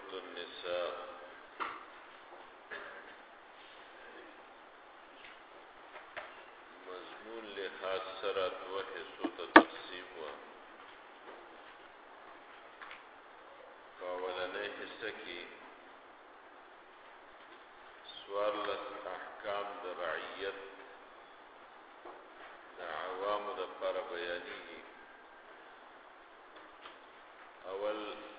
سورة النساء مضمون لحاظ سره دوه حصو ته تقسیم و. په اولنۍ حصه کې څوارلس احکام د رعیت د عوامو دپاره بیانېږي. اول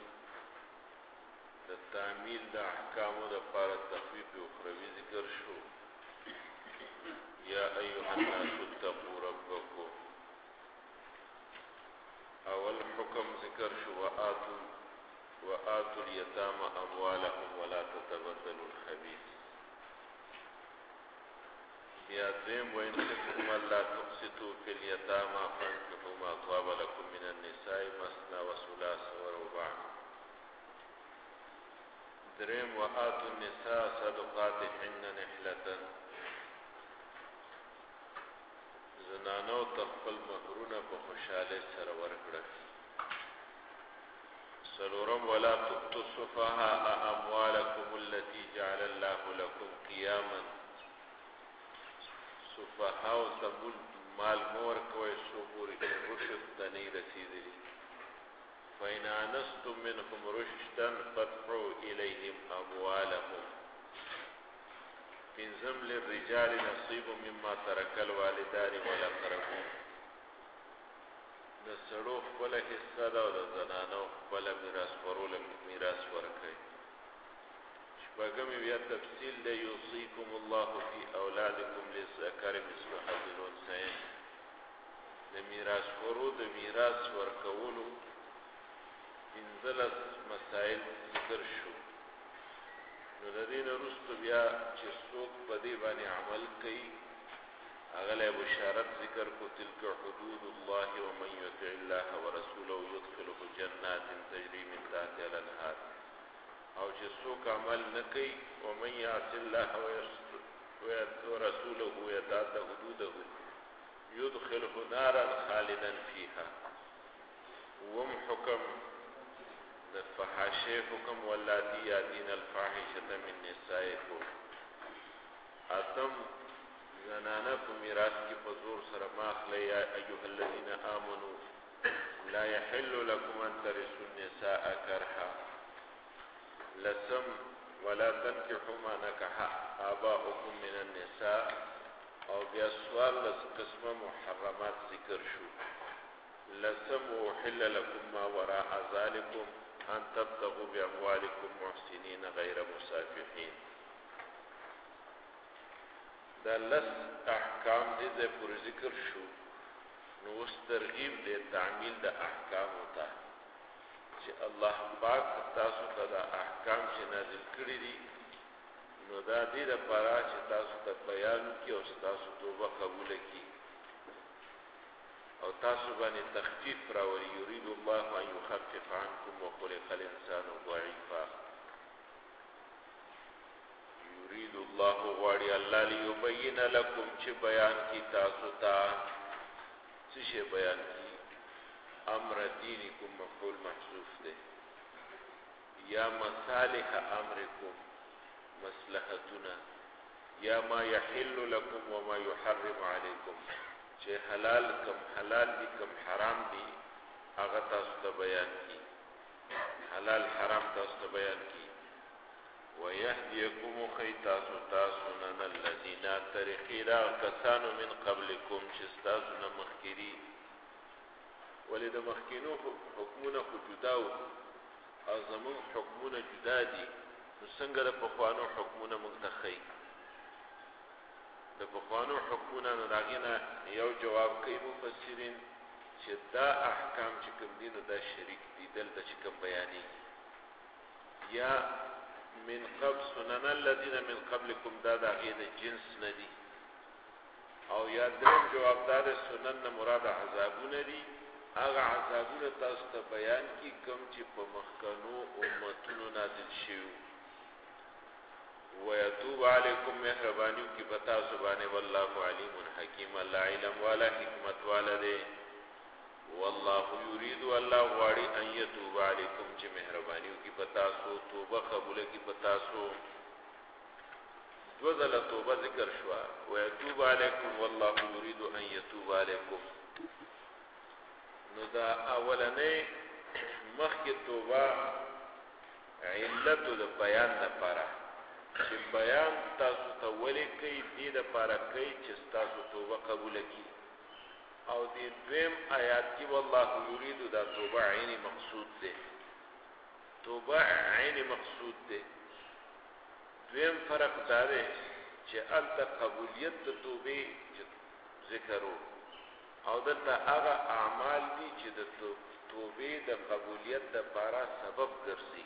د تعمیل د احکامو دپاره تخفیف اخروي ذکر شو. یا ایها الناس اتقوا ربکم. اول حکم ذکر شو وآتوا اليتامى اموالهم ولا تتبدلوا الخبيث. یا دویم وإن خفتم الا تقسطوا في اليتامى فانكحوا ما طاب لكم من النساء مثنى وثلاث ورباع. دریم وآتوا النساء صدقاتهن نحلة. زنانو تخفل مهرونه په خوشاله سره ورکړه. سلورم ولا تؤتوا السفهاء اموالكم التي جعل الله لكم قياما. سفهاء تمول مال مور کوي سو پوری رشد تنی رسیدلی. فإن آنستم منهم رشدا فادفعوا إليهم أموالهم. پنځم للرجال نصيب مما ترك الوالدان والأقربون. د سړو خپله حصه ده او د زنانو خپله میراث خورو میراث ورکوي. شپږم بیا تفصیل دی یوصیکم الله فی اولادکم للذکر مثل حظ الانثیین. د میراث خورو د میراث ورکولو پنځلس مسائل ذکر شو. نو د دې نه وروسته بیا چې څوک په دې باندې عمل کوي هغه له بشارت ذکر کو تلک حدود الله ومن یطع الله ورسوله يدخله جنات تجري من تحتها الانهار. او چې څوک عمل نه کوي ومن یعص الله ورسوله ويتعد حدوده يدخله نارا خالدا فيها. وم حکم د فحاشی حکم واللاتی یاتین الفاحشة من نسائکم. اتم زنانه په میراث کې په زور سره ماخلی. یا ایها الذین آمنوا لا يحل لكم ان ترثوا النساء کرها. لسم ولا تنكحوا ما نكح آباؤكم من النساء. او بیا څوارلس قسمه محرمات ذکر شو. لسم وحل لكم ما وراء ذلكم ان تبتغوا باموالكم محسنين غير مسافحين. دا لس احکام دې د پوره ذکر شو. نو اوس ترغیب دې تعمیل د احکامو ته چې الله پاک تاسو ته د احکام چې نازل کړي دي نو دا دې لپاره چې تاسو ته بیان کړي او تاسو توبه قبول کړي او تاسو باندې تخفیف راوړي. یرید الله ان یخفف عنکم وخلق الانسان ضعیفا. یرید الله غواړي الله لیبین لکم چې بیان کی تاسو ته څه شی بیان کی. امر دینکم مفعول محذوف ده. یا مصالح امرکم مصلحتنا. یا ما یحل لکم وما یحرم علیکم. چې حلال کم حلال دي کم حرام دي هغه تاسو ته بیان کی. حلال حرام تاسو ته بیان کی. ويهديكم خيتاسو سنن الذين ترخيرا کسانو من قبلكم چې تاسو نه مخکري. ولید مخکینو حکمونه خو جدا او زمون حکمونه جدا دي. نو څنګه د پخوانو حکمونه متخی د پخوانو حکمونه نو داغینه یو جواب کوي مفسرین چې دا احکام چې کوم دي نو دا شریک دي دلته چې کوم بیانې. یا من قبل سنن الذين من قبلكم دا داغې د جنس نه دي. او یا دریم جوابدار سنن نه مراد عذابونه دي. هغه عذابونه تاسو ته بیان کی کوم چې په مخکنو امتونو نازل شوي. ويتوب علیکم مهربانیو کی بتا سبحانه والله علیم حکیم. الله علم والا حکمت والا دی. والله یرید الله غواړي ان یتوب علیکم چې مهربانیو کی بتا سو توبه لومبنه مخکې توبه علت د بیان لپاره چې بیان تاسو ته ولې کوي دې لپاره کوي چې تاسو توبه قبول کړئ او دې دویم آیات کې والله یرید دا توبه عین مقصود ده توبه عین مقصود ده دویم فرق دا ده چې ال قبولیت د توبه ذکرو او دلته هغه اعمال دي چې د توبه د قبولیت لپاره سبب ګرځي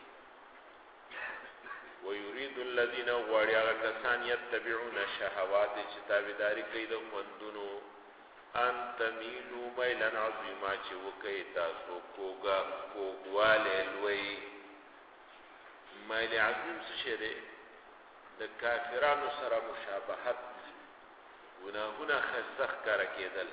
ويريد الذين غواړي کسان يتبعون الشهوات چې تابعداري کوي د خوندونو ان تميلوا ميلا عظيما چې وکي تاسو کوګواله لوی ميل عظیم څه شه ده د کافرانو سره مشابهت ګناهونه خسخ کار کېدل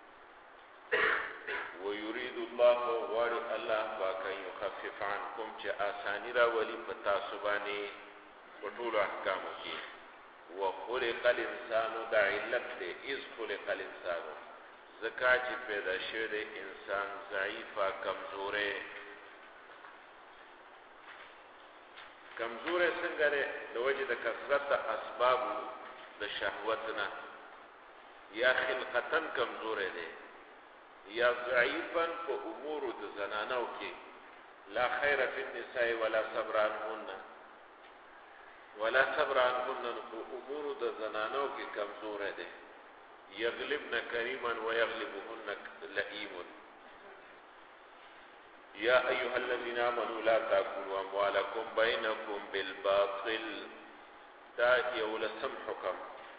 ويريد الله غواړي الله پاک يخفف عنكم چې آسانی را ولي پتا سبانه وطول احکامو کې وخلق الانسان دا علت ده اذ خلق الانسان زکا چې پیدا شوی دی انسان ضعیفه کمزوره څنګه ده د وجه د کثرت اسباب د شهوتنا یا خلقتن کمزوره ده یا ضعیفا په امور د زنانو کې لا خیر فی النساء ولا صبر عنهن په امور د زنانو کې کمزوره ده یغلبن کریما ویغلبهن لئیم یا ایها الذین آمنوا لا تاکلوا اموالکم بینکم بالباطل دا یو لسم حکم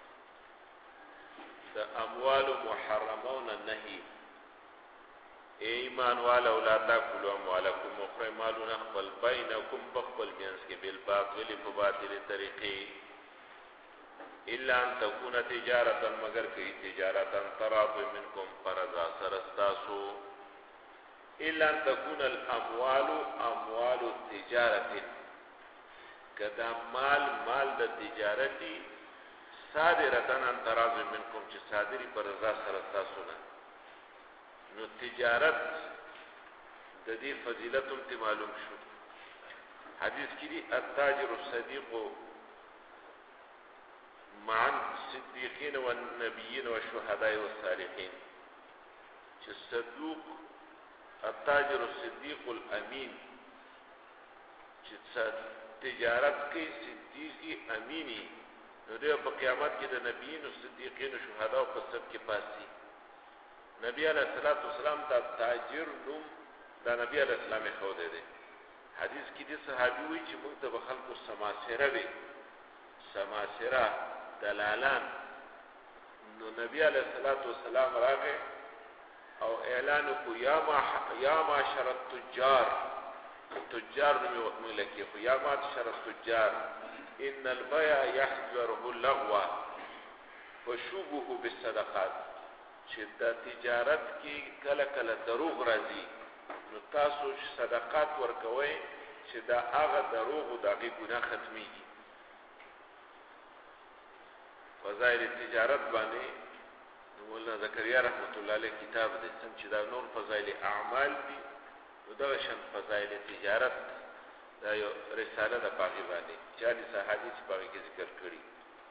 دا اموال محرمون النهی ایمان والا لا تاکلوا اموالکم مخری مالون اخبل بینکم بخبل مینس کے بالباطل فباطل طریقی الا ان تكون تجارتا مگر کئی تجارتا تراض منکم قرضا سرستاسو الا ان تكون الاموال اموال التجارت کدا مال د تجارتی صادرتن ان تراض منکم چې صادری پر رضا سرستاسو نه نو تجارت د دې فضیلت ته معلوم شو حدیث کې دی التاجر الصديق مع الصديقين والنبيين والشهداء والصالحين چې صدوق التاجر الصديق الامين چې تجارت کې صدیقی امینی نو د قیامت کې د نبیین او صدیقین او شهدا او قصب کې پاسي نبی علیہ الصلوۃ والسلام دا تاجر نوم دا نبی علیہ السلام خو دې حدیث کې د صحابي وی چې موږ د خلکو سماسره وي سماسره دلالان نو نبی علیہ الصلوۃ والسلام راغه او اعلان کو یا معاشر التجار نو ملکی خو یا معاشر التجار ان البيع يحذره اللغو وشوبه بالصدقات چې د تجارت کې کله کله دروغ راځي نو تاسو صدقات ورکوي چې دا هغه دروغ او دغه ګناه ختميږي فضائل تجارت باندې مولا زکریا رحمت الله علیه کتاب دې سم چې دا نور فضائل اعمال دي او دا شان فضائل تجارت دا یو رساله د پاغي باندې چې حدیث پاغي کې ذکر کړی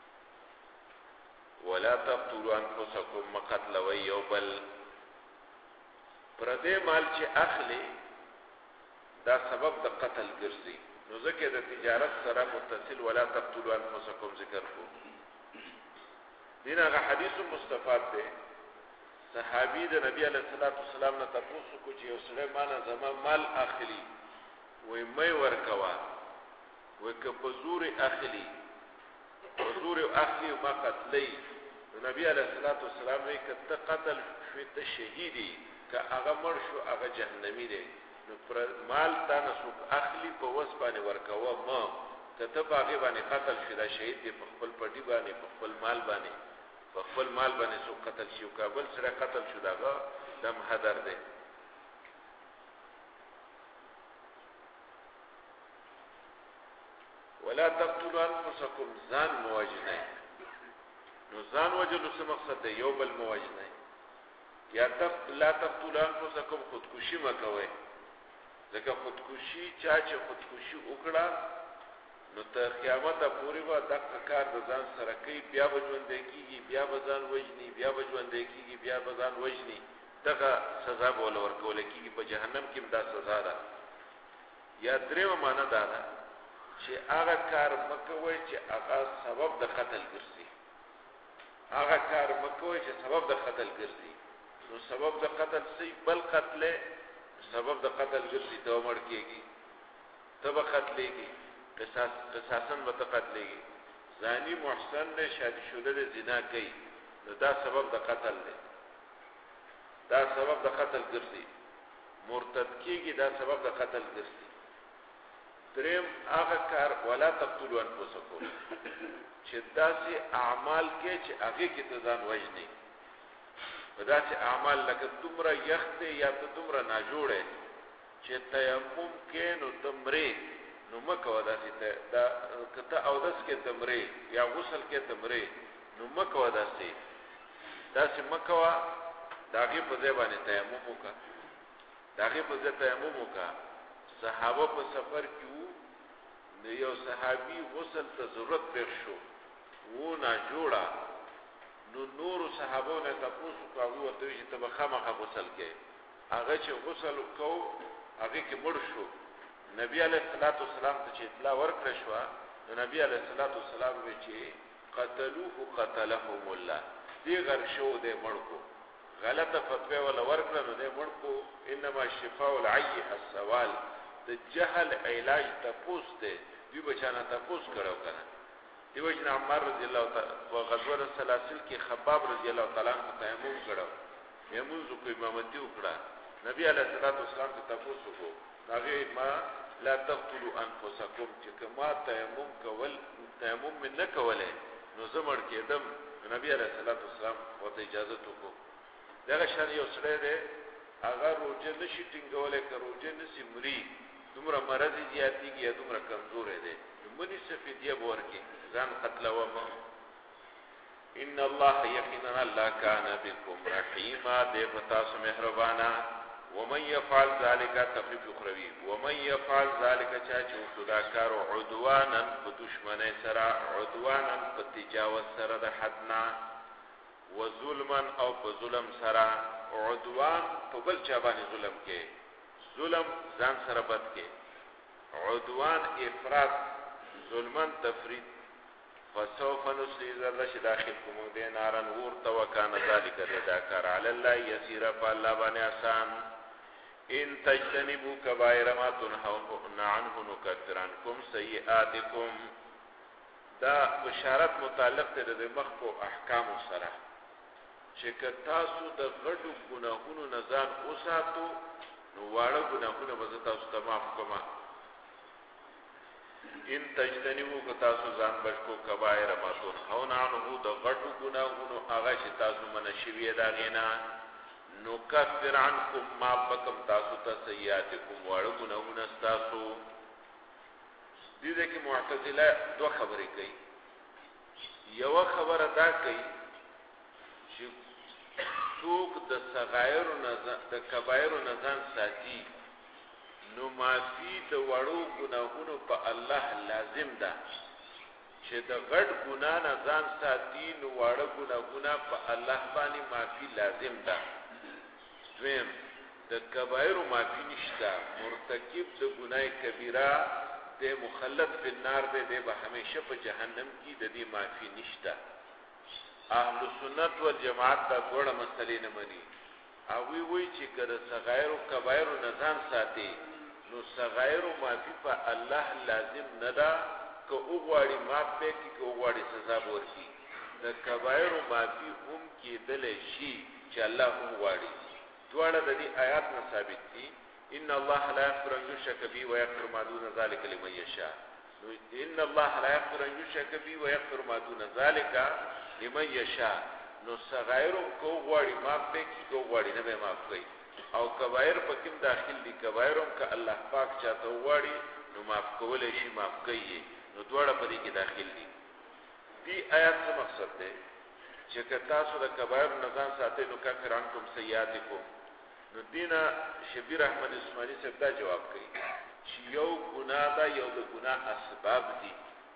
ولا تقتلوا انفسكم مقتل ويوبل پردې مال چې اخلي دا سبب د قتل ګرځي نو ځکه د تجارت سره متصل ولا تقتلوا انفسكم ذکر کو دینه حدیث مستفاد ده صحابي د نبی علیہ الصلوۃ والسلام نه تاسو کو چې اوسره معنا زما مال اخلي وې مې ورکوا وې که پزور اخلي حضور اخلي ما قتلي نبی علیہ الصلوۃ والسلام وی کته قتل شوت شهیدی که هغه مر شو هغه جهنمی دی نو پر مال تا نسو اخلي په وس باندې ورکوا ما کته باغی باندې قتل شوی شهید دی په خپل پټی باندې په خپل مال باندې سو قتل شو کابل سره قتل شو داغه دم حذر دی ولا تقتلوا انفسكم ځان موجنه نو ځان وجلو څه مقصد دی یو بل موجنه یا لا تقتلوا انفسكم خودکشي مکوئ ځکه خودکشي چا چې خودکشي وکړه نو تر قیامت پورې به دغه کار د ځان سره کوي، بیا به ژوندی کېږي، بیا به ځان وژني، بیا به ژوندی کېږي، بیا به ځان وژني، دغه سزا به ورله ورکولی کېږي. په جهنم کې هم دا سزا ده. یا درېمه معنا دا ده چې هغه کار مه کوئ چې هغه سبب د قتل ګرځي. هغه کار مه کوئ چې سبب د قتل ګرځي. نو سبب د قتل سی بل قتل سبب د قتل ګرځي، ته مړ کېږي، ته به قتلېږي، قصاصاً به ته قتلېږي. زانی محسن دی، شادي شده دی، زنا کوي، نو دا سبب د قتل دی، دا سبب د قتل ګرځي. مرتد کېږي، دا سبب د قتل ګرځي. دریم هغه کار ولا تقتلوا انفسکم چې داسې اعمال کې چې هغې کې ته ځان وژنې، په داسې اعمال لکه دومره یخ دی یا ته دومره ناجوړی چې تیمم کې نو ته مرې، نو مه کوه داسې. که ته اودس کې ته مرې یا غسل کې ته مرې، نو مه کوه داسې مه کوه. د هغې په ځای باندې تیمم وکړه، د هغې په ځای تیمم وکړه. صحابه په سفر کې وو، د یو صحابي غسل ته ضرورت پېښ شو، و ناجوړه، نو نورو صحابو نه تپوس وکړه، هغوی ورته وایي چې ته به خامخا غسل کوې. هغه چې غسل کوو هغې کې مړ شو. نبي علیه السلام ته چې اطلاع ورکړه شوه، نو نبي علیه السلام وایي چې قتلوه قتلهم الله، دې غرق شو، دې مړ کو. غلطه فتوی ولا ورکړه، نو دې مړ کو. انما شفاء العی السوال، د جهل علاج تپوس دی. دوی بچانه تپوس کړو کنه. دی وجه عمر رضی الله تعالی په غزوه سلاسل کې خباب رضی الله تعالی عنہ تیمم کړو، یمون زو کو امامتي وکړه. نبی علیه السلام ته تپوس وکړو، هغه ما لا تقتلوا انفسکم، چې کما تیمم من نه کوله نو زمړ کېدم. نبی علیه السلام ورته اجازه وکړو. دغه شان یو سړی دی، هغه روزه نشي ټینګولی، که روزه نشي مري، دومره مرض یې زیاتېږي یا دومره کمزوری دی، نو مني څه فدیه به ورکړي، ځان قتلوه مه. ان الله یقینا الله کان بکم رحیما، دی په تاسو مهربانه. ومن یفعل ذلک تخفیف اخروی، ومن یفعل ذلک چا چې وکړو دا کار عدوانا په دشمنۍ سره، عدوانا په تجاوز سره د حد نه، وظلما او په ظلم سره. عدوان په بل چا باندې ظلم کې، ظلم ځان سره بد کې، عدوان افراط، ظلمن تفرید. فسوف نصلی ذره چې داخل کوم دې نارن ورته وکانه ذالک دې دا کار علی الله یسیر، په الله باندې آسان. ان تجتنبوا کبائر ما تنهون عنه نکفر عنکم سیئاتکم، دا بشارت متعلق دی د مخکو احکام سره، چې که تاسو د غټو ګناهونو نه ځان وساتو نو واړه ګناهونه به زه تاسو ته معاف کړم. ان تجتنبوا که تاسو ځان بچ کو کبائر ما تنهون عنه، د غټو ګناهونو هغه چې تاسو منع شوي د هغې نه، نکفر عنکم معاف بکم تاسو ته سیئاتکم واړه ګناهونه ستاسو. دې ځای کې معتزله دوه خبرې کوي. یوه خبره دا کوي چې څوک د صغایرو نه د کبایرو نه ځان ساتي نو معافي د وړو ګناهونو په الله لازم ده، چې د غټ ګناه نه ځان ساتي نو واړه ګناهونه په الله باندې معافي لازم ده. دویم د کبایرو معافي نشته، مرتکب د ګناه کبیره د مخلد فی النار دی به همیشه په جهنم کې، د دې معافي نشته. اهل سنت والجماعت دا دوړه مسلې نه مني، او وی چې که د صغایرو کبایرو نه ځان ساتي نو صغایرو معافي په الله لازم نه ده، که وغواړي معاف به کړي، که وغواړي سزا به ورکړي. د کبایرو معافي هم کېدلی شي چې الله هم غواړي. دواړه د دې آیات نه ثابت دي. ان الله لا یغفر ان یشرک به ویغفر ما دون ذلک لمن یشاء. نو ان الله لا یغفر ان یشرک به ویغفر ما دون ذلک لمن یشاء، نو صغایرو کو غواړي معاف به کړي، کو غواړي نه به معاف کوي. او کبایر په کوم داخل دي؟ کبایرو که الله پاک چاته غواړي نو معاف کولی شي، معاف کوي. نو دواړه په دې کې داخل دي. دې آیات څه مقصد دی؟ چې که تاسو د کبایر نه ځان ساتئ نو کفر عنکم سیئاتکم، نو دینا شبیر احمد عثماني صاحب دا جواب کوي چې یو ګناه ده یو د ګناه اسباب دي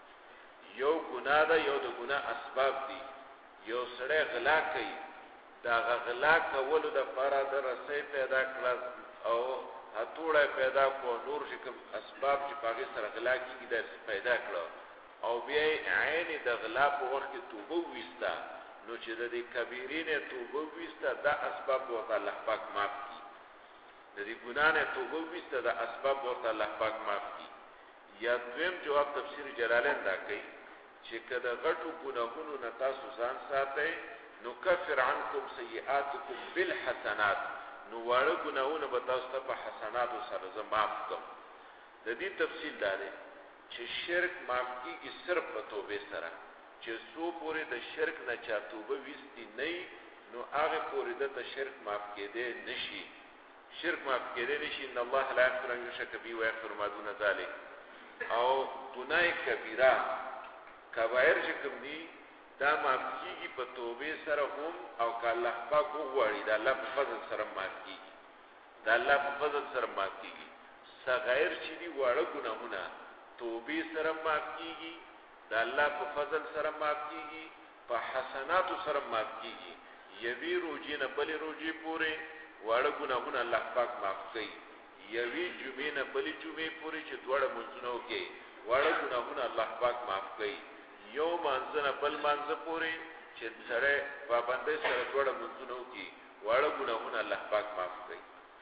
یو ګناه ده یو د ګناه اسباب دي یو سړی غلا کوي دا غلا کولو د لپاره د رسۍ پیدا کړه او هتوړه پیدا کو نور چې کوم اسباب چې پاګه سره غلا کیږي دا پیدا کړه او بیا عین د غلا په وخت کې توبه وستا نو چې د دې کبیرینه توبه وستا دا اسباب ورته الله پاک معاف کړي د دې ګناه نه توبه وستا دا اسباب ورته الله پاک معاف کړي یا دویم جواب تفسیر جلالین دا کوي چې کله غټو ګناهونو نه تاسو ځان ساتئ نو کفر عنکم سیئاتکم بالحسنات نو واړه ګناهونه به تاسو ته په حسناتو سره زه معاف کوم د دې تفصیل دا دی چې شرک معاف کیږي صرف په توبه سره چې څو پورې د شرک نه چا توبه وستی نه نو هغه پورې د شرک معاف کېدې نشي شرک معاف کېدې نشي ان الله لا یغفر ان یشرک به ویغفر ما دون ذلک او ګناه کبیره کبایر چې کوم دي دا معاف کیږي په توبه سره هم او که الله پاک وغواړي دا الله په فضل سره معاف کیږي دا الله په فضل سره معاف کیږي صغیر چې دي واړه ګناهونه توبه سره معاف کیږي دا الله په فضل سره معاف کیږي په حسناتو سره معاف کیږي یوی روجی نه بلې روجی پورې واړه ګناهونه الله پاک معاف کوي یوی جمعې نه بلې جمعې پورې چې دواړه منځونه وکړي واړه ګناهونه الله پاک معاف کوي یو مانځنه بل مانځه پورې چې سره پابندۍ سره دواړه منځونه وکړي واړه ګناهونه الله پاک معاف کوي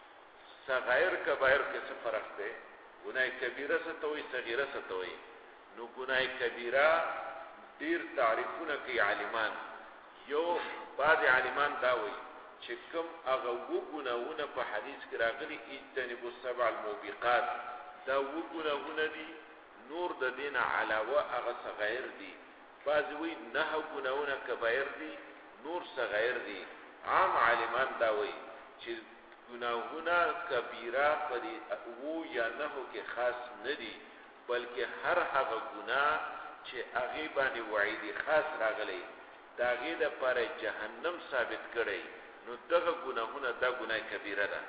صغائر کبایر کې څه فرق دی ګناه کبیره څه ته وایي صغیره څه ته وایي نو ګناه کبیره ډیر تعریفونه کوي عالمان یو بعض عالمان دا وایي چې کوم هغه ګناهونه په حدیث کې راغلي اجتنبوا السبع الموبقات دا ګناهونه دي نور د دین علاوه هغه صغائر دي بعض وایي نه ګناهونه کبایر دي نور صغائر دي عام عالمان دا وایي چې گناهونه کبیره پدې او یا نه کې خاص نه دي بلکې هر هغه ګناه چې هغه باندې وعید خاص راغلي داغه د پر جهنم ثابت کړي نو دغه ګناهونه دا ګناه کبیره ده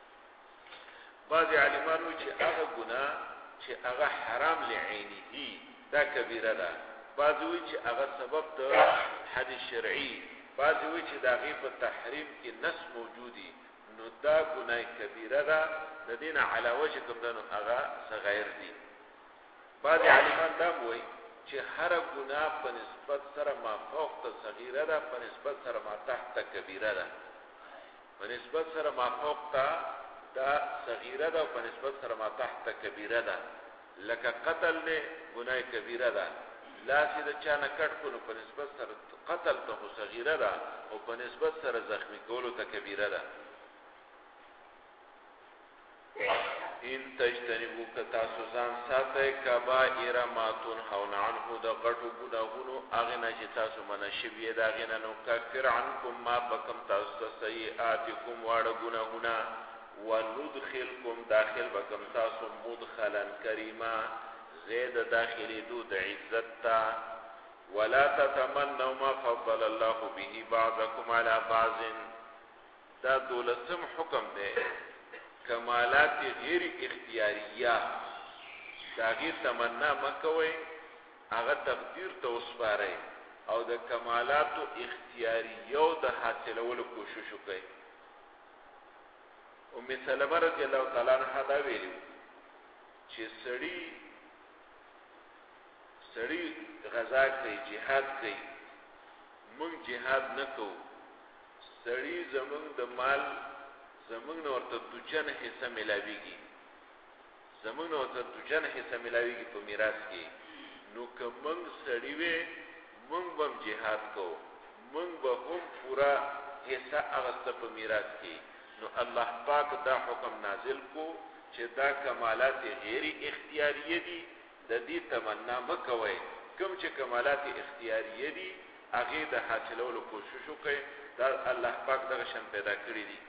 بعض علمانو چې هغه ګناه چې هغه حرام لعینه دا کبیره ده بعض وی چې هغه سبب د حد شرعي بعض وی چې داغه په تحریم کې نص موجودي نو دا ګناه کبیره ده د دین علاوه چې کوم دنو هغه صغیر دي بعض علمان دا وایي چې هر ګناه په نسبت سره ما فوق ته صغیره ده په نسبت سره ما تحت کبیره ده په نسبت سره ما فوق ته دا صغیره ده او په نسبت سره ما تحت کبیره ده لکه قتل له ګناه کبیره ده لاس د چا نه کټ کولو په نسبت سره قتل ته صغیره ده او په نسبت سره زخمی کولو ته کبیره ده ان تجتنبوا کتاسو ځان ساتئ کبائر ما تنهون عنه د غټو ګناهونو هغه نه چې تاسو منشوي دا غنه نو کفر عنکم ما بکم تاسو سیئاتکم واړه ګناهونه وندخلکم داخل بکم تاسو مدخلا کریما زید داخلي دو د عزت تا ولا تتمنوا ما فضل الله به بعضكم على بعض دا دولسم حکم دی کمالات غیر اختیاریه داغی تمنا مکوي هغه تقدیر ته وسپاره او د کمالات اختیاریه د حاصلولو کوشش وکړي ام سلمہ رضی الله تعالی عنها دا ویلي چې سړی غزا کوي jihad کوي مونږ jihad نکو سړی زمونږ د مال زمونږ نو ورته دوجن حصہ ملاويږي زمونږ نو ورته دوجن حصہ ملاويږي په میراث کې نو کوم سړی وې مونږ هم jihad کو مونږ به هم پورا حصہ اغسطه په میراث کې نو الله پاک دا حکم نازل کو چې دا کمالات غیر اختیاریه دي د دې تمنا مکوئ کوم چې کمالات اختیاریه دي هغه د حاصلولو کوشش وکړي دا الله پاک دغه شان پیدا کړی دي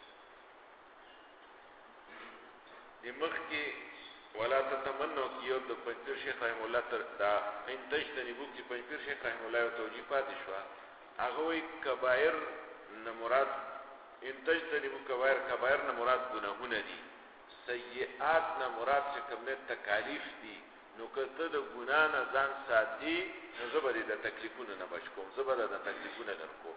دماغ کې ولا تتمنوا کیو د پنځیر شیخ رحم الله تر دا ان تجتنبوا کی پنځیر شیخ رحم الله توجیه پاتې شو هغه وی کبایر نه مراد ان تجتنبوا کبائر نه مراد ګناهونه دي سیئات نه مراد چې کوم نه تکالیف دي نو کته د ګنا نه ځان ساتي نو زبر د تکلیفونو نه بچ کوم زبر د تکلیفونو درکو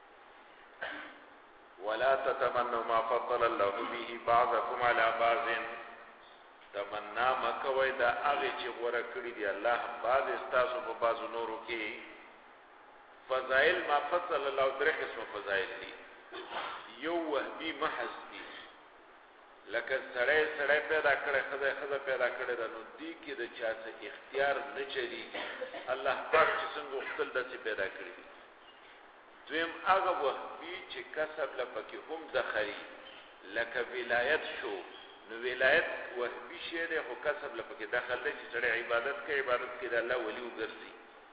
ولا تتمنوا ما فضل الله به بعضكم على بعض تمنا مکوي دا هغه چې غوړه کړی دی الله بعض استاسو په بعضو نورو کې فضائل ما فضل الله درې قسم فضائل دي یو وهبي محض دي لکه سړی پیدا کړی خدای پیدا کړی دا نو دی کې د چا څه اختیار نه چلی الله پاک چې څنګه خپل داسې پیدا کړی دویم هغه وهبي چې کسب لپاره هم دخلي لکه ولایت شو نو ولایت وهبي شی دی خو کسب لپاره دخل دی چې سړی عبادت کې د الله ولی وګرځي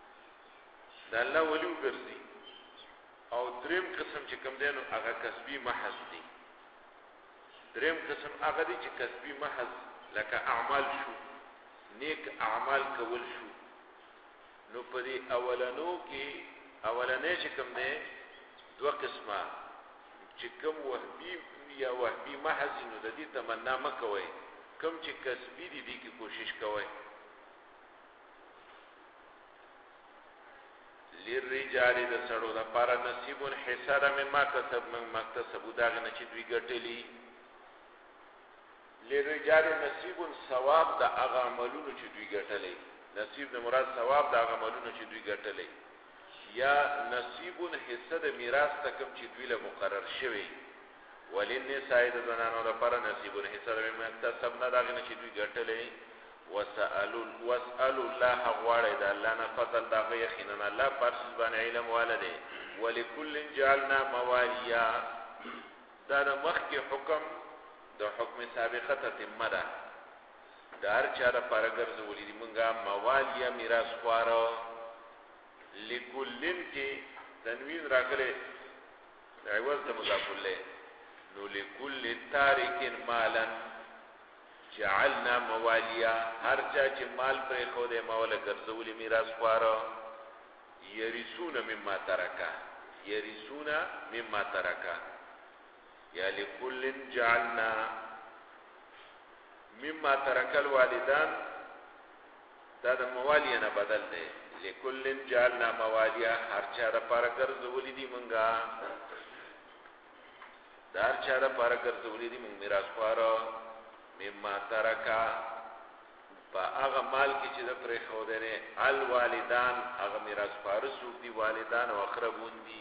او دریم قسم چې کوم دی نو هغه کسبي محض دی دریم قسم هغه دی چې کسبي محض لکه اعمال شو نیک اعمال کول شو نو په دې اولنې چې کوم دی دوه قسمه چې کوم وهبي یا وهبي محض نو د دې تمنا مکوئ کوم چې کسبي دي کې کوشش کوئ للرجال د سړو د پاره نصیب حصہ مما کسب من مکتسب داغه نه چې دوی ګټلی للرجال نصیب ثواب د هغه عملونو چې دوی ګټلی نصیب د مراد ثواب د هغه عملونو چې دوی ګټلی یا نصیب حصہ د میراث تکم چې دوی له مقرر شوی وللنساء د زنانو لپاره نصیب حصہ د مما کسب نه داغه نه چې دوی ګټلی واسألوا الله غواړي د الله نه فضل دغه یقینا الله پرس باندې علم والده ولکل جعلنا موالیا دا د مخکې حکم د حکم سابقه تتمه ده دار چا د پرګر زولې دي مونږه موالیا میراث خوارو لکلن کې تنوین راغله عوض د مضاف له نو لکل تارک مالا جعلنا موالیا هر چا چې مال پر خو دې مولا ګرځولې میراث خوارو یریسون مما ترکا یا لکل جعلنا مما ترک الوالدان دا د موالیا نه بدل دی لکل جعلنا موالیا هر چا د پر ګرځولې دي مونږه دا هر چا د پر ګرځولې دي مونږ میراث خوارو مما ترکا با اغا مال کی چی دا پری خودره الوالدان اغا میراث فارسو دی والدان و اقربون دی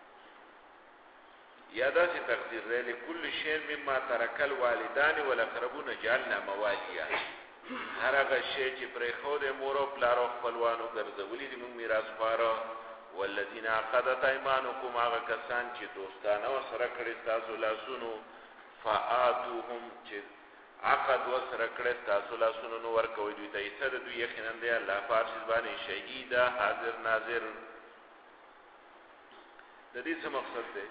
یادا سی تقدیر رہے لکل شین مما ترکا الوالدان و الاقربون جعلنا موالیا هر اغا شی چی پری خود مورو پلارو خپلوانو گرزولی دی من میراث فارو والذین عقدت ایمانکم اغا کسان چی دوستانه و سرکڑستاسو لاسونو فآتوهم چی عقد وسره کړه تاسو لا سنونو ورکوي دوی ته ایسه د دوی یقینا دی الله فارس باندې شهیدا حاضر ناظر د دې څه مقصد دی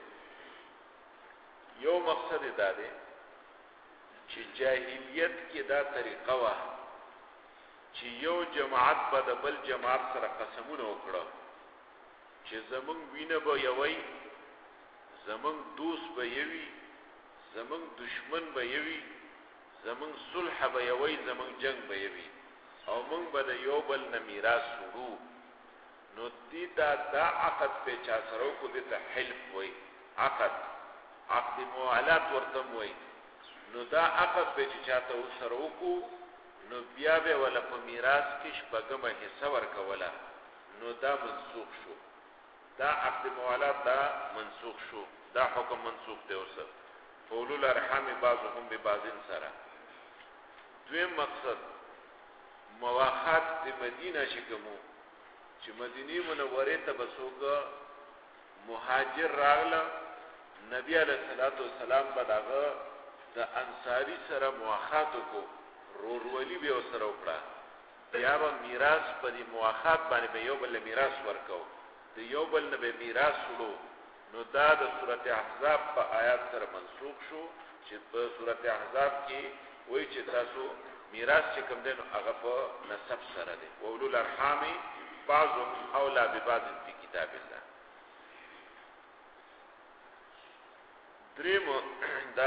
یو مقصد دا دی چې جاهلیت کې دا طریقه وا چې یو جماعت به د بل جماعت سره قسمونه وکړه چې زمونږ وینه به یوي زمونږ دوست به یوي زمونږ دشمن به یوي زمون صلح به یوي زمون جنگ به یوي او مونږ به د یو بل نه میراث وړو نو دې دا عقد په چا سره کو دې ته حلف وای عقد موالات ورته وای نو دا عقد په چا ته سره کو نو بیا به ولا په میراث کې شپږمه حصہ ورکوله نو دا منسوخ شو دا عقد موالات دا منسوخ شو دا حکم منسوخ دی اوسه فولو الارحام بعضهم ببعض سره دویم مقصد مواخات د مدینه شکمو چې مدینه منوره ته بسوګه مهاجر راغله نبی علیہ الصلوۃ والسلام بداغه د انصاری سره مواخات کو رورولي به سره وکړه بیا به میراث په دې مواخات باندې یو بل میراث ورکو د یو بل نه به میراث وړو نو دا د سورته احزاب په آیات سره منسوخ شو چې په سورته احزاب کې وایي چې تاسو میراث چې کوم دین هغه په نسب سره دی اولو الارحام بعضهم اولى ببعض فی کتاب الله دریم دا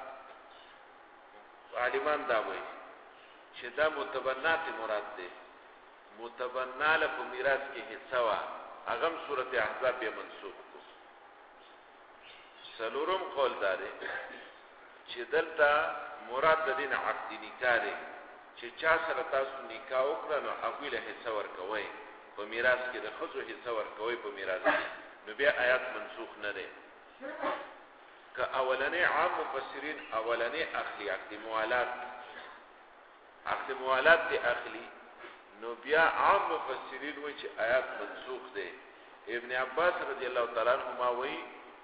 عالمان دا وایي چې دا متبنات مراد ده. متبنا له په میراث کې حصہ وا اغم سورته احزاب به منسوخ کو. سلورم قول داره چې دلته مراد د دین عقد نکاح دی چې چا سره تاسو نکاح وکړه نو هغه له حصہ ورکوي په میراث کې د خزو حصہ ورکوي په میراث کې نو بیا آیات منسوخ نه ده. که اولنې عام مفسرین اولنې اخلی عقد موالات دی اخلی نو بیا عام مفسرین وایي چې آیات منسوخ ده. ابن عباس رضی الله تعالی عنهما وایي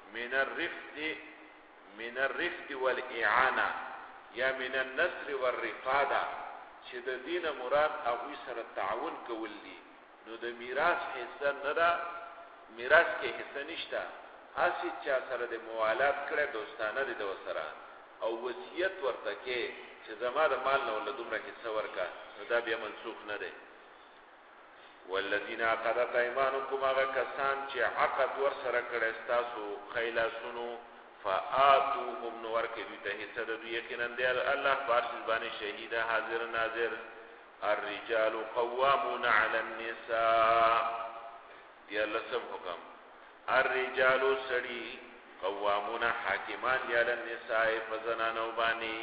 من الرفد والاعانه یا من النصر والرفاده چې د دین مراد هغه سره تعاون کول دي نو د میراث حصہ نه دا میراث کې حصہ نشته. اسی چا سره د موالات کړه دوستانه دي د وسره او وصیت ورته کې چې زما د مال نه ول دومره حصہ ورکا نو دا بیا منسوخ نه ده. والذین عقدت ایمانکم هغه کسان چې عقد ور سره کړه تاسو خیلاسونو فآتوهم نور کې دوی ته حصہ د دوی یقینا دی الله فارس باندې شهید حاضر ناظر. الرجال قوامون علی النساء دی لسم حکم. الرجال سړي قوامون حاکمان دی علی النساء فزنانو باندې.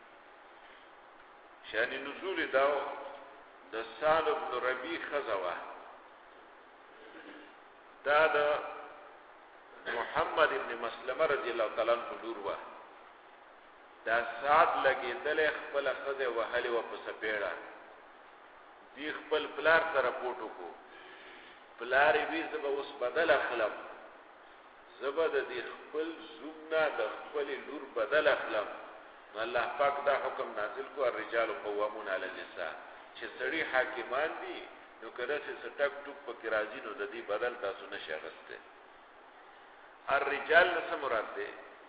شان نزول داو د سعد بن ربیع خزوه دا د محمد ابن مسلمه رضی الله تعالی عنہ لور وا دا سعد لګیدل خپل خزه وهلي و په سپېړه دی خپل پلار سره پټو کو پلار وی زب اوس بدل اخلم زبد دی خپل زمنا د خپل لور بدل اخلم. الله پاک دا حکم نازل کو الرجال قوامون علی النساء چې سړي حاکمان دي نو کله چې سټک ټوک پکې راځي نو د دې بدل تاسو نشه غسته. الرجال څه مراد ده؟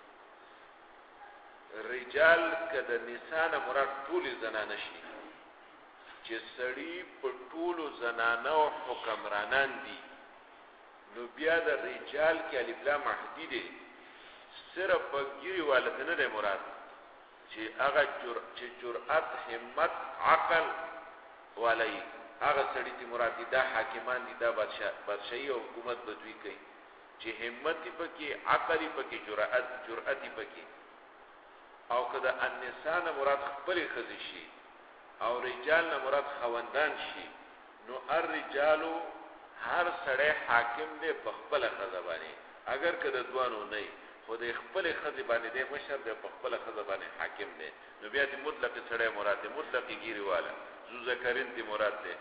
رجال کده نساء مراد ټول زنانه شي چې سړي په ټول زنانه او حکمرانان دي نو بیا د رجال کې الف لام محدوده صرف بګيري والدنه ده مراد چې هغه جرأت همت عقل ولای هغه سړي ته مراد دي دا حاکمان دي دا بادشاہي او حکومت بدوي کوي چې همت پکې عقل پکې جرأت پکې. او کده النساء مراد خپل خزي شي او رجال مراد خوندان شي نو الرجال هر سړی حاکم دی په خپل خزه باندې اگر کده دوانو نه خو د خپل خزه باندې د مشر د خپل خزه باندې حاکم دی نو بیا د مطلق سړی مراد دی مطلق گیری والا ذو ذکرین دی مراد دی.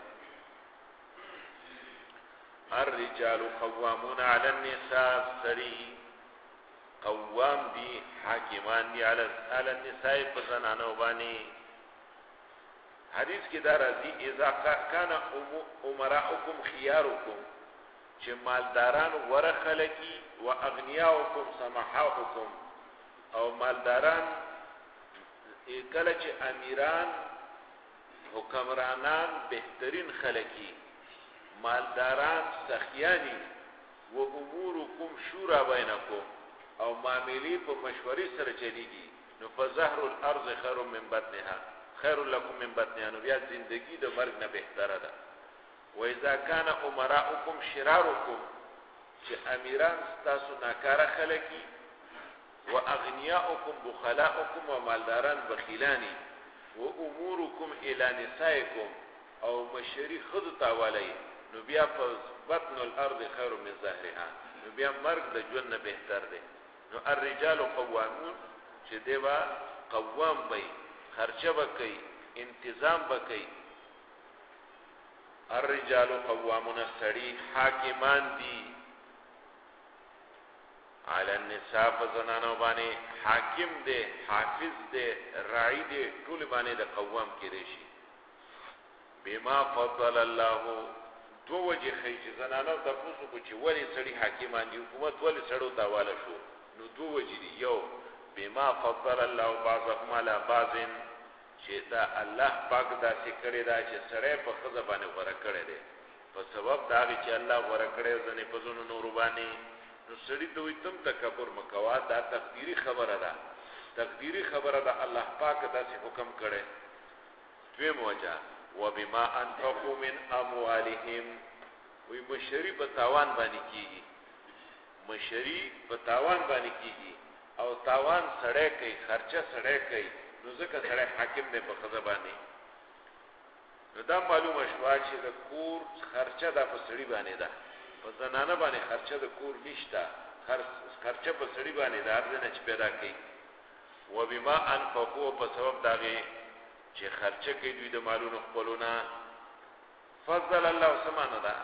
الرجال قوامون علی النساء سړي قوام دی حاکمان دی علی النساء په زنانو باندې. حدیث کې دا راځي اذا کان امراءکم خيارکم چې مالداران ورخلکی و اغنیاؤکم سمحاؤکم او مالداران کله چې امیران حکمرانان بهترین خلکی مالداران سخیانی و امورکم شورا بینکم او معاملې په مشورې سره چلیږي نو فزهر الارض خير من بطنها خير لكم من بطنها نو بیا زندگی د مرګ نه بهتره ده. و اذا كان امراؤكم شراركم چې امیران تاسو ناکاره خلکی و اغنیاؤکم بخلاؤکم و مالداران بخیلانی و امورکم الى نسائکم او مشری خود تاوالی نو بیا بطن الارض خیر من ظهرها نو بیا مرگ د ژوند نه بهتر دی. نو الرجال قوامون چې دیوا قوام بی خرچه بکی انتظام بکی. الرجال قوامون سړي حاکمان دي علی النساء فزنانو باندې حاکم دی حافظ دی راعی دی ټول باندې د قوام کېږي شي. بما فضل الله دو وجه خیج زنانو د پوسو کو چې ولی سړي حاکمان دي حکومت ولی سړو داواله شو نو دو وجه دي. یو بما فضل الله بعضهم على بعض چې دا الله پاک دا سکړی دا چې سړی په خزه باندې غوړه کړی دی په سبب دا چې الله غوړه کړی ځنې په زونو نور باندې نو نو سړی ته وي تم تکبر مکوا دا تقدیری خبره ده تقدیری خبره ده الله پاک داسې حکم کړي دویم وجه وبما انفقوا من اموالهم وی مشری په تاوان باندې کیږي مشری په تاوان باندې کیږي او تاوان سړی کوي خرچه سړی کوي نو ځکه سړی حاکم دی په خزه باندې نو دا معلومه شوه چې د کور خرچه دا په سړي باندې ده په زنانه باندې خرچه د کور نشته خرچه په سړي باندې ده هر ځای چې پیدا کوي وبما انفقوا په سبب داغه چې خرچه کوي دوی د مالونو خپلونه فضل الله سبحانه ده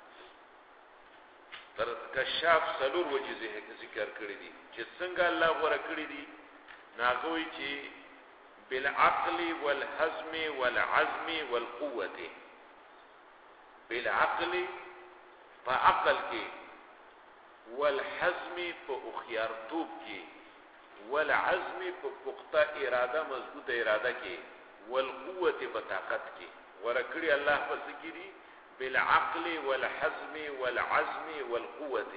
تر کشاف سلور وجه ذکر کړی دي چې څنګه الله غوړه کړی دي ناغوي چې بالعقل والحزم والعزم والقوه بالعقل فعقل کې والحزم په اخيارتوب کې والعزم په پخته اراده مضبوطه اراده کې والقوه په طاقت کې ورکړي الله په ذکرې بالعقل والحزم والعزم والقوه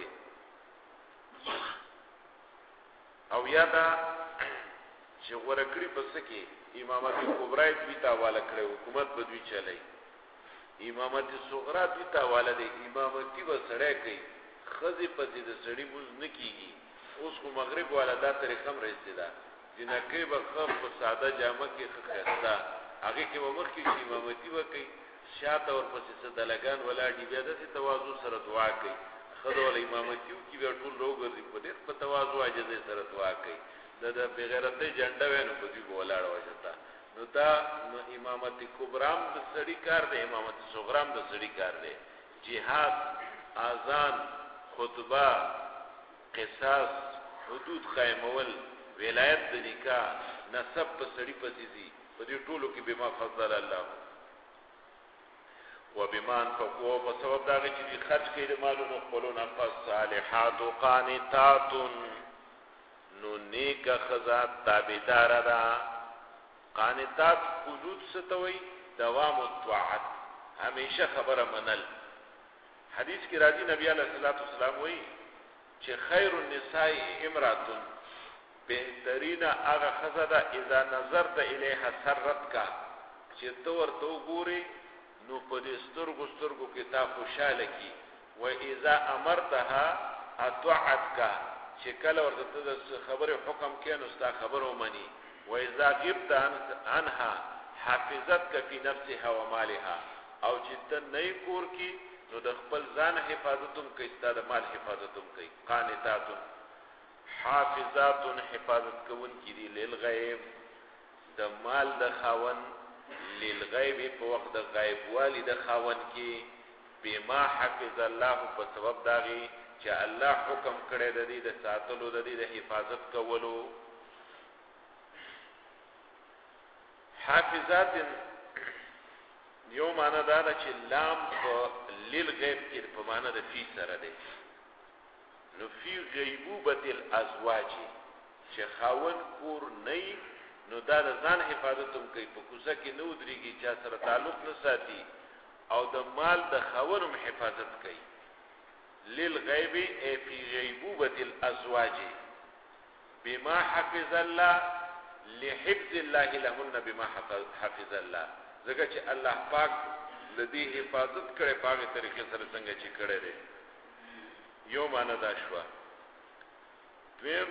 او یادا چې ورکړي په سکه امامت کبرى دوی ته حواله کړي حکومت به دوی چلای امامت صغرا دوی ته حواله دي امامتي وسړی کوي خزي په دې د سړی موږ نکېږي اوس کو مغرب والا دا طریقه هم رسېده ده جنکه به خف په ساده جامه کې خسته هغه کې ومخ کې امامتي وکي شاته ور پسې صدلګان ولا دی بیا د تواضع سره دعا کوي خدای امامتیو کې به ټول روغري په دې په تواضع اجازه سره دعا کوي د بغیرته جنډه وینو په دې ولاړ وځتا نو دا امامت کبرام د سړی کار دی امامت صغرام د سړی کار دی جهاد اذان خطبه قصاص حدود قائمول ولایت د نکاح نسب په سړی پسې دي په دې ټولو کې بما فضل الله وبما انفقوا بسبب دا چې خرج کړي مالونو خپلونه فصالحات قانتات نو نیک خزا تابعدار ده قانتات قنوت ستوي دوام الطاعت همیشه خبره منل حدیث کې راځي نبی علیہ الصلوۃ والسلام وایي چې خیر النساء امراه بهترین هغه خزا ده اذا نظرت الیها سرتک چې تو ورته وګوري نو په دې سترګو کې تا خوشاله کی و اذا امرتها اطاعتک چې کله ورته د خبره حکم کې نو ستا خبره ومني و اذا غبت عنها حافظتك في نفسها ومالها او چې ته نه کور کی نو د خپل ځان حفاظتوم کوي ستاسو د مال حفاظتوم کوي قانتات حافظات حفاظت کوون کی دی للغیب د مال د خاون للغیب په وخت د غیب والی د خاون کې بما حفظ الله په سبب داغي چې الله حکم کړی د دې د ساتلو د دې د حفاظت کولو حافظات یو معنا دا چې لام په للغیب کې په معنا د فی سره ده نو فی غیبوبه الازواج چې خاون کور نه نو دا د ځان حفاظت هم کوي په کوڅه کې نو دريږي چې سره تعلق نه ساتي او د مال د خاونم حفاظت کوي للغیب ای فی غیبوبه الازواج بما حفظ الله لحفظ الله لهن بما حفظ الله ځکه چې الله پاک لدی حفاظت کړي په طریقې سره څنګه چې کړي دي یو معنا دا شو دویم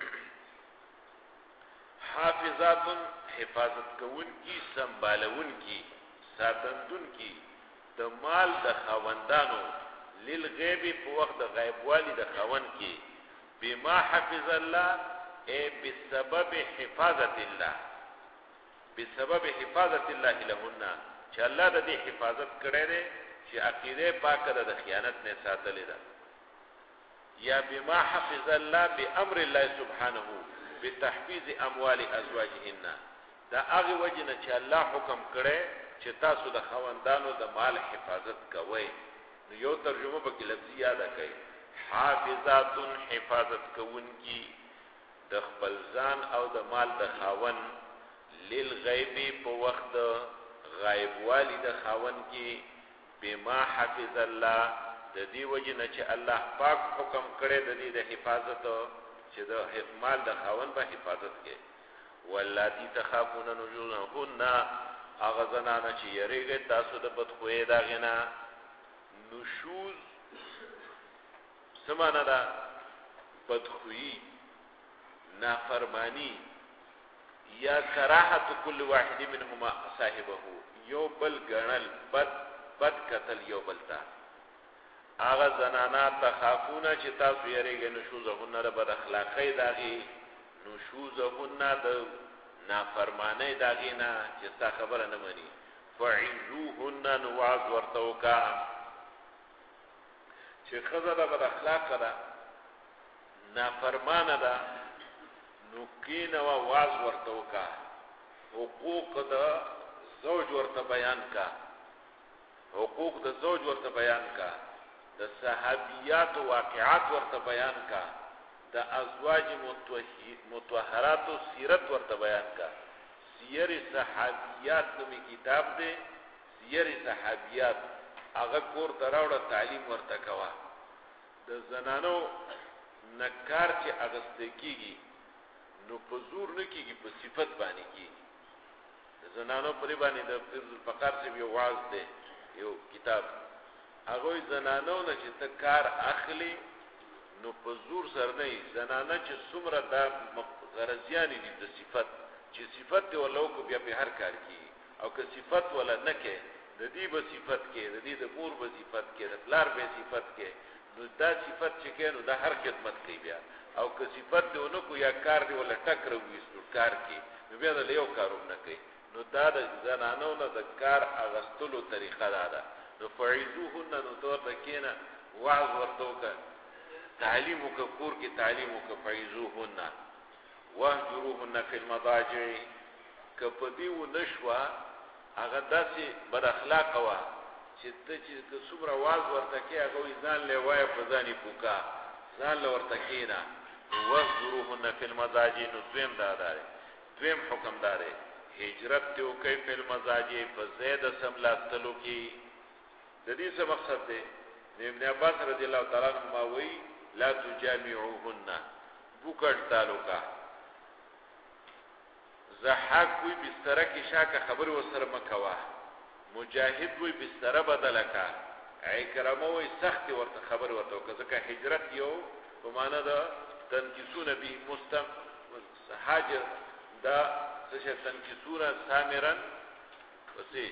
حافظات حفاظت کوون کی سنبالون کی ساتندون کی د مال د خاوندانو للغیب په وخت د غیب والی د خاوند کی بما حفظ الله ای بسبب حفاظت الله بسبب حفاظت الله لهن چې الله د دې حفاظت کړي دي چې عقیده پاکه د خیانت نه ساتلې ده یا بما حفظ الله بامر الله سبحانه بتحفيظ اموال ازواجهن دا هغه وجنه چې الله حکم کړي چې تاسو د خوندانو د مال حفاظت کوئ نو یو ترجمه به کې لفظي یاد کړئ حافظات حفاظت کوونکی د خپل ځان او د مال د خاون للغیب په وخت د غیب والی د خاون کې بما حفظ الله د دې وجه نه چې الله پاک حکم کړی د دې د حفاظت چې د مال د خاوند به حفاظت کې واللاتی تخافون نشوزهن هغه زنانه چې یریږي تاسو د بدخویۍ د هغې نه نشوز څه معنا ده بدخویي نافرمانی یا کراهت کل واحد منهما صاحبه یو بل ګڼل بد قتل یو بل ته هغه زنانا تخافونه چې تاسو یریږئ نشوزهن د بد اخلاقۍ د هغې نشوزهن د نافرمانۍ د هغې نه چې ستا خبره نه مني فعظوهن نو وعظ ورته وکړه چې ښځه د بد اخلاقه ده نافرمانه ده نو کینوه وعظ ورته وکړه حقوق د زوج ورته بیان کا حقوق د زوج ورته بیان کا د صحابیات واقعات ورته بیان کا د ازواج مطهرات سیرت ورته بیان کا سیر صحابیات نومي کتاب دی سیر صحابیات هغه کور ته راوړه تعلیم ورته کوه د زنانو نکار چې اغسته کیږي نو په زور نه کیږي په صفت باندې کیږي زنانو پرې باندې د فیض الفقار سے یو واعظ دی یو کتاب هغه زنانو نه چې ته کار اخلي نو په زور سره نه زنانه چې څومره د غرضیانې دي د صفت چې صفت دی ولو کو بیا په هر کار کې او که صفت ولا نه کې د دې به صفت کې د دې د مور به صفت کې د پلار به صفت کې نو دا صفت چې کې نو د هر خدمت کوي بیا او که صفت دی ونه کو یا کار دی ولا ټکر وېستو کار کې نو بیا د یو کاروم نه کوي نو دا د زنانو نه د کار اغستلو طریقه ده نو فعظوهن نو تور د کینه وعظ ورته وکړه تعلیم وکړه کور کې تعلیم وکړه فعظوهن واهجروهن فی المضاجع که په دې ونشوه هغه داسې بد اخلاقه وه چې ته چې څومره وعظ ورته کې هغه وایي ځان لی وایه په ځان یې پوکه ځان له ورته کښېنه واهجروهن فی المضاجع نو دویم حکم دا دی هجرت ته وکړئ فی المضاجع په ځای د څملاستلو کې د دې څه مقصد دی ابن عباس رضی الله تعالی عنهما وایي لا تجامعوهن بوکړ تعلقه زحاک وی بستره کې شاکه خبر وسره مکوا مجاهد وی بستره بدله کا عکرمه وی سخت ورته خبر ورته ځکه هجرت یو په معنا ده تنکسون به مستم حاجر دا څه تنکسون سامرا وسی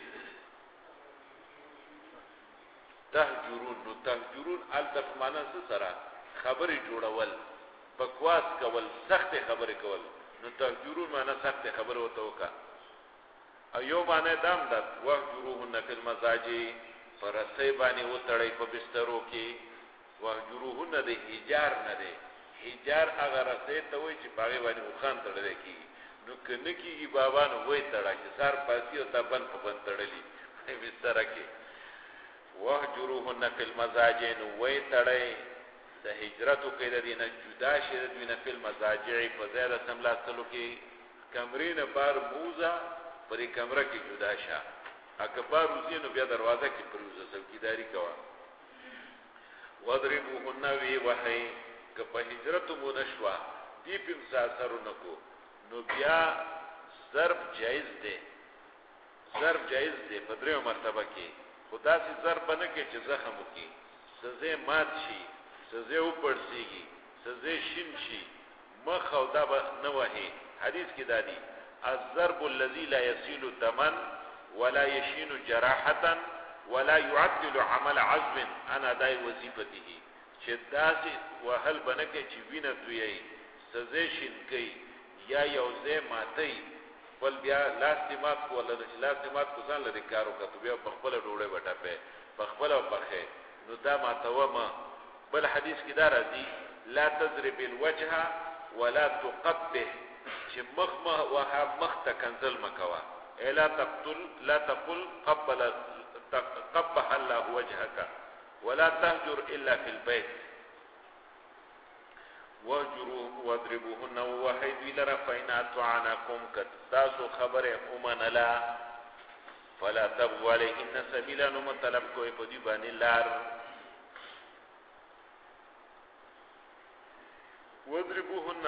تهجرون نو تهجرون الف معنا سره خبري جوړول بکواس کول سخت خبري کول نو تهجرون معنا سخت خبر وته وکا ایو باندې دام د وهجروهن فی المضاجع فرسې باندې وتړی په بسترو کې وهجروهن د حجار نه دی حجار هغه رسې ته وای چې باغې باندې وخان تړل کی نو کنه کیږي بابا نو وای تړا چې سار پاسی او تبن په بن تړلی بستر کې وهجروهن فی المضاجع نو وای تړی د هجرتو کې د دینه جدا شه د دینه په مزاجع په زیاده سملاستلو کې کمرې نه بار موزه پرې کمره کې جدا شه اکبر روزینو بیا دروازه کې پروزه څوکیداری کوا وضربوهن وی وحی که په هجرتو مو نشوا دی په مساسر نکو نو بیا ضرب جایز دی په دریو مرتبه کې خدا سي ضرب نه کې چې زخم وکي سزه مات شي سزه وپړسیږي سزه شین شي مخ او دا نه وهي حدیث کې دادی الضرب الذي لا يسيل دما ولا يشين جراحه ولا يعدل عمل عزم انا دای وظیفته چې داسې وهل بنکه چې وینه دوی سزه شین کوي یا یوځه ماتي ول بیا لاستمات ولا لاستمات کو ځان لري کارو کته بیا په خپل ډوړې وټه په خپل پخې نو دا ماتوما بل حدیث کې دا راځي لا تضرب الوجه ولا تقبه چې مخ وها مخ تکنزل مکوا الا تقل قبح الله وجهك ولا تهجر الا في البيت وهجروا واضربوهن وحيد لرا فإن أطعنكم كتاسو خبر امن لا فلا تبغوا عليهن سبيلا ومطلب کوئی پدی باندې لار وضربوهن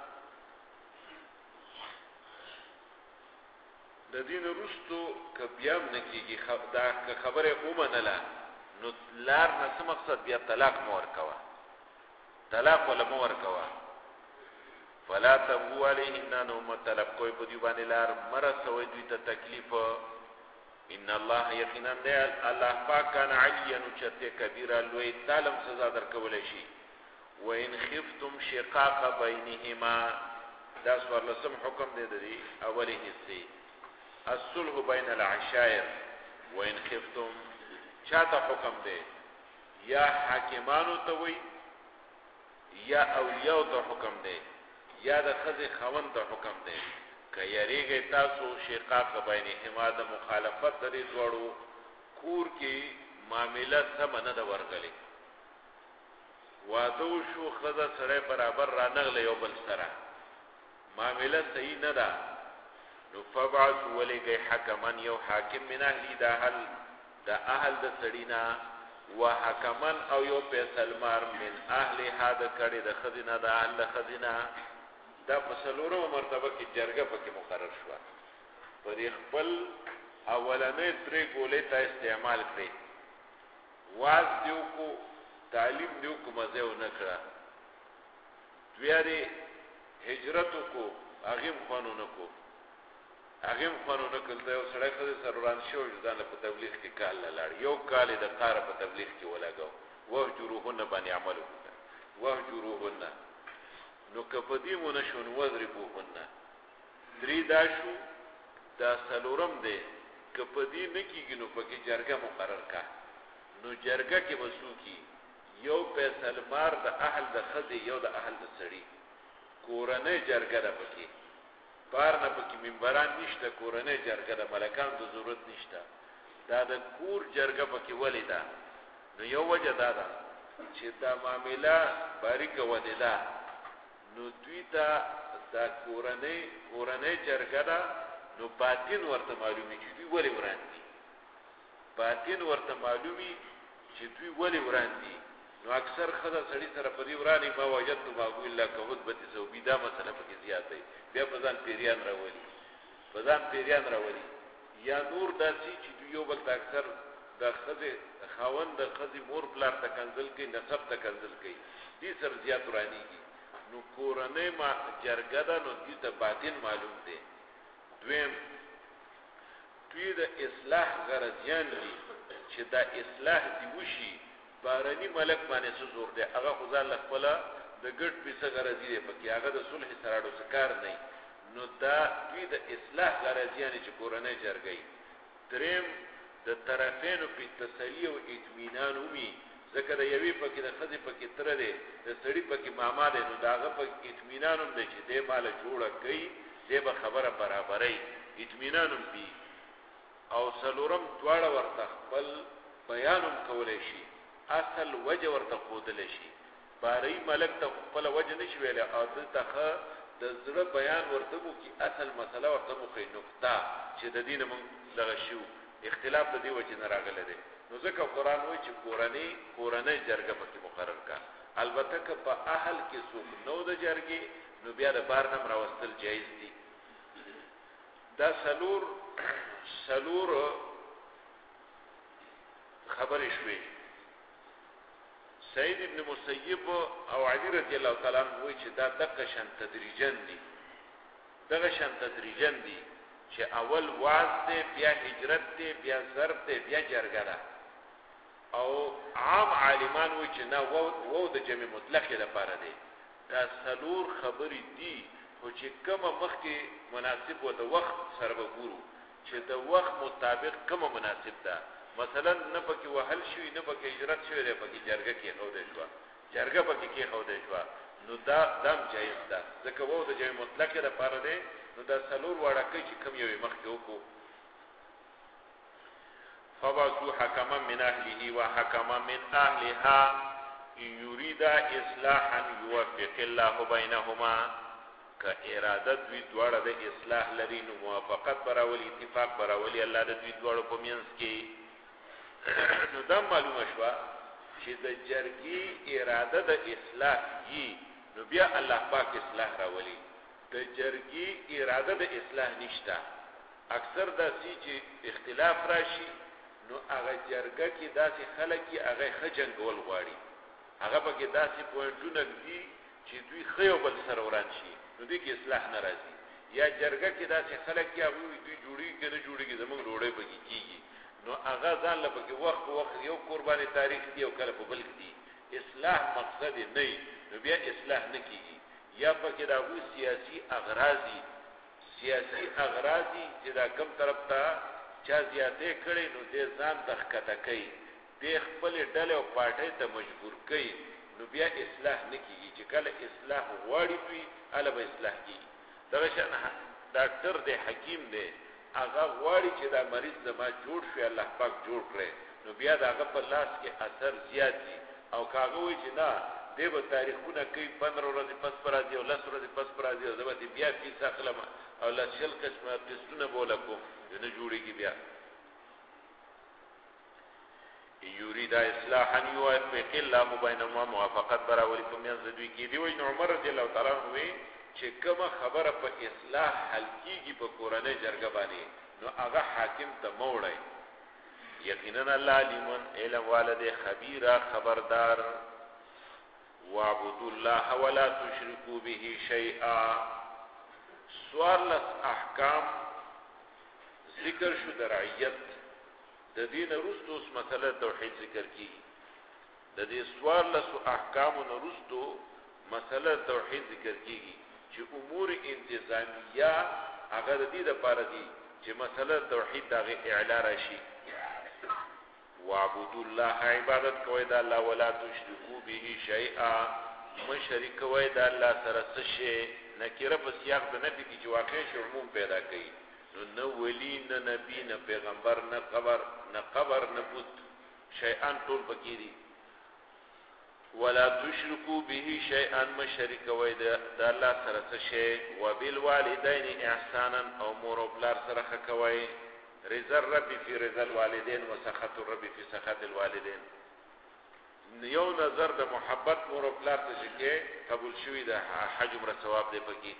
د دین رستو کبیام نکیږي دا خبره اومنله نو لار نه څه مقصد بیا طلاق مور کوا طلاق ولا مور کوا فلا تبغوا عليهن نو مطلب کوئی په دی باندې لار مرسوي دوی ته تکلیف ان الله یقینا الله پاک کان علیا چته کبیره لوی تعلم سزا درکول شي وان خفتم شقاق بینهما دا سوال لسم حکم دی اولی حصے الصلح بین العشائر وان خفتم چاته حکم دی یا حاکمانو ته وی یا اولیاء ته حکم دی یا د خزي خوند ته حکم دی کيریږي تاسو شقاق بینهما د مخالفت د دې دوړو کور کې معاملې سم نه د ورغلي وادو شو خزه سره برابر را نغله یو بل سره معاملې صحیح نه ده نو فبعث ولګي حکمن یو حاکم من اهلی د اهل د سړینا وحکمن او یو فیصلمار من اهل هدا کړي د خزینه د اهل خزینه دا په سلورو مرتبه کې جرګه پکې مقرر شو پر خپل اولنې درې ګولې ته استعمال کړي واز دیو کو تعلیم دیو کو مزه و نکړه دویاري هجرت کو اغم قانون کو اغم قانون کله یو سړی خو سروران شو ځان په تبلیغ کې کال لاړ یو کال د قار په تبلیغ کې ولاګو وهجروهن باندې عمل وکړه وهجروهن نو کپدی مونږ شون وضربوهن درې دا شو دا سلورم دی کپدی نکیږي نو پکې جرګه مقرر کا نو جرګه کې وسوکی یو فیصلمار د اهل د خزي یو د اهل د سړی کورنۍ جرګه ده پکې بار نه پکې منبران نشته کورنۍ جرګه ده ملکان د ضرورت نشته دا د کور جرګه پکې ولیدا نو یو وجه دا ده چې دا معاملې باریک ودیدا نو دوی ته دا کورنۍ جرګه ده نو باطن ورته معلومي چې دوی ولې وراندي باطن ورته معلومي چې دوی ولې وراندي نو اکثر خزه سړی سره په دی ورانی ما وجدت ما اقول لك خطبه سوبي دا مثلا په زیاتې بیا په ځان پیریان راولي یا نور داسي چې دوی یو بل اکثر د خزه خاوند د خزه مور بلار ته کنزل کوي نسب ته کنزل کوي دي سر زیات ورانیږي نو کورنۍ ما جرګه ده نو دې ته باطن معلوم دي دویم دوی د اصلاح غرضیان دي چې دا اصلاح دی وشي بارانی ملک باندې څه زور دی هغه خدای خپل د ګډ پیسه غرضی دی پکې هغه د صلح سراړو سکار نه نو دا دوی د اصلاح غرضیان چې کورنۍ جرګي دریم د طرفینو په تسلی او اطمینان ومي ځکه د یوې پکې د خزي پکې تر دی د سړی پکې ماما دی نو داغه پکې اطمینان هم دی چې دې مال جوړه کوي دې به خبره برابرۍ اطمینان هم دی او سلورم دواړه ورته خپل بیانم کولای شي اصل وجه ورته خودل شي باری ملک ته خپل وجه نشي ویل او دغه د زړه بیان ورته مو کی اصل مسله ورته مو خې نقطه چې د دین مون لغه شو اختلاف د دی وجه نه راغله دي نو ځکه قران وایي چې کورنۍ جرګه پکې مقرر کا البته که په اهل کې څوک نو د جرګې نو بیا د بار نم راوستل جایز دي دا سلور خبرې شوي سید ابن مسیب او علی رضی الله تعالی عنہ وایي چې دا دغه شان تدریجن دي چې اول واز ته بیا هجرت ته بیا ضرب ته بیا جرګه ده او عام عالمان وایي چې نه وو د جمع مطلقه لپاره دی دا سلور خبرې دي خو چې کومه مخکې مناسب و د وخت سره وګورو چې د وخت مطابق کومه مناسب ده مثلا نه پکې وهل شوی نه پکې هجرت شوی دی پکې جرګه کې خو دی شو جرګه پکې کې خو دی شو نو دا دم جایز ده ځکه وو د جمع مطلقه لپاره دی نو دا سلور وړه کې چې کوم یو مخکې وکړو فبعثوا حكما من اهله وحكما من اهلها يريد اصلاحا يوفق الله بينهما که اراده دوی دواړه د اصلاح لري نو موافقت براولي اتفاق براولي الله د دوی دواړو په منځ کې نو دا معلومه شو چې د جرګي اراده د اصلاح یي نو بیا الله پاک اصلاح راولي د جرګي اراده د اصلاح نشته اکثر داسي چې اختلاف راشي نو هغه جرګه کې داسي خلک کې هغه خجنګول غواړي هغه پکې داسي پوینټونه دي چې دوی خيو بل سره وران شي نو دې کې اصلاح ناراضي یا جرګه کې داسي خلک کې هغه دوی جوړي کنه جوړيږي زمونږ ډوړې پکې کیږي نو هغه ځان لپاره وخت یو قرباني تاریخ دی او کله په بل کې دی اصلاح مقصد نه نو بیا اصلاح نه کیږي یا پکې دا وو سیاسي اغراضي چې دا کم طرف ته چا زیاتې کړي نو دې ځان تخکته کوي دې خپل ډله او پارټي ته مجبور کوي نو بیا اصلاح نه کیږي چې کله اصلاح غواړي دوی اله به اصلاح کیږي دا شنه ډاکټر دې حکیم دې هغه غواړي چې دا مریض زما جوړ شي الله پاک جوړ کړي نو بیا دا هغه په لاس کې اثر زیات دي او کاغه وی چې نه دیو تاریخونه کوي 15 ورځې پس پر راځي او 10 ورځې پس پر راځي او زبته بیا فیصله خلم او لا شل قسمه تستونه بولکو نه جوړيږي بیا یرید اصلاحا یوفق الله بینهما موافقت براولي کوم یزدوی کی دی وای عمر رضی الله تعالی عنہ چې کومه خبره په اصلاح حل کیږي په قرانه جرګه باندې نو هغه حاکم ته موړی یقینا الله علیم علم والد خبیر خبردار وعبدوا الله ولا تشركوا به شيئا سوالس احکام ذکر شو درعیت د دین رستو اس مسله توحید ذکر کی د دې سوالس احکام رستو مسله توحید ذکر کیږي چې امور انتظامیه هغه د دې لپاره دي چې مسله توحید دغه اعلان راشي وعبدوا الله عبادت کوي د الله ولا تشركوا به شيئا مشرک کوي د الله سره څه شي نکره په سیاق د نفي کې چې واقع شي عموم پیدا کوي نو ولی نه نبی نه پیغمبر نه قبر نه بوت شیئا ټول بکیری ولا تشركوا به شيئا مشرک کوي د الله سره څه شي وبالوالدین احسانا او مور او بلار سره کوي رضا الرب فی رضا الوالدین وسخط الرب فی سخط الوالدین یو نظر د محبت مور او پلار ته چې قبول شوی د حج عمره ثواب دی پکې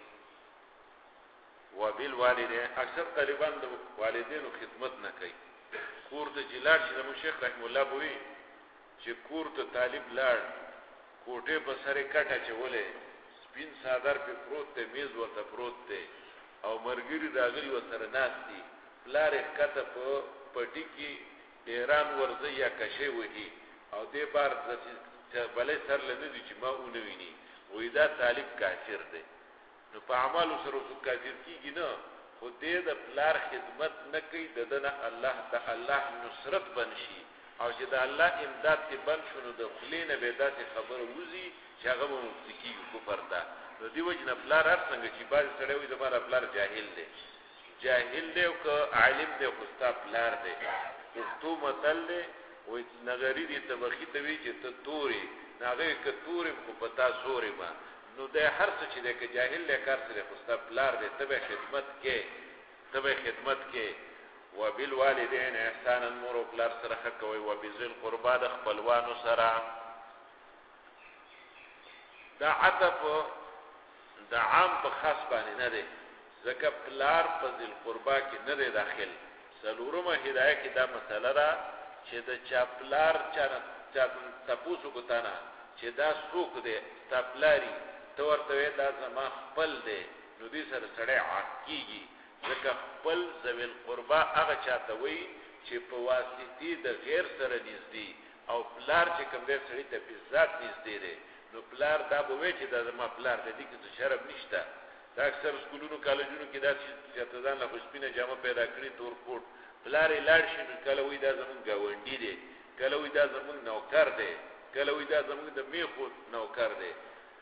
وبالوالدین اکثر طالبان د والدینو خدمت نه کوي کور ته جلار چې د شیخ رحم الله بوي چې کور ته طالب لاړ کوټه په سره کټه چولې سپین صادر په پروت ته میز ورته پروت ته او مرګری راغلی وسره ناس دي پلار کته په پټی کې ایران ورځي یا کشه وهي او دې بار چې بلې سر لنه دي چې ما اونویني وې دا طالب کافر دی نو په اعمالو سره کافر کیږي نه خو دې د پلار خدمت نه کوي دنه الله تعالی نصرت بنشي او چې د الله امداد ته بن شونه د خلینه به داسې خبره وزي چې هغه مفتکی کفر ده نو دی وجنه پلار هر څنګه چې باز سره وي زماره پلار جاهل دی او که عالم دی خو ستا پلار دی پښتو متل دی وې نظری دی تبخی ته وی چې ته توري ناغه ک توري خو پتا زوري ما نو د هر څه چې د جاهل له کار سره خو ستا پلار دی تبه خدمت کې وبالوالدین احسانا مور او پلار سره کوي وبذل قربا د خپلوانو سره دا عطف د عام په خاص باندې نه دی ځکه پلار په ذل قربا کې نه دی داخل سلورمه هدايه کې دا مسله را چې د چا پلار چا تاسو کو تانا چې دا څوک دی تپلاری تو ورته دا زما خپل دی نو دې سره سړی عقیږي ځکه خپل ذل قربا هغه چاته وي چې په واسطه د غیر سره نږدې او پلار چې کوم دې سړی ته په ذات نږدې دی نو پلار دا به وي چې دا زما پلار دی کې څه شرم نشته دا اکثر سکولونو کالجونو کې دا چې ځان له خوشبینه جامه پیدا کړی تور کوټ پلار لاړ شي نو کله وې دا زمون گاونډي دی کله وې دا زمون نوکر دی کله وې دا زمون د میخو نوکر دی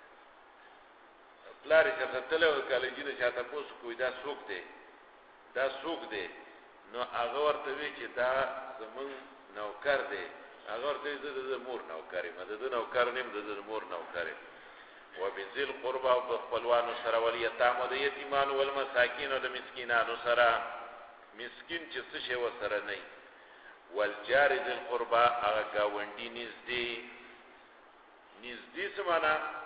پلار چې فتله او کالجینه چاته پوس کوی دا څوک دی نو هغه ورته وی چې دا زمون نوکر دی هغه ورته د مور نوکرې مده د نوکر نیم د مور نوکرې وبذل قربا او خپلوانو سره ولیتام او د یتیمانو والمساکین او د مسکینانو سره مسکین چې څه شی وسره نه والجار ذل قربا هغه گاونډي نږدې سمانا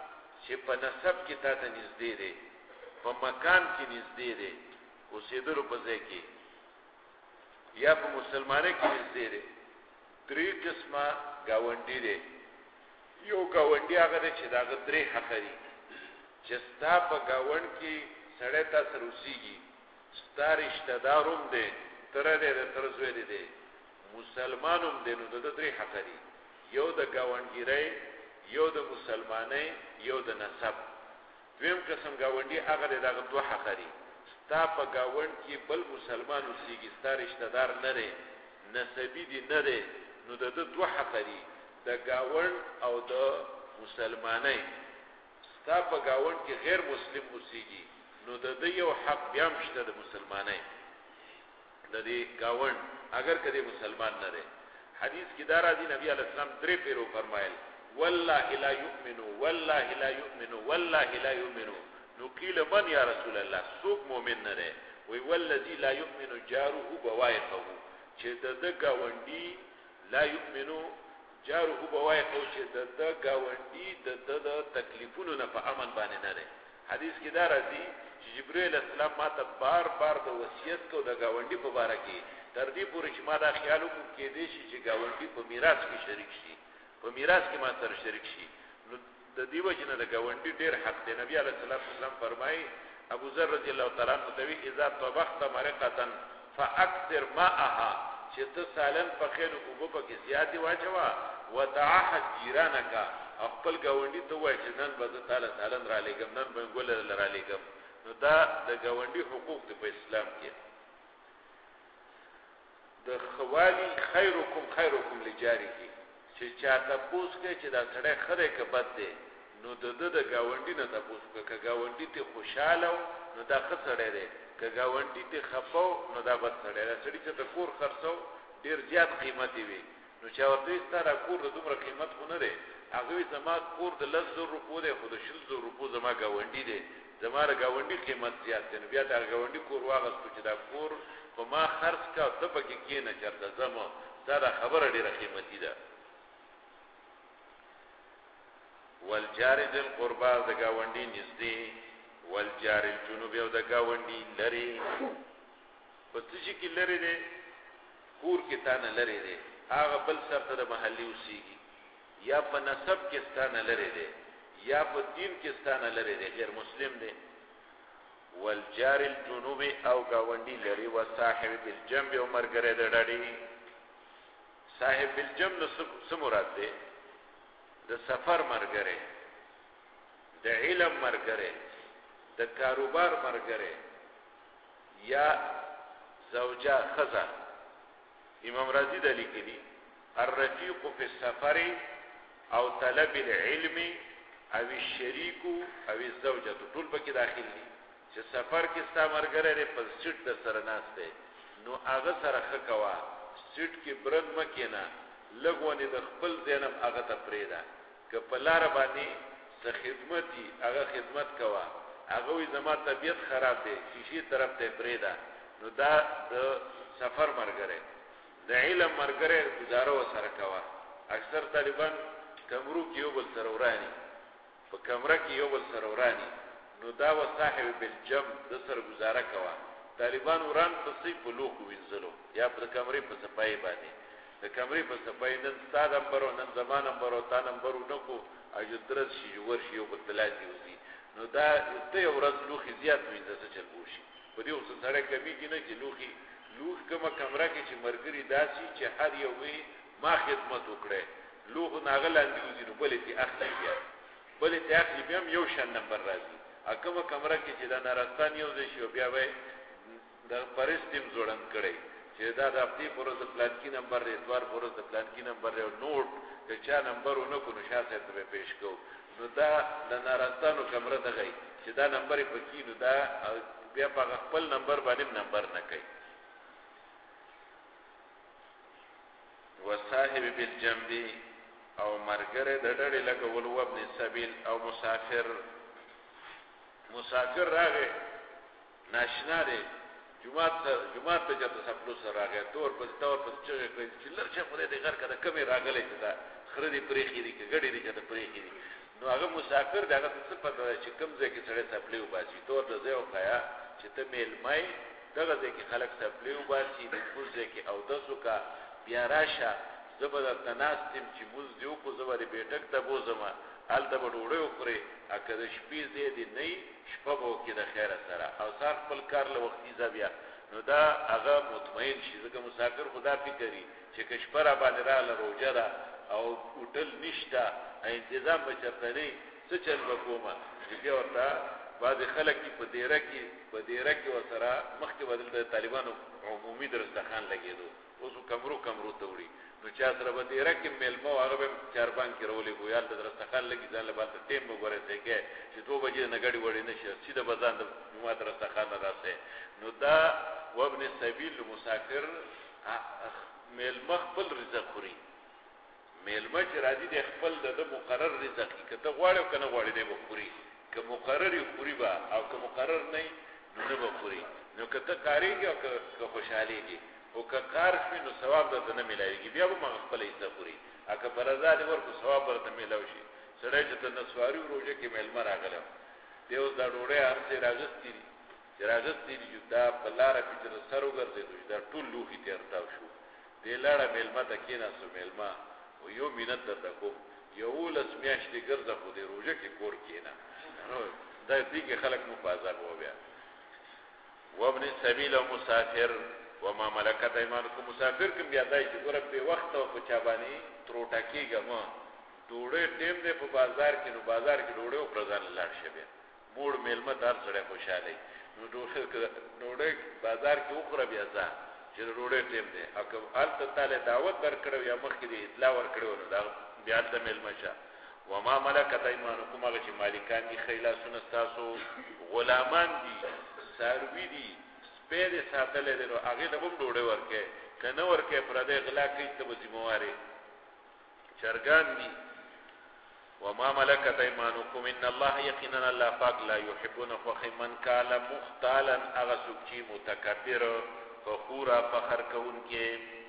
چې په نسب کې تا ته نږدې دی په مکان کې نږدې دی اوسېدلو په ځای کې یا په مسلمانۍ کې نږدې دی درې قسمه گاونډي دی یو گاونډي هغه دی چې داغه درې حق لري چې ستا په گاوند کې سړی تا سره اوسېږي ستا رشته دار هم دی تره دی د تره زوی دی مسلمان هم دی نو د درې حق لري یو د گاونډګیرۍ یو د مسلمانۍ یو د نسب دویم قسم گاونډي هغه دی داغه دوه حق لري ستا په گاوند کې بل مسلمان اوسېږي ستا رشته دار نه دی نسبی دی نه دی نو د دوه حق لري د گاوند او د مسلمانۍ ستا په گاوند کې غیر مسلم اوسېږي نو د یو حق بیا هم شته د مسلمانۍ د دې گاوند اگر کدی مسلمان نه دی حدیث کې دا راځي نبی علیہ السلام درې پیرو فرمایل والله لا یؤمن والله لا یؤمن والله لا یؤمن نو قیل من یا رسول الله سوق مؤمن نه دی وی والذی لا یؤمن جاره بوایقه چې د گاوندی لا یؤمن جاره بوایقه چې د گاوندی د تکلیفونو نه په امن باندې نه دی حدیث کې دا راځي چې جبرئیل السلام ماته بار بار د وصیت کو د گاونډي په باره کې تر دې پورې چې ما دا خیال وکړ کې دې چې گاونډي په میراث کې شریک شي په میراث کې ما سره شریک شي نو د دې وجه نه د گاونډي ډېر حق دی نبی علیه السلام فرمایي ابو ذر رضی الله تعالی عنہ دوی اذا طبخت مرقه فاكثر ماءها چې ته سالن په خیر او په کې زیاتې واچوا وتعهد جيرانك خپل گاونډي ته وایي چې نن به تعالی سالن را لګم نن به ګول را لګم نو دا د گاونډي حقوق دی په اسلام کې د خوالی خیرکم لجاره چې چاته پوس کې چې دا سړی خره کې بد دی نو د گاونډي نه تاسو که گاونډي ته خوشاله نو دا خسړی دی که گاونډي ته خفاو نو دا بد سړی دی سړی چې د کور خرڅو ډیر زیات قیمتي وي نو چا ورته ستاره کور د دومره قیمت خو نه دی هغه زما کور د 100 روپو دی خو د 100 روپو زما گاونډي دی زما گاونډي قیمت زیات دی نو بیا دا گاونډي کور واغستو چې دا کور په ما خرڅ کا ته پکې کېنه چرته زما دا خبره ډیره قیمتي ده والجار ذل قربا د گاونډي نږدې والجار الجنوب یو د گاونډي لري په څه کې لري دی کور کې تانه لري دی هغه بل سره د محلي اوسېږي یا په نسب کې ستانه لري دی یا په دین کې ستانه لري دی غیر مسلم دی والجار الجنوب او گاونډي لري و صاحب بالجنب او مرګره د ډاډي صاحب بالجنب څه مراد دی د سفر مرګره د علم مرګره د کاروبار مرګره یا زوجه خزه امام رازی د لیکلي الرفيق في السفر او طلب العلم او الشريك او الزوجه ټول پکې داخل دي چې سفر کې ستا مرګره لري په سټ د سره ناشته نو هغه سره خکوا سټ کې برن مکینا لګونی د خپل زینم هغه ته پریدا که په لار باندې څه خدمتي هغه خدمت کوا هغه وي زما طبيعت خراب دی شي طرف ته پریدا نو دا د سفر مرګره د علم مرګره گزارو سره کوا اکثر طالبان کمرو کې یو بل سره ورانی په کمره کې یو بل سره ورانی نو دا و صاحب بالجم د سره گزاره کوا طالبان وران په سي په لوخ وینځلو یا په کمرې په صفای باندې د کمرې په صفای نن ستاد نمبر نن زمان نمبر او تا نمبر نکو اجدرس شي ورشي او بتلاتي وزي نو دا ته یو ورځ لوخي زیات وینځه څه چل بوشي په دې اوس سره کمی کې نه چې لوخ کومه کمره کې چې مرګري داسي چې هر یو وي ما خدمت وکړي لوخ ناغلاندې وزي نو بلې ته اخلي بیا یو شان نمبر راځي اکمه کمره کې چې دا نارستان یو ځای شو بیا وای د پرستیم جوړن کړي چې دا د خپل پروز پلان کې نمبر دی اتوار پروز د پلان کې نمبر دی نوٹ چې چا نمبر ونکو نو شاسه ته پیش کو نو دا د نارستانو کمره دغی چې دا نمبر پکې نو دا بیا په خپل نمبر باندې نمبر نه کوي وصاحب بالجنب او مرګره د ډډې لکه ول وابن سبیل او مسافر راغی ناشنا دی جمعه ته جته سپلو سره راغی تور په چې لرچه خو دې غر کده کمی راغلی چې دا خره دې پرېخي دي کې ګډې دې چې پرېخي دي نو هغه مسافر دغه څه پته چې کوم ځای کې سړی سپلی وباسي تور د ځای وخایا چې ته میلمای دغه ځای کې خلک سپلی وباسي د کوزه کې او دسو کا بیا راشه زبر تناستم چې موږ دیو کو زبر بیٹک ته بوزما ال د وډوړې وکړي اکه د شپې دې دی نه شپه وو کې د خیر سره او سار خپل کار له وختي ځبیا نو دا هغه مطمئن شي ځکه مسافر خدا فکرې چې کشپره باندې را لروجه ده او هوټل نشته انتظام بچته نه څه چل وکوما چې بیا ورته بعض خلک په دیره کې وسره مخکې بدل د طالبانو عمومي درستخان لګیدو اوس کمرو ته وړي نو چا سره به دیره کې ملمو هغه به چاربان کې رولې ګویال د درستخان لګي ځان له باندې ټیم وګورئ چې 2 بجې نه غړي وړي نشي سیده بزان د ما درستخان راځي نو دا وابن سبیل مسافر ملمخ خپل رزق خوري ملمه چې راځي د خپل د مقرر رزق کې کته غواړي او کنه غواړي دی بخوري که مقرر خوري با او که مقرر نه نه بخوري نو کته کاریږي او که خوشحاليږي او که کار شي نو ثواب درته نه ملایږي بیا به ما خپل ایسته خوري اګه پرزاد ورکو ثواب درته ملایوي شي سړی چې د نسواري روزه کې ملمه راغله دیو دا ډوړې ارته راغستې دي دا بلاره چې سر وګرځي دا ټول لوخي تیرتاو شو دې لاړه ملمه ته کینا سو ملمه او یو مینت درته کوم یو لس میاشتې ګرځه خو دې روزه کې کور کینا دا دې کې خلک مو بازار وو بیا وابن سبیل او مسافر وما ملکت ایمانکم مسافر کوم بیا دای چې ګور په وخت او په چابانی تروټه کېګه ما ډوړې ټیم دې په بازار کې نو بازار کې ډوړې او پرځان لاړ شي موړ میلمه دار سره خوشاله نو ډوړې بازار کې وخره بیا ځه چې ډوړې ټیم دې اګه الته تعالی دعوت درکړو یا مخکې دې اطلاع ورکړو نو دا بیا د میلمه شه وما ملکت ایمانکم هغه چې مالکان دي خیلاسونه تاسو غلامان دي ساروی دي سپېد ساتلې دي نو هغه د بم ډوړې ورکه کنه ورکه پردې غلا کوي ته ذمہواري چرګان دي وما ملكت ايمانكم ان الله يقينا لا پاک لا يحبون فخمن كان مختالا اغسوچی متکبر فخورا فخر کون کې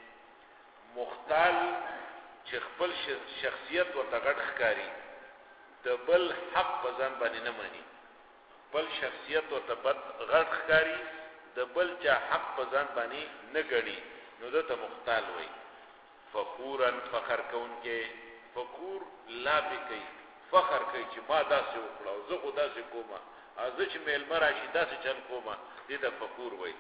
مختال چې خپل شخصیت ورته غټ ښکاری د بل حق بزن باندې نه مانی بل شخصیت ورته بد غټ ښکاری د بل چا حق بزن باندې نه غړي نو دته مختال وای فخورا فخر کون کې فخور لا بکی فخر کوي چې ما داسې وکړو زه خو داسې کومه ازه چې میلمه راشي داسې چل کومه دې ته فخور وای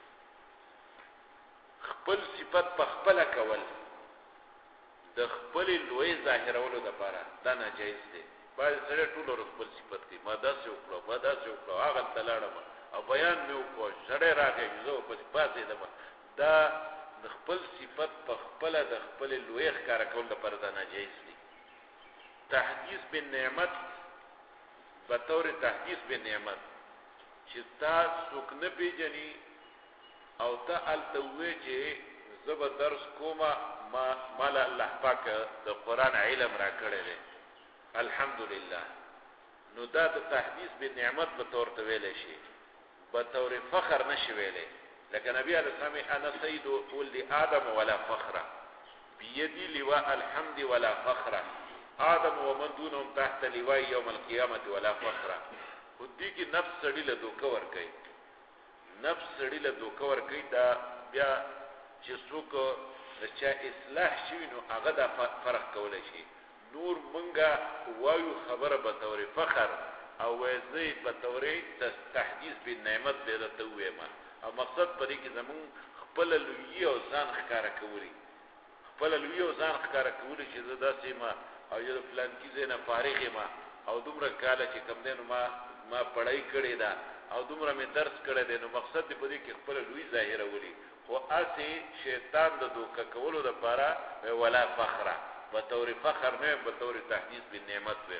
خپل صفت په خپل کول د خپل لوی ظاهرولو لپاره دا ناجایز دی باید سره ټول خپل صفت کې ما داسې وکړو هغه تلاړم او بیان مې وکړ سره راغی زه په پاتې ده دا د خپل صفت په خپل د خپل لوی ښکار کول لپاره دا ناجایز دی تحدیث بالنعمت بطور تحدیث بالنعمت چې تا څوک نه پیژني او ته التوې چې زب درس کومه ما مال الله پاک د قران علم را کړی دی الحمدلله نو دا د تحدیث بالنعمت په تور ته ویل شي په تور فخر نشي ویلې لکه نبی علیہ السلام انا سید ولد آدم ولا فخر بيدي لواء الحمد ولا فخر آدم ومن دونهم تحت لواء يوم القيامه ولا فخر خودی کی نفس سړی له دوکور کوي نفس سړی له دوکور کوي دا بیا چې څوک چې اصلاح شي نو هغه د فرق کول شي نور منګه وایو خبره به تور فخر او وزي په تورې تحديث بالنعمت دې ته وېما او مقصد پرې کې زمون خپل لوی او ځان ښکارا کوي خپل لوی او ځان ښکارا کوي چې زدا سیمه او یو پلان کې زنه فارغ ما او دومره کاله چې کم دینو ما پړای کړی دا او دومره می درس کړی دی نو مقصد دې پدې کې خپل لوی ظاهره ولي خو اسی شیطان د دوکه کولو لپاره ولا فخره بطور فخر نه بطور تحديث بالنعمت و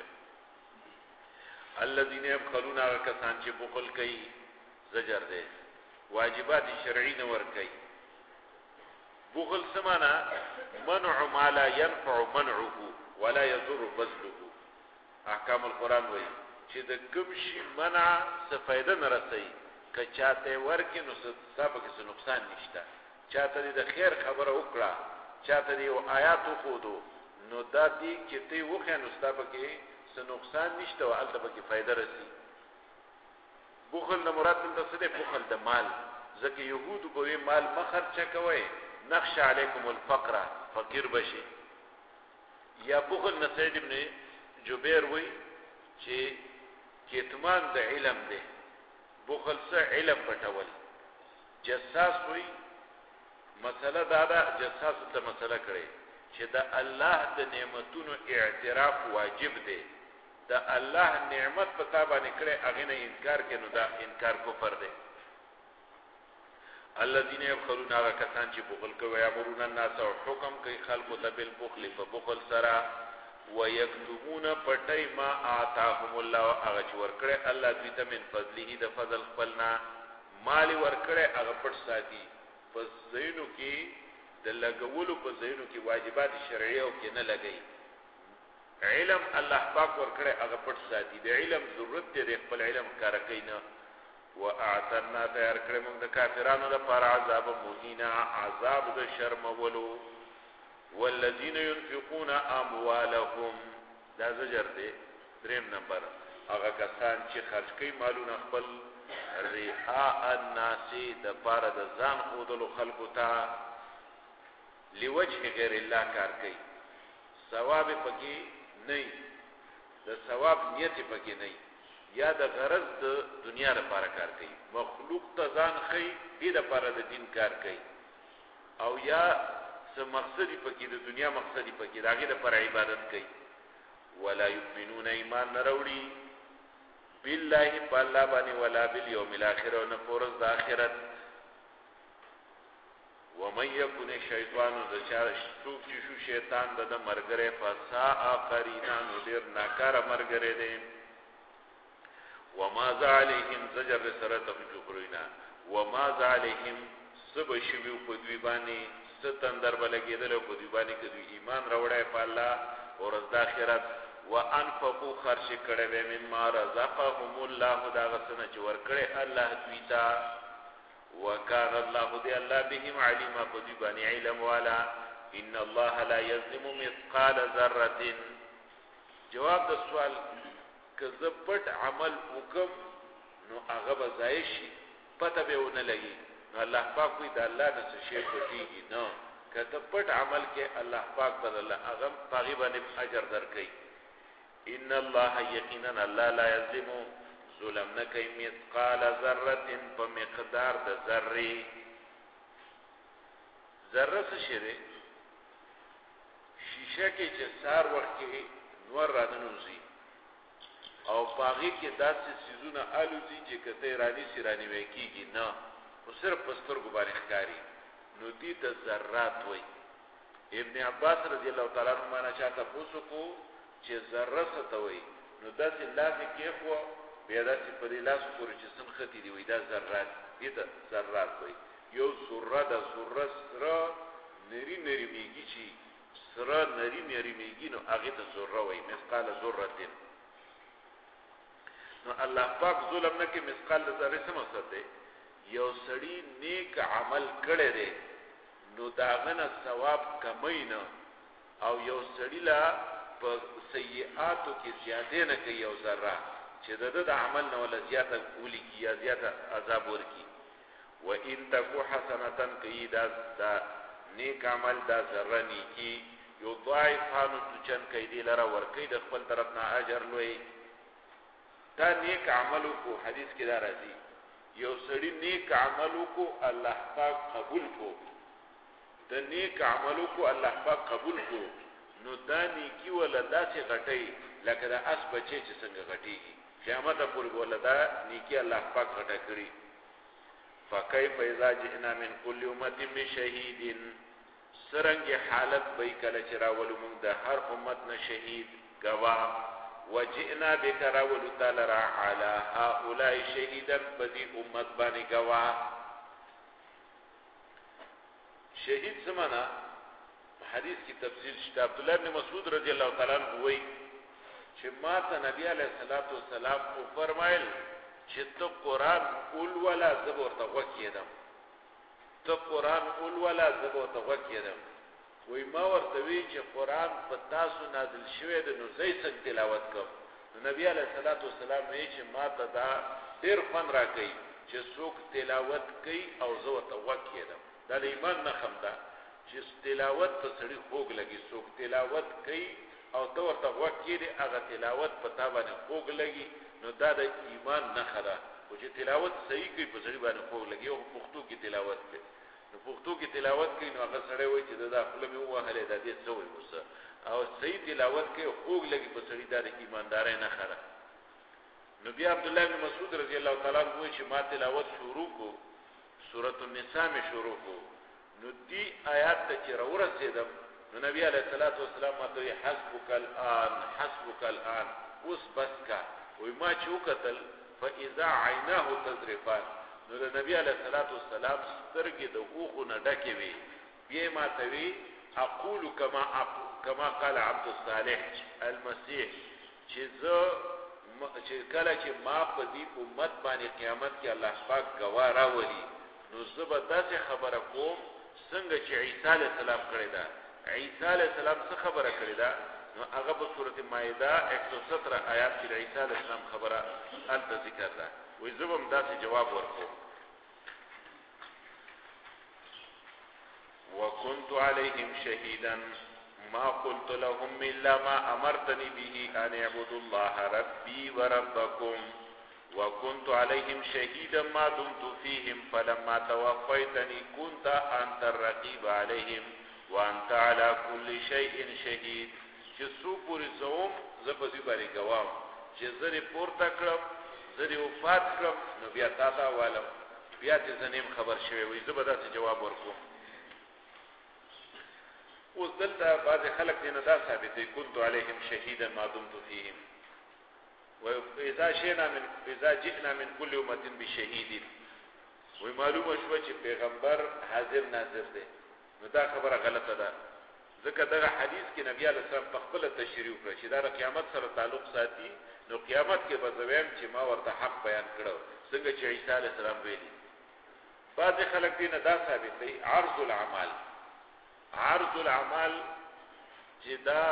الذين يبخلون كسان چې بخل کوي زجر ده واجبات شرعي نه ور کوي بخل سمانا منع ما لا ينفع منعه ولا يضر بذله احکام القرآن وایي چې د کوم شي منع څه فائدہ نه رسي که چاته ورکې نو سبب کې نقصان نشته چاته د خیر خبره وکړه چاته یو آیات خودو نو دا دې چې ته وخه نو سبب کې څه نقصان نشته او البته کې فائدہ رسی بخل نه مراد دلته څه دی بخل د مال ځکه يهود په مال مخرچ کوي نخش علیکم الفقر فقیر بشي یا بخل نه سید ابن جبیر وای چې کتمان د علم دی بخل سره علم پټول جساس وای مسله دا جساس ته مسله کړي چې د الله د نعمتونو اعتراف واجب دی د الله نعمت پتا باندې کړي هغه نه انکار کینو دا انکار کفر دی الذين يبخلون هغه کسان چې بخل کوي امرون الناس او حکم کوي خلق ته بالبخل فبخل سرا ويكتمون پټي ما آتاهم الله هغه چې ورکړي الله دوی ته من فضله د فضل خپلنا مال ورکړي هغه پټ ساتي پس زینو کې د لګولو په زینو کې واجبات شرعي او کې نه لګي علم الله پاک ورکړي هغه پټ ساتي د علم ضرورت دی خپل علم کار کوي نه واعتنا تیار کړی موږ د کافرانو لپاره عذاب مهینا عذاب د شرمولو والذین ينفقون اموالهم دا زجر دی دریم نمبر هغه کسان چې خرج کوي مالونه خپل رئاء الناس د پاره د ځان خودلو خلقو ته لوجه غیر الله کار کوي ثواب پکې نه د ثواب نیت پکې نه یا د غرض د دنیا لپاره کار کوي مخلوق ته ځان خي دې لپاره د دین کار کوي او یا څه مقصدی پکې د دنیا مقصدی پکې داګه لپاره عبادت کوي ولا يؤمنون ایمان نروړي بالله بالله باندې ولا بالیوم الاخر او نفورز د اخرت ومن يكن الشیطان ذشارشتو چې شو شیطان د مرګره فساء قرینا ډیر ناکاره مرګره دی وما عليهم زجر سرته فجوخرینا وما عليهم سب شوی په دوی باندې ستندر بلګیدل په دوی باندې کدی ایمان راوړای په الله او ورځ د آخرت وانفقوا خرج کړه به مما رزقهم الله دا غسنه چې ور کړه الله دوی ته وكان الله دي الله بهم عليم په دوی باندې علم والا ان الله لا يظلم مثقال ذره جواب د سوال که پټ عمل وکم نو هغه به ضایع شي پته به ونه لګي نو الله پاک وي د الله نه څه شی پټيږي نو کته پټ عمل کې الله پاک بدل هغه پاغي باندې اجر درکړي ان الله یقینا الله لا یظلم ظلم نه کوي مثقال ذره په مقدار د ذره ذره څه شی دی شیشه کې چې سار وخت کې نور راننوزي او پاغي کې داسې سيزونه الوزي چې کته رانی سیرانی وکیږي نه او صرف پسترګو باندې ښکاری نو دې ته ذرات وای ابن عباس رضی الله تعالی عنہ معنا چاته پوسو کو چې ذره څه ته وای نو داسې لافي کې خو بیا داسې په دې لاس پورې چې سم ختی دی وای دا ذرات دې ته ذرات وای یو ذره د ذره سره نری نری میږي چې سره نری نری میږي نو هغه ته ذره وای مثقال ذره نو الله پاک ظلم نه کې مثقال ذره څه مقصد دی یو سړی نیک عمل کړی دی نو داغه ثواب کمای نه او یو سړی لا په سیئاتو کې زیاده نه کوي یو ذره چې د عمل نه ولا زیاته کولی کی یا زیاته عذاب ورکی و ان تکو حسنه کوي دا نیک عمل دا ذره نیکی یو ضعیفانو چن کوي دی لره ور کوي د خپل طرف نه اجر لوي تا نیک عملو کو حدیث کې دا راځي یو سړی نیک عملو کو الله پاک قبول کو د نیک عملو کو الله پاک قبول کو نو دا نیکی ولا داسې غټي لکه دا اس بچي چې څنګه غټيږي قیامت پورې ولا دا نیکی الله پاک غټه کړی فكيف اذا جئنا من كل امه بشهيد سرنګ حالت به کله چې راولو موږ د هر امت نه شهید گواه وجئنا بك راولو تعالی على هؤلاء شهيدا بدي امت باندې گواه شهید زمانہ حدیث کی تفسیر شته عبد الله بن مسعود رضی الله تعالی عنہ وایي چې ما ته نبی علیہ الصلوۃ والسلام او فرمایل چې ته قران اول ولا زبر ته وکیدم ته قران اول ولا زبر ته وکیدم وای ما ورته وی چې قران په تاسو نازل شوی د نو زې څنګه تلاوت کوم نبی علیہ الصلوۃ والسلام یې چې ما ته دا ډیر فن راکړي چې څوک تلاوت کوي او زه ته وکیدم دا د ایمان نه خم ده چې تلاوت ته سړی خوګ لګي څوک تلاوت کوي او ته ورته وکیدې هغه تلاوت په تا باندې خوګ لګي نو دا د ایمان نه خره او چې تلاوت صحیح کوي په سړی باندې خوګ لګي او پښتو کې تلاوت کوي نو پښتو کې تلاوت کوي نو هغه سړی وایي چې دا خپل مې وهلې دا دې څه وایي وسه او صحیح تلاوت کوي خوګ لګي په سړی دا د ایماندارۍ نه خره نو بیا عبد الله بن مسعود رضی الله تعالی عنہ وایي چې ما تلاوت شروع کو سورۃ النساء می شروع کو نو دی آیات ته چې ورسېدم نو نبی علیہ الصلوۃ والسلام ته حسبک الان اوس بس کا وای ما چې وکتل فاذا عیناه تذرفان نو د نبی علیہ الصلوۃ والسلام سترګې د اوخو نه ډکې وي بیا ما ته وی اقول كما قال عبد الصالح المسيح چې کله چې ما په دې امت باندې قیامت کې الله پاک گواه راولي نو زه به داسې خبره کوم څنګه چې عیسی علیہ السلام کړی دا عیسی علیہ السلام څه خبره کړی دا نو هغه په سورۃ مائده 117 آیات کې عیسی علیہ السلام خبره الته ذکر ده وې زه هم داسې جواب ورکوم وكنت عليهم شهيدا ما قلت لهم إلا ما أمرتني به أن اعبدوا الله ربي وربكم وكنت عليهم شهيدا ما دمت فيهم فلما توفيتني كنت أنت الرقيب عليهم وأنت على كل شيء شهيد چې څو پورې زوم زه په دې باندې ګواهم چې زه پورته کړم زه وفات کړم نو بیا تا ته والم بیا چې زنیم خبر شوی وي زه به داسې جواب ورکوم اوس دلته بعض خلک دې نه دا ثابتوي كنت عليهم شهيدا ما دمت فيهم وإذا جئنا من كل أمة بشهيد ومعلومه شو چې پیغمبر حاضر ناظر دی نو دا خبره غلطه ده ځکه دغه حدیث کې نبی علیہ السلام په خپل تشریح کړ چې دا قیامت سره تعلق ساتي نو قیامت کې به زویم چې ما ورته حق بیان کړو څنګه چې عیسی علیہ السلام ویلي بعض خلک دې نه دا ثابت دی عرض العمل چې دا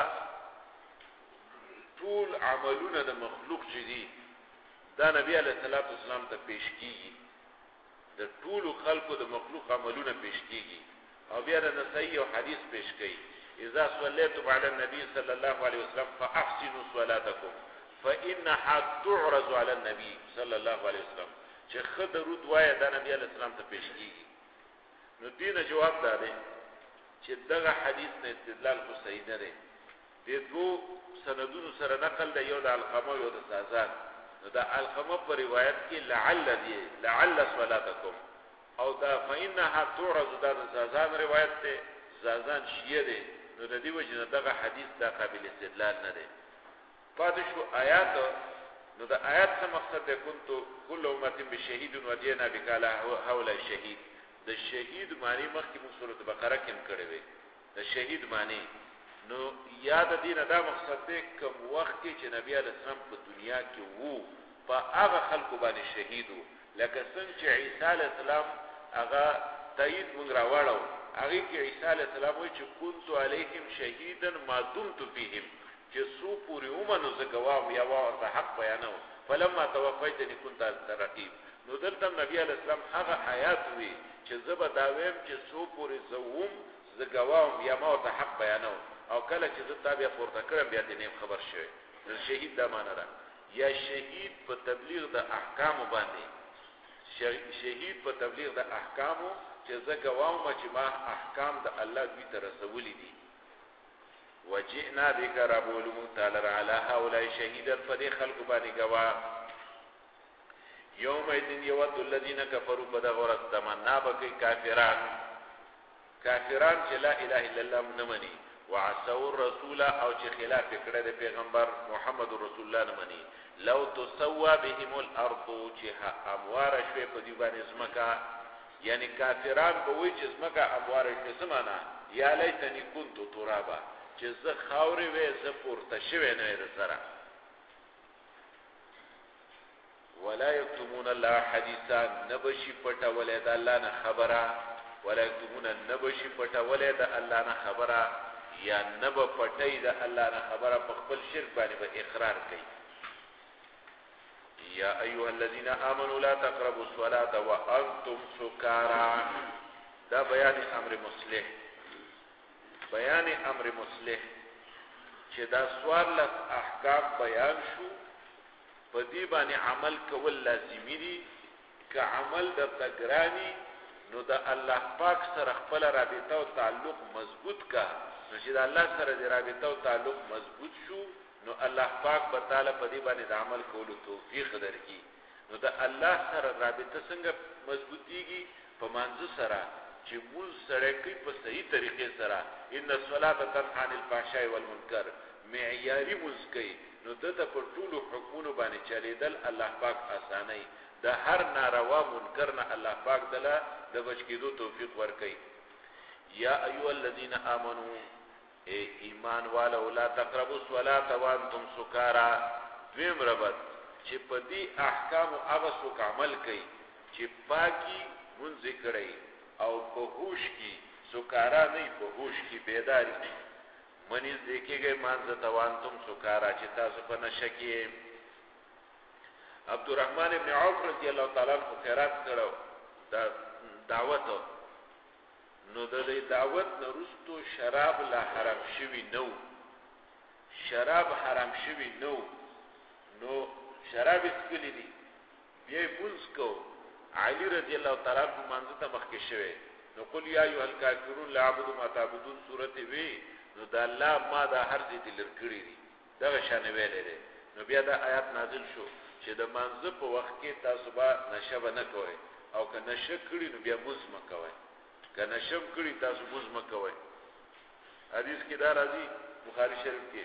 ټول عملونه د مخلوق چې دي دا نبی علیہ السلام ته پیش کیږي د ټول خلقو د مخلوق عملونه پیش کیږي او بیا د نسائی او حدیث پیش کړي اذا صليتم على النبي صلى الله عليه وسلم فاحسنوا صلاتكم فانها تعرض على النبي صلى الله عليه وسلم چې خدرود وای دا نبی علیہ السلام ته پیش کیږي نو دینه جواب دی چې دغه حدیث نه استدلال خو صحیح نه دی د دوه سندونو سره نقل دی یو د علقمه یو د زازان نو د علقمه په روایت کې لعل صلاتکم او دا فإنها تعرض د زازان روایت دی زازان شیعه دی نو د دې وجه دغه حدیث دا قابل استدلال نه دی پاتې شو آیات نو د آیات څخه مقصد ده كنت كل امه بشهيد ودينا بك على هؤلاء الشهيد د شهید معنی مخکې په سورۃ بقره کې کړه وي د شهید معنی نو یاد دین دا مقصد دی کوم وخت کې چې نبی علیہ السلام په دنیا کې وو په هغه خلکو باندې شهید وو لکه څنګه چې عیسی علیہ السلام هغه تایید مونږ راوړو هغه کې عیسی علیہ السلام وایي چې كنت عليهم شهيدا ما دمت فيهم چې سو پوری ومنو زګوام یا ورته حق بیانو فلما توفیتنی كنت رقیب نو دلته نبی علیہ السلام هغه آیات وی چې زبا داویم چې سو پوری زوم زګوام یا ما ورته حق بیانو او کله چې زه تابع پورته کړم بیا دې نیم خبر شوی د شهید دا معنی ده یا شهید په تبلیغ د احکام باندې شهید په تبلیغ د احکام چې زګوام چې ما احکام د الله دوی ته رسولي دي وجئنا بك ربول تعالی علی هؤلاء شهیدا فدی خلق باندې گوا یوم الدین یود الذین کفروا بدغرت تمنا بکی کافران چې لا اله الا الله نمنی وعصوا الرسول او چې خلاف کړه د پیغمبر محمد رسول الله نمنی لو تسوا بهم الارض چې اموار شوی په دی باندې زمکا یعنی کافران به وی چې زمکا اموار شوی سمانا یا لیتنی كنت ترابا چې زه خاورې وې زه پورته شوی نه ده سره ولا یکتمون الله حدیثا نبشی پټه ولید الله نه خبره ولا یکتمون نبشی پټه ولید الله نه خبره یا نب پټی د الله نه خبره په خپل شرک باندې به اقرار کوي یا ایها الذین آمنوا لا تقربوا الصلاة وانتم سکارى. دا بیان امر مصلح، بیان امر مصلح چې دا څوارلس احکام بیان شو، په دې باندې عمل کول لازمي دي. که عمل د تګرانی نو د الله پاک سره خپل رابطه او تعلق مضبوط کا، نو چې د الله سره د رابطه او تعلق مضبوط شو نو الله پاک به تعالی په دې باندې د عمل کولو توفیق درکړي. نو د الله سره رابطه څنګه مضبوطیږي؟ په مانځ سره چې موږ سره کوي په صحیح طریقې سره، ان الصلاة تنهى عن الفحشاء والمنکر، معیاري موږ کوي، نو دته په ټولو حکمونو باندې چلیدل الله پاک اساني، د هر ناروا منکر نه الله پاک دله د بچ کېدو توفیق ورکړي. یا ایها الذین آمنوا، ایمان والو، لا تقربوا الصلاة وانتم سکارى. دویم ربط چې په دې احکام هغه څوک عمل کوي چې پاکي مونږ کړی او په هوش کې سکارا نه، په هوش کې بیداری منځ دیکھیږي مانځ ته وانتم سکارى چې تاسو په نشه کې. عبدالرحمن ابن عوف رضی الله تعالی عنہ خیرات کړو دا دعوت، نو د دعوت نه وروسته شراب لا حرام شوی نو، شراب حرام شوی نو، نو شراب اسکلی دي. بیا مونږ کو علی رضی الله تعالی عنہ مانځ ته مخکې شوی، نو قل یا ایها الکافرون لا اعبد ما تعبدون سورته وی، نو دا الله ما دا هر څه دې لرکړي دي دا شان ویلې دي. نو بیا دا آیات نازل شو چې د مانځ په وخت کې تاسو به نشه نه کوئ، او که نشه کړی نو بیا مونږ مکوئ، که نشم کړی تاسو مونږ مکوئ. حدیث کې دا راځي بخاری شریف کې،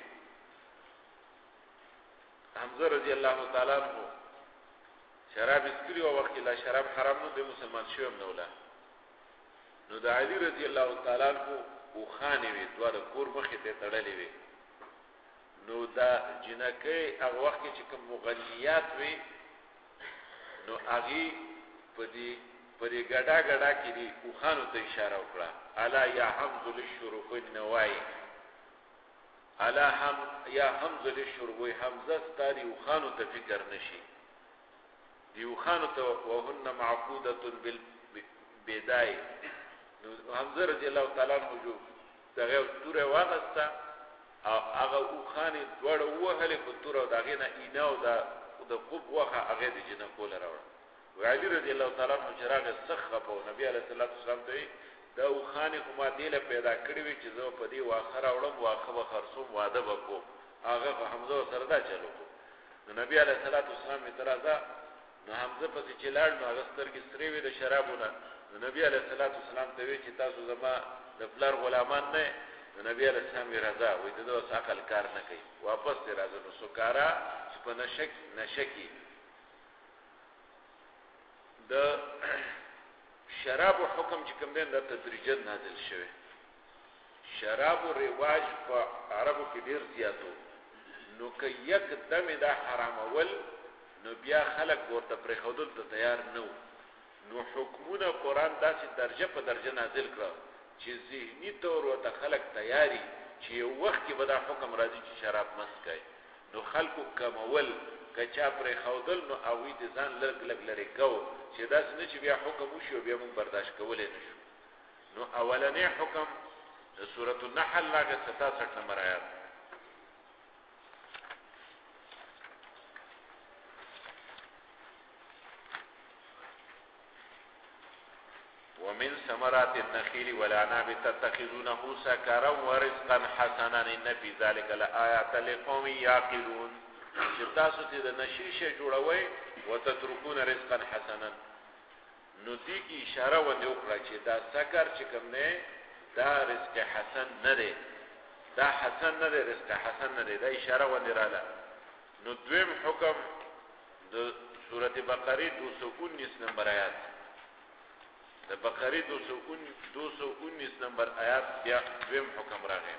حمزه رضی الله تعالی عنہ شراب اسکری او وخت لا شراب حرام نو د مسلمان شوم نو لا، نو د علی رضی الله تعالی عنہ او خانه وی دوه کور مخې ته تړلې وی، نو دا جنکه هغه وخت چې کوم مغنیات وی نو هغه په دې ګډا ګډا کې دی او خانو ته اشاره وکړه، الا یا حمز للشروق النوای، الا هم یا حمز للشروق، حمزه ستاري او خانو ته فکر نشي دی، او خانو ته وهن معقوده بالبدايه. نو حمزه رضی الله تعالی عنہ جو دغه توره واغسته او هغه او خاني دوړ وهله په توره دغه نه ایناو د خوب وخه هغه د جنہ کول راوړ. وعلی رضی الله تعالی عنہ چراغ سخه په نبی علیہ الصلوۃ والسلام ته دا او خاني کومه دیله پیدا کړی وی چې زه په دې واخر اورم واخه خرصوم واده وکم، هغه په حمزه سره دا چلو کو. نو نبی علیہ الصلوۃ والسلام اعتراضه، نو حمزه په چې لاړ نو هغه سترګې سری وی د شرابونه، نو نبی علیہ الصلوۃ والسلام ته وی چې تاسو زما د فلر غلامان نه، نو نبی علیہ السلام یې رضا وی ته د عقل کار نه کوي، واپس ته راځو. نو سکارا چې په نشکی د شراب حکم چې کوم دین د تدریجا نازل شوی. شراب رواج په عربو کې ډیر زیاتو، نو که یک دم دا حرام اول نو بیا خلق ورته پرې خودل ته تیار نو، نو حکمونه قران داسې درجه په درجه نازل کړو چې ذهني طور ورته خلق تیاری چې یو وخت کې به دا حکم راځي چې شراب مسکای، نو خلقو کمول کچا پرې خودل نو اوی د ځان لږ لږ لري کو چې داس نه چې بیا حکم وشو بیا موږ برداشت کولای نشو. نو اولنې حکم د سورۃ النحل لاګه 67 نمبر آیات، ومن ثمرات النخيل والعناب تتخذونه سكرا ورزقا حسنا ان في ذلك لآيات لقوم يعقلون. چې تاسو ته د نشیشه جوړوي وتتركون رزقا حسنا، نو دې کی اشاره و دې وکړه چې دا سکر چې کوم نه دا رزق حسن نه دی، دا حسن نه دی، رزق حسن نه دی، دا اشاره و دې رااله. نو دویم حکم د سورۃ بقره 219 نمبر آیات، د بقره 219 نمبر آیات بیا دویم حکم راغی.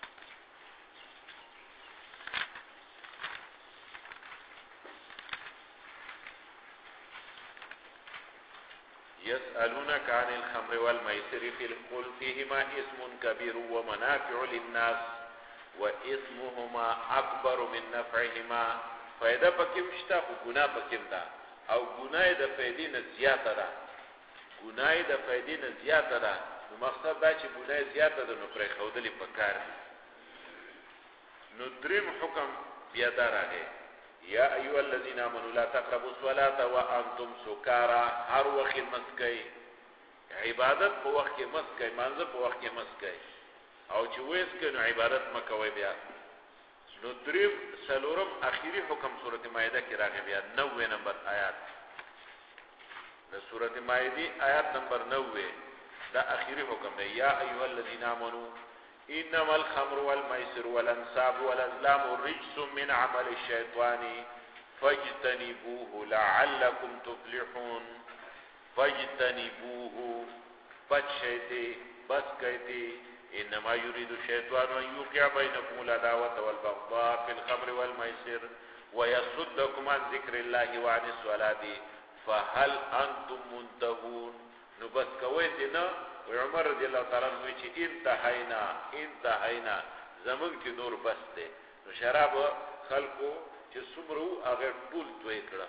يسألونك عن الخمر والميسر قل فيهما اسم كبير ومنافع للناس واسمهما أكبر من نفعهما فائدہ پکې مشته خو ګناه پکې ده او ګناه د فائدې نه زیاته ده ګناه د فائدې نه زیاته ده نو مقصد دا چې ګناه زیاته ده نو پرې خودلې پکار نو دریم حکم بیا دا راغی یا ایها الذین آمنوا لا تقربوا الصلاة وانتم سکارى هر وخت مسکئ عبادت په وخت کې مسکئ مانځه په وخت کې مسکئ او چې وېس کې نو عبادت مکوئ بیا نو دریم سلورم اخیری حکم سورۃ مائده کې راغی بیا 90 نمبر آیات د سورۃ مائده آیات نمبر 90 دا اخیری حکم دی یا ایها الذین آمنوا انما الخمر والميسر والانصاب والازلام رجس من عمل الشيطان فاجتنبوه لعلكم تفلحون فاجتنبوه بچیتے بس کہتے انما يريد الشيطان ان يوقع بينكم العداوة والبغضاء في الخمر والميسر ويصدكم عن ذكر الله وعن الصلاة فهل انتم منتهون نو بس کوي دینا عمر رضی الله تعالی عنہ چې انتهینا زمون کې نور بس ده نو شراب خلقو چې څومره هغه ټول توې کړه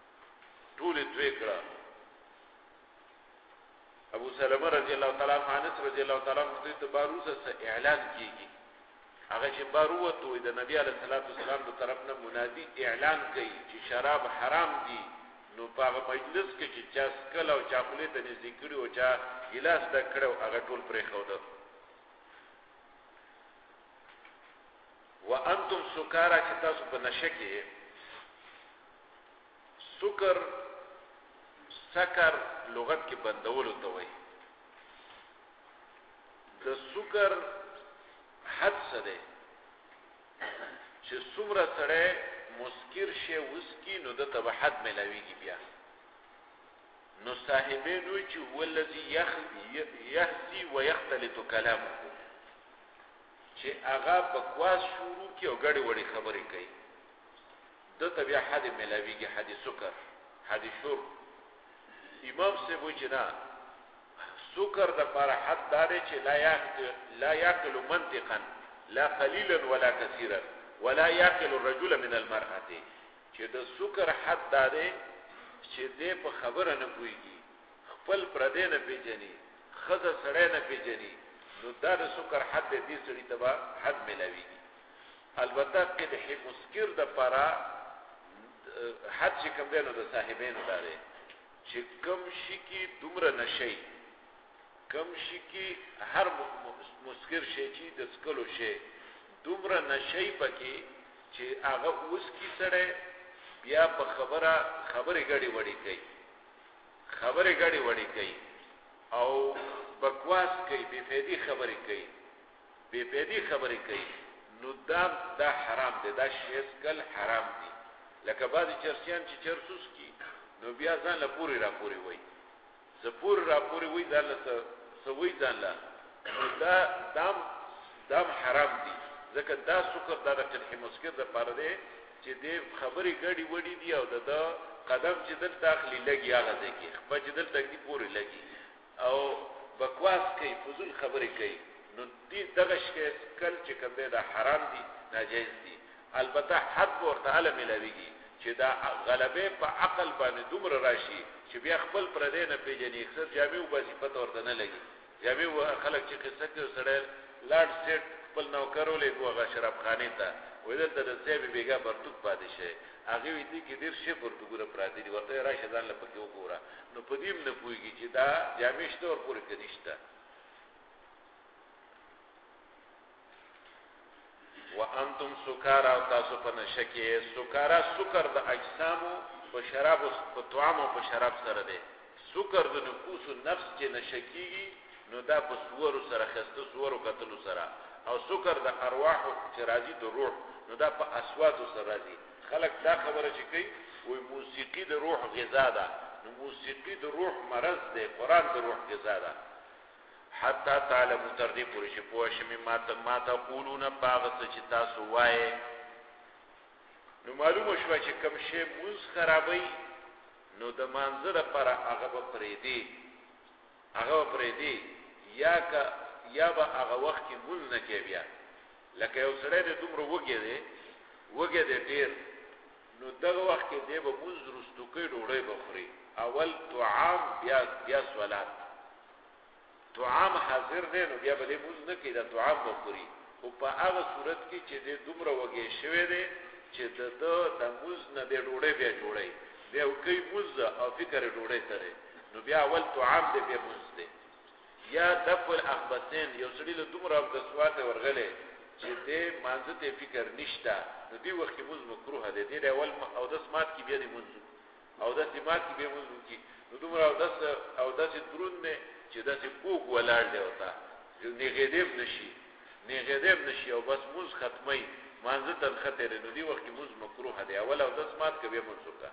ابو سلمہ رضی الله تعالی عنہ انس رضی الله تعالی عنہ ته باروزه اعلان کیږي هغه چې باروته د نبی علیہ الصلوۃ والسلام د طرف نه منادي اعلان کوي چې شراب حرام دي نو په مجلس کې چې چا سکل او چاپلې ته نږدې کړي او چا ګلاس د کړو هغه ټول پرې خوده وانتم سکارى چې تاسو په نشه کې سکر لغت کې بندولو ته وایي د سکر حد څه دی چې څومره سره مسکر شي وسکی نو د تبع حد ملاویږي بیا نو صاحبین وی چې هو الذي يهدي ويختلط كلامه چې هغه بکواس شروع کی او غړي وړي خبرې کوي د تبع حد ملاویږي حد سکر حد شرب امام سے وی چې نه سکر د پر حد دار چې لا ياكل منطقا لا قليلا ولا كثيرا ولا ياكل الرجل من المرأة چې د سکر حد دار چې دې په خبره نه پويږي خپل پردې نه پیژني خزه سړی نه پیژني نو دا د سکر حد دې سړي تبا حد ملاويږي البته قدح مسکر د پرا حد چې کوم دی نو د صاحبینو داره چې کم شي کې دومره نشي کم شي کې هر مسکر شي چې د سکلو شي دومره نشي پکې چې هغه اوس کې سره بیا په خبره غړي وړي کوي او بکواس کوي بے فایدی خبرې کوي نو دا حرام دی دا شی اسکل حرام دی لکه بعضی چرسیان چې چرسوس کی نو بیا ځان له پوری راپوري وای زپور راپوري وای ځان له سوي ځان له نو دام حرام دی ځکه دا سکر دا د مسکر د پاره دی چې دې خبرې غړي وړي دی او د قدم چې دل داخلي لګي هغه ځکه خپل چې دل تکي پوری لګي او بکواس کوي فضول خبرې کوي نو دې دغه شی کل چې کوم دی دا حرام دی ناجیز دی البته حد ورته علم ملويږي چې دا غلبه په عقل باندې دومره راشي چې بیا خپل پردې نه پیژني اکثر جامع وظیفه ورته نه لګي جامع خلک چې قصه کوي سره لاډ سیټ خپل نوکرولې کوغه شراب خانه ته ویل ته د سیبي بیګا برتوت پاتې شي هغه وی دي کې ډیر شی ورته ګوره پراتی دي ورته راشه ځان له پکې وګوره نو پدیم نه پويږي چې دا جامع شته او پوره کړيشته وانتم سکارى او تاسو په نشکه سکارى سکر د اجسامو په شراب او په طعام او په شراب سره دی سکر د نفوس او نفس چې نشکیږي نو دا په سور سره خسته سور او قتل سره او سکر د ارواح چې راځي د روح نو دا په اصوات سره راځي خلک دا خبره چې کوي وای موسیقي د روح غذا ده نو موسیقي د روح مرض ده قران د روح غذا ده حتا تعلم تردی پوری شي پوښ می ما تقولون باغ چې تاسو وای نو معلومه شو چې کوم شی موږ خرابای نو د منظر پر هغه پرېدی یا به هغه وخت کې مول نه کې بیا لکه یو سړی د دومره وګی دی ډیر نو دغه وخت کې دی به موږ رستو کې ډوړې بخوري اول طعام بیا صلات طعام حاضر دی نو بیا به موږ نه کې دا طعام بخوري او په هغه صورت کې چې د دومره وږي شوی دی چې د موږ نه د ډوړې بیا جوړي بیا کوي موږ او فکر ډوړې سره نو بیا اول طعام دی بیا موږ دی یا دفل اخبثین یو سړي له دومره د سوات ورغله چې دې مانزه ته فکر نشته نو دی وخت موږ مکروه دی دی اول او د سمات کې بیا دی موږ او د سمات کې بیا موږ کی نو دومره او د درون نه چې د کوګ ولاړ دی وتا نه غدیم نشي او بس موږ ختمي مانزه تل خطر نو دی وخت موږ مکروه دی اول او د سمات کې بیا موږ وکړه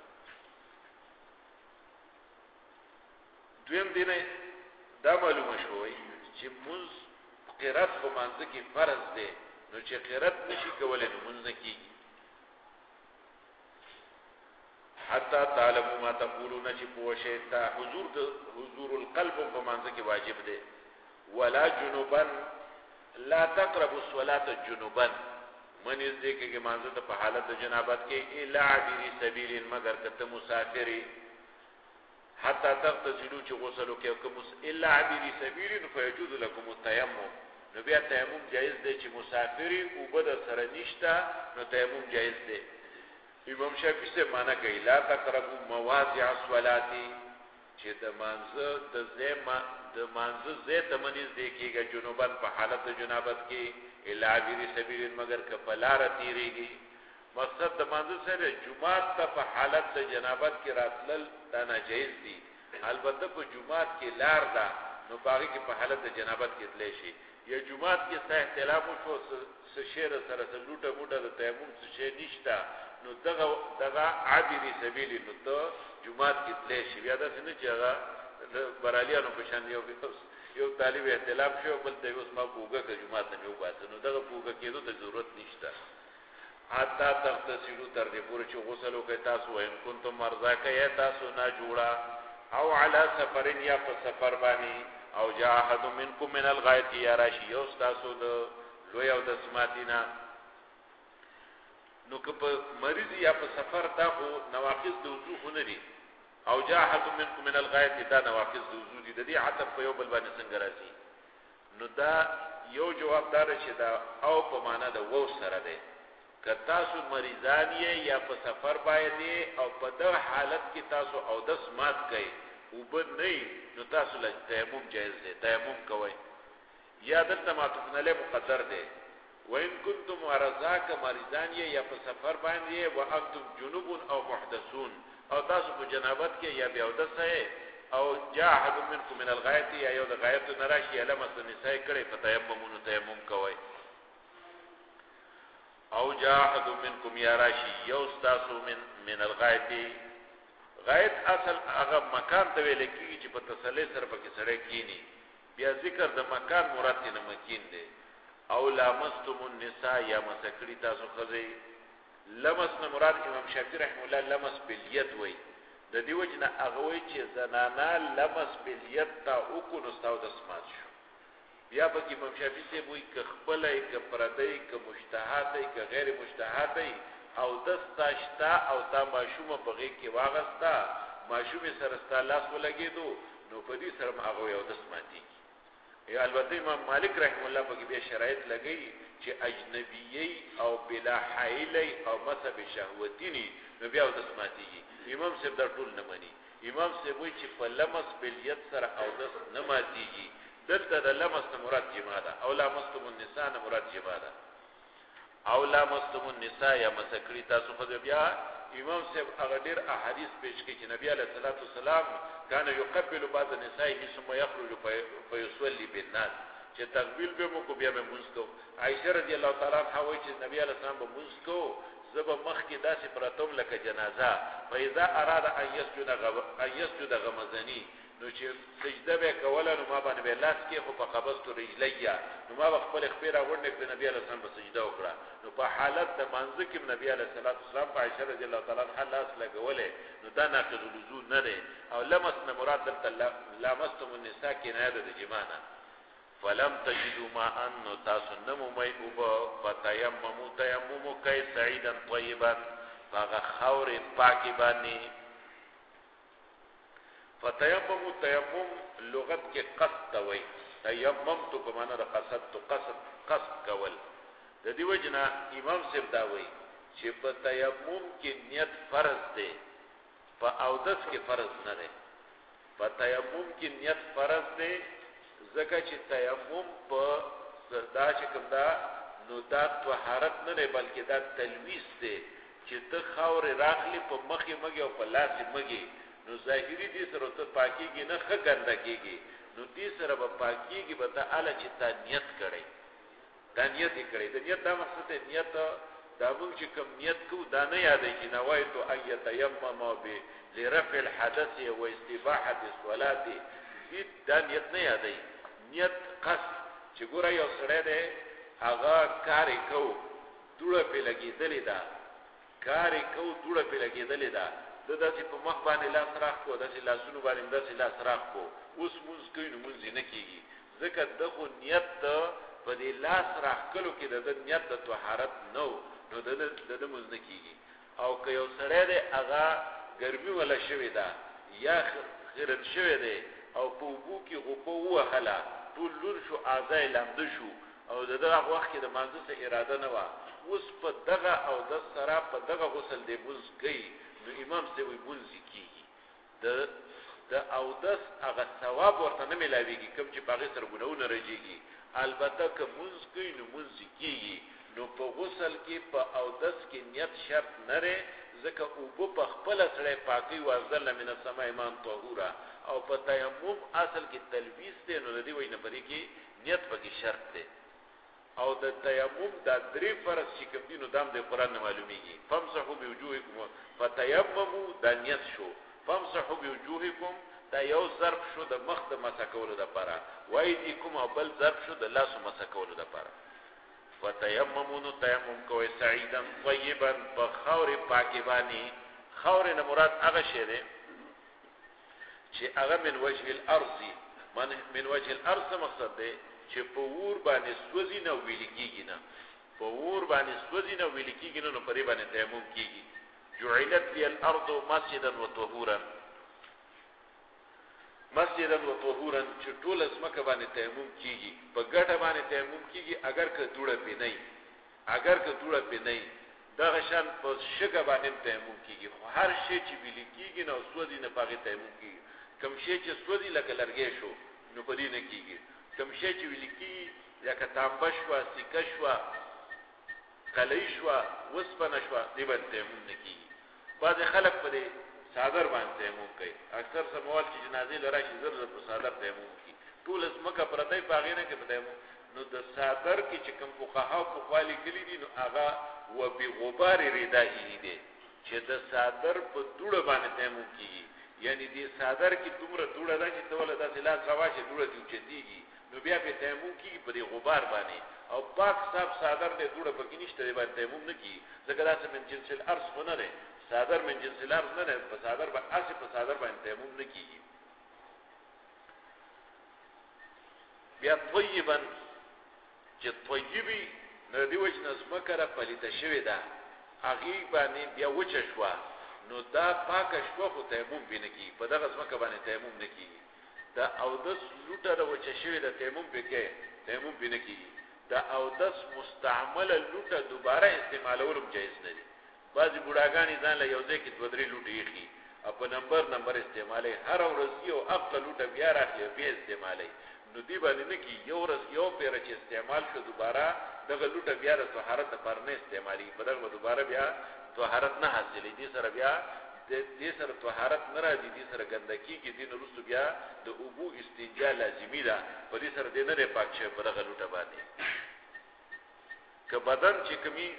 دویم دینه دا معلومه شوی چې موږ قرات په مانزه کې فرض دی نو چې قرات نشي کولای نو موږ نه کیږي حتی تعلموا ما تقولون چې پوښی تا حضور القلب په مانزه کې واجب دی ولا جنوبا لا تقربوا الصلاه جنوبا من دې کې مانزه ته په حالت د جنابت کې الا عبر سبيل مگر کته مسافری حتى تغتسلوا چې غسل وکړو کوم الا عبر سبيل فيجوز لكم التيمم نو بیا تیمم جایز دی چې مسافری او بد سره نشتا نو تیمم جایز دی امام شافعی سے معنا کوي لا تقربوا مواضع الصلاه چې د مانزه زه تمنیز دی کېږي جنوبان په حالت د جنابت کې الا عبر سبيل مگر کفلار تیریږي مقصد د مانزه سره جمعات ته په حالت د جنابت کې راتلل دا ناجیز دي البته په جمعات کې لار ده نو باغی کې په حالت د جنابت کې تللی شي یا جمعات کې سه اختلاف شو شیر سره لوټه موټه د تیمم څه نشته نو دغه عابر سبیل نو ته جمعات کې تللی شي بیا دا څنګه چې هغه برالیانو په شان یو طالب اختلاف شو بل ته اوس ما بوګه کې جمعات نه یو باسه نو دغه بوګه کېدو ته ضرورت نشته حتا تغتسلوا تر دې پورې چې غسل وکړئ تاسو وین کنتم مرضا کې تاسو نه جوړا او علی سفر یا په سفر باندې او جاء احد منکم من الغائط یا راشی یو تاسو د لوی او د سماتینا نو که په مریض یا په سفر دا خو نواقض د وضو نه دي او جاء احد منکم من الغائط دا نواقض د وضو دي د دې عطف په یو بل باندې څنګه راځي نو دا یو جواب دار چې دا او په معنا د وو سره ده که تاسو مریضان یې یا په سفر باندې او په دغه حالت کې تاسو او د سمات کوي او بد نه نو تاسو له تیمم جایز دی تیمم کوئ یا دلته معطوف علیه مقدر دی وان کنتم مرضا که مریضان یې یا په سفر باندې و انتم جنوب او محدثون او تاسو په جنابت کې یا بیا ودسه او جاء احد منکم من الغائط یا یو د غایط نراشی علامه النساء کړي فتیممون تیمم کوئ او جاء احد منکم یا راشی یو تاسو من الغائط غایط اصل هغه مکان ته ویل کیږي چې په تسلی سره پکې سړی کینی بیا ذکر د مکان مراد نه مکین دی او لامستم النساء یا مسکړی تاسو خزي لمس نه مراد امام شافعی رحم الله لمس بالید وای د دې وجنه هغه وای چې زنانا لمس بالید تا او کو نستاو د سمات شو بیا به امام شافعی ته وای ک خپلای ک پردای ک مجتهدای ک غیر مجتهدای او دستاشتا او تا ماشومه بغي کې واغستا ماشومه سره ستا لاس ولګیدو نو په دې سره هغه یو دسماتي یا البته امام مالک رحم الله په بیا شرایط لګی چې اجنبیی او بلا حایلی او مذهب شهوتینی نو بیا دسماتي امام صاحب دا ټول نه مانی امام صاحب وی چې په لمس بالید سره او دس نه ماتيږي دلته د لمس نه مراد جما ده او لمستم النساء نه مراد جما ده او لمستم النساء یا مسکړی تاسو خو بیا امام صاحب هغه ډیر احادیث پیش کړي چې نبی علیه الصلاۃ والسلام کان یقبل بعض النساء ثم يخرج فيصلي بالناس چې تقبیل به مو کو بیا به مونږ کو عائشه رضی الله تعالی عنها وایي چې نبی علیه السلام به مونږ کو زب مخ کې داسې پراتوم لکه جنازه فاذا اراد ان يسجد غمزنی نو چې سجده به کوله نو ما باندې لاس کې خو په قبضت رجلیا نو ما خپل خپيره ورنک د نبی علیه السلام په سجده وکړه نو په حالت د منځ کې نبی علیه السلام په عائشه رضی الله تعالی عنها لاس لګولې نو دا ناقض الوضو نه ده او لمس نه مراد دلته لمستم النساء کې نه ده د جمانه فلم تجدوا ماء تاسو نمو مي او فتيمموا تيمموا كي سعيدا طيبا هغه خاور پاکي باندې. فتیمم تیمم لغت کې قصد وي، تیمم تو په معنا د قصد تو قصد کول. د دې وجنا امام صاحب دا وایي چې په تیمم کې نیت فرض دی، په اودس کې فرض نه دی. په تیمم کې نیت فرض دی ځکه چې تیمم په دا چې کوم دا نو دا طهارت نه دی بلکې دا تلویث دی چې ته خاور راخلی په مخې مګي او په لاس مګي، نو ظاهري دې سره ته پاکيږي نه خګنده کېږي، نو دې سره به پاکيږي به ته اله چې تا نیت کړي، دا نیت کړي. د نیت دا مقصد دی نیت دا موږ چې کوم نیت کو دا نه یادې چې نوایت ایت تیمم به لرفع الحدث و استباحه الصلاه، دې دا نیت نه یادې. نیت قصد چې ګوره یو سره دی هغه کاری کو دوړه په لګېدلې ده، کاری کو دوړه په لګېدلې ده، د داسې په مخ باندې لاس راخ کو، داسې لاسونو باندې داسې لاس راخ کو، اوس مونږ کوي نو مونږ نه کیږي ځکه دغه نیت په دې لاس راخ کلو کې د نیت د طهارت نو د مونږ نه کیږي. او که یو سړی دی هغه ګرمي ولا شوې ده یا خیرت شوې ده او په اوبو کې غوپه ووهله ټول لور شو اعضای لمده شو او دغه وخت کې د مانځه څه اراده نه وه، اوس په دغه اودس سره په دغه غسل دی بوز کوي، نو امام څه وی بوز کیږي. د اودس هغه ثواب ورته نه ملاويږي کوم چې باغې سره ګناونه راځيږي. البته که مونږ کوي نو مونږ کیږي. نو په غسل کې په اودس کې نیت شرط نه لري ځکه اوبه په خپل سره پاکي وازل من السماء ایمان طهورا، او په تیمم اصل کې تلویث دی، نو د دې وجه نه پدې کې نیت پکې شرط دی. او د تیمم دا درې فرض چې کوم دي نو دام د قران نه معلومیږي. فامسحوا بوجوهکم فتیمموا دا نیت شو، فامسحوا بوجوهکم دا یو ضرب شو د مخ د مسکولو د لپاره، وایدیکم او بل ضرب شو د لاس مسکولو د لپاره. فتیمموا تیمم کوي سعیدا طیبا بخور پاکی باندې. خور نه مراد هغه شی دی چې هغه من وجه الارض، من وجه الارض مقصد دی چې په ور باندې سوځي نه ویل کېږي، نه په ور باندې سوځي نه ویل کېږي، نو پرې باندې تیمم کېږي. جعلت لي الارض مسجدا وطهورا، مسجدا وطهورا چې ټول اسمکه باندې تیمم کېږي، په ګټه باندې تیمم کېږي اگر که دوړه پې نه، اگر که دوړه پې نه دغه شان په شګه باندې تیمم کېږي. خو هر شی چې ویل کېږي نو سوځي نه پاغه تیمم کېږي. کوم شی چې سوځي لکه لرګی شو نو پدې نه کېږي. کوم شی چې ویل کېږي لکه تانبه شو، سکه شو، قلعی شو، وسپنه شو، دې باندې تیمم نه کېږي. بعض خلک په دې صادر باندې تیمم کوي. اکثر سموال چې جنازې لراشي زر زر په صادر تیمم کوي، ټول اسمکه پرته پاغې نه کې په تیمم. نو د صادر کې چې کوم فقها په خالي کلی دي نو هغه و به غبار ردائه دي چې د صادر په دوړه باندې تیمم کیږي. یعنی دې صادر کې دومره دوړه ده چې توله داسې لاس راواشي دوړه دې چتیږي، نو بیا په تیمم کیږي په دې غبار باندې. او پاک صاحب صادر دې دوړه پکې نشته دې باندې تیمم نه کیږي ځکه دا من جنس الارض نه ده، صادر من جنس الارض نه ده، په صادر باندې اسی په صادر باندې تیمم نه کیږي. بیا طیبا چې طیبی نه دی وجه نسمکه را پلیته شوی ده هغه باندې بیا وچه شو نو دا پاکه شو خو تیمم بینه کی، په دغه اسمکه باندې تیمم نه کی. دا اودس لوټه را وچه شوی ده تیمم پکې تیمم بینه کی. دا اودس مستعمل لوټه دوباره استعمالولم جایز نه دي. بعضی بوډاګانی ځان له یو ځای کې دوه درې لوټي یخي په نمبر استعمالي، هر ورځ یو خپل لوټه بیا راخلي بیا استعمالي، نو دی باندې نه کی یو ورځ یو پیر چې استعمال شو دوباره دغه لوټه بیا د طهارت لپاره نه استعمالي، په دغه دوباره بیا طهارت نه حاصلې، دي سره بیا دې سره طهارت نه راځي، دې سره ګندګي کې دین وروسته بیا د اوبو استنجا لازمي ده، په دې سره دې نه پاک شي په دغه لوټه باندې. که بدن چې کمی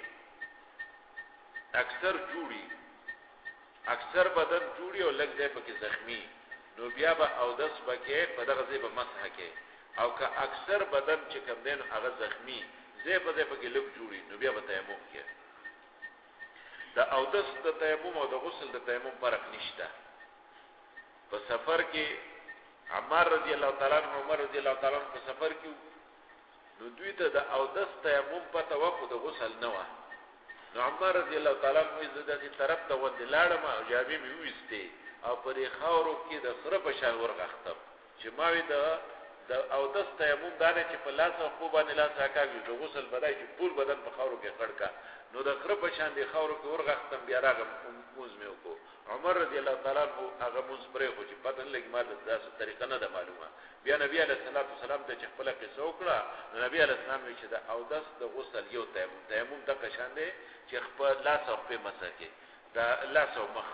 اکثر جوړي، اکثر بدن جوړي او لږ ځای پکې زخمی، نو بیا به اودس پکې په دغه ځای به مسح کې. او که اکثر بدن چې کم دین هغه زخمی ځای په ځای پکې لږ جوړي، نو بیا به تیمم کې. د اودس د تیمم او د غسل د تیمم فرق نشته. په سفر کې عمر رضی الله تعالی عنہ، عمر رضی الله تعالی عنہ په سفر کې نو دوی ته د اودس تیمم پته وکړو د غسل نه و. نو عمر رضی الله تعالی عنہ زده دي طرف ته ود لاړم او جامې مې وېسته او پرې خاورو کې د خره په شان ورغختم چې ما وی د او د تیمم دانه چې په لاس او خو باندې لاس راکاږي د غسل بدای چې ټول بدن په خاورو کې خړکا نو د خره په شان د خاورو کې ورغختم بیا راغم موز مې وکړو عمر رضی الله تعالی عنہ هغه موز پرې خو چې پته لګی ما د داسې طریقه نه ده معلومه بیا نبی علیہ الصلوۃ والسلام ته خپل قصه وکړه نبی علیہ السلام چې دا او د غسل یو تیمم د قشان دی چې خپل لاس او په مسکه دا لاس او مخ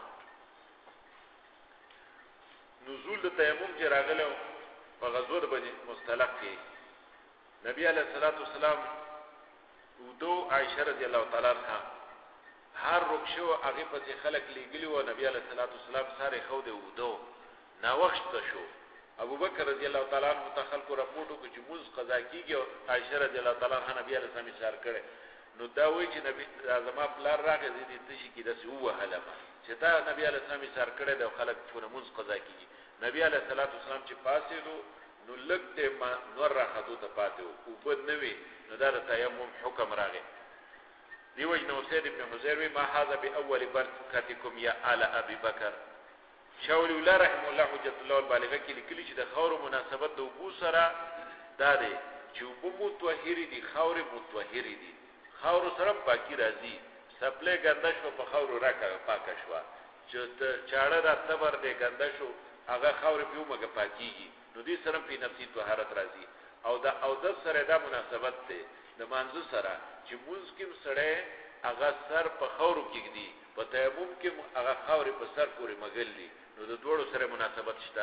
نزول د تیمم چې راغلو په غزوه د بني مستلق کې نبی علیہ الصلوۃ والسلام ودو عائشہ رضی الله تعالی عنها هر رخصو هغه په خلک لګلی و نبی علیہ الصلوۃ والسلام سره خو د ودو نا وخت شو ابو بکر رضی الله تعالی عنہ تخلق رپورټو کې چې موږ قضا کیږي او عائشہ رضی الله تعالی عنها نبی علیہ السلام اشاره کړي نو دا وایي چې نبی اعظم پلار راغی دې تشي کې داسې هو هلمه چې دا نبی علیہ السلام اشاره کړي د خلک په موږ قضا کیږي نبی علیہ الصلوۃ والسلام چې پاسې نو لګته ما نور راخدو ته پاتې او بد نوي نو دا د تیمم حکم راغی دیوژ نو سید ابن حذیر ما هذا باول برکتکم یا آل ابي بکر شاول الله رحم الله حجت الله البالغه کې لیکلي چې د خاور مناسبت د وبو سره دا دی چې وبو متطهری دي خاور متطهری دي خاور سره پاکي راځي سپلې ګنده شو په خاور راکړه پاکه شو چې چاړه د تبر دې ګنده شو هغه خاور په موګه پاکيږي نو دې سره په نفسي طهارت راځي او د سره دا مناسبت ده د مانزو سره چې موږ کوم سره هغه سر په خاور کې دي په تیمم کې هغه خاور په سر پورې مګلي نو د دوړو سره مناسبت شته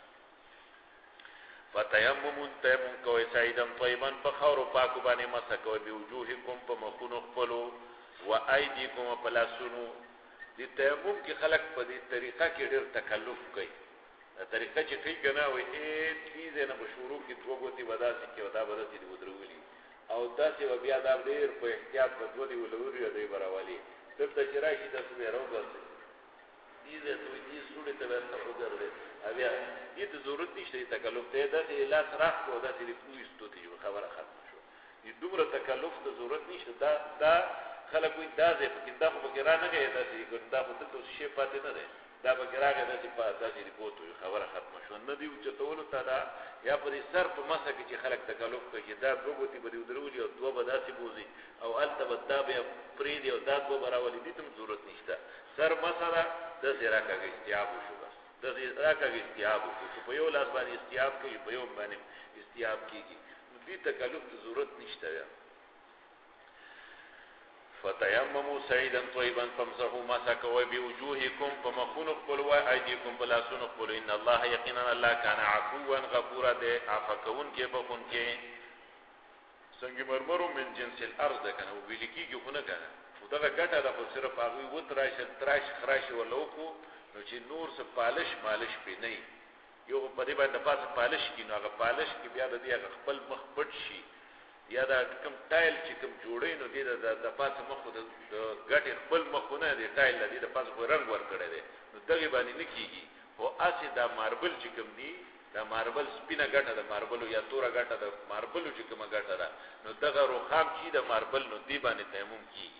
فتیمم تیمم کوي سعیدن طیبا په خاور پاکو باندې مسکوي به وجوهکم په مخونو خپلو و ایدیکم په لاسونو دې تیمم کې خلق په دې طریقه کې ډېر تکلف کوي دا طریقه چې کوي کنه وي دې نه بشورو کې دوغوتی وداسي کې ودا بدتي دې ودرولي او داسې و بیا دا ډېر په احتیاط په دوه دی ولوري دی براوالي دلته چې راشي د څه راوځي دې دې سورې ته ورته وګورئ بیا دې ضرورت نشته تکلف ته داسې لاس راخ کو داسې دې پوښتو ته خبره ختم شو دې دومره تکلف ته ضرورت نشته دا خلک وي دا ځې په دا خو به نه غي داسې ګنده خو ته شي پاتې نه ده دا به راغی داسې په داسې ریپورت خبره ختم شو نه دی چې تولو ته دا یا په سر په مسه کې چې خلک تکلف کوي دا دوغوتی به ودرولي او دوه به داسې بوزي او الته به دا به پری دی او دا به براولي دي ته ضرورت نشته سر مسره د زراکه استیاب شو بس د زراکه استیاب شو په یو لاس باندې استیاب کوي په یو باندې استیاب کیږي دې تکلف ته ضرورت نشته فتیمموا سعیدا طیبا فامسحوا ما سکوا بوجوهکم فمخونوا قلوا ایدیکم بلاسون قلوا ان الله یقینا الله کان عفوا غفورا دے عفکون کې بخون کې څنګه مرمرو من جنس الارض کنه ویلکی کې خونه کنه دغه ګټه د خو صرف هغه و تراش خراش ولوکو نو چې نور څه پالش مالش پې نه یو په دې باندې پاسه پالش کې نو هغه پالش کې بیا د دې خپل مخ پټ شي یا دا کوم ټایل چې کوم جوړې نو دې د پاسه مخ د ګټه خپل مخونه دې ټایل دې د پاسه رنگ ور کړی دی نو دغه باندې نکېږي او اسی دا ماربل چې کوم دی دا ماربل سپینه ګټه د ماربل یا توره ګټه د ماربل چې کومه ګټه ده نو دغه روخام چې د ماربل نو دی باندې تیمم کیږي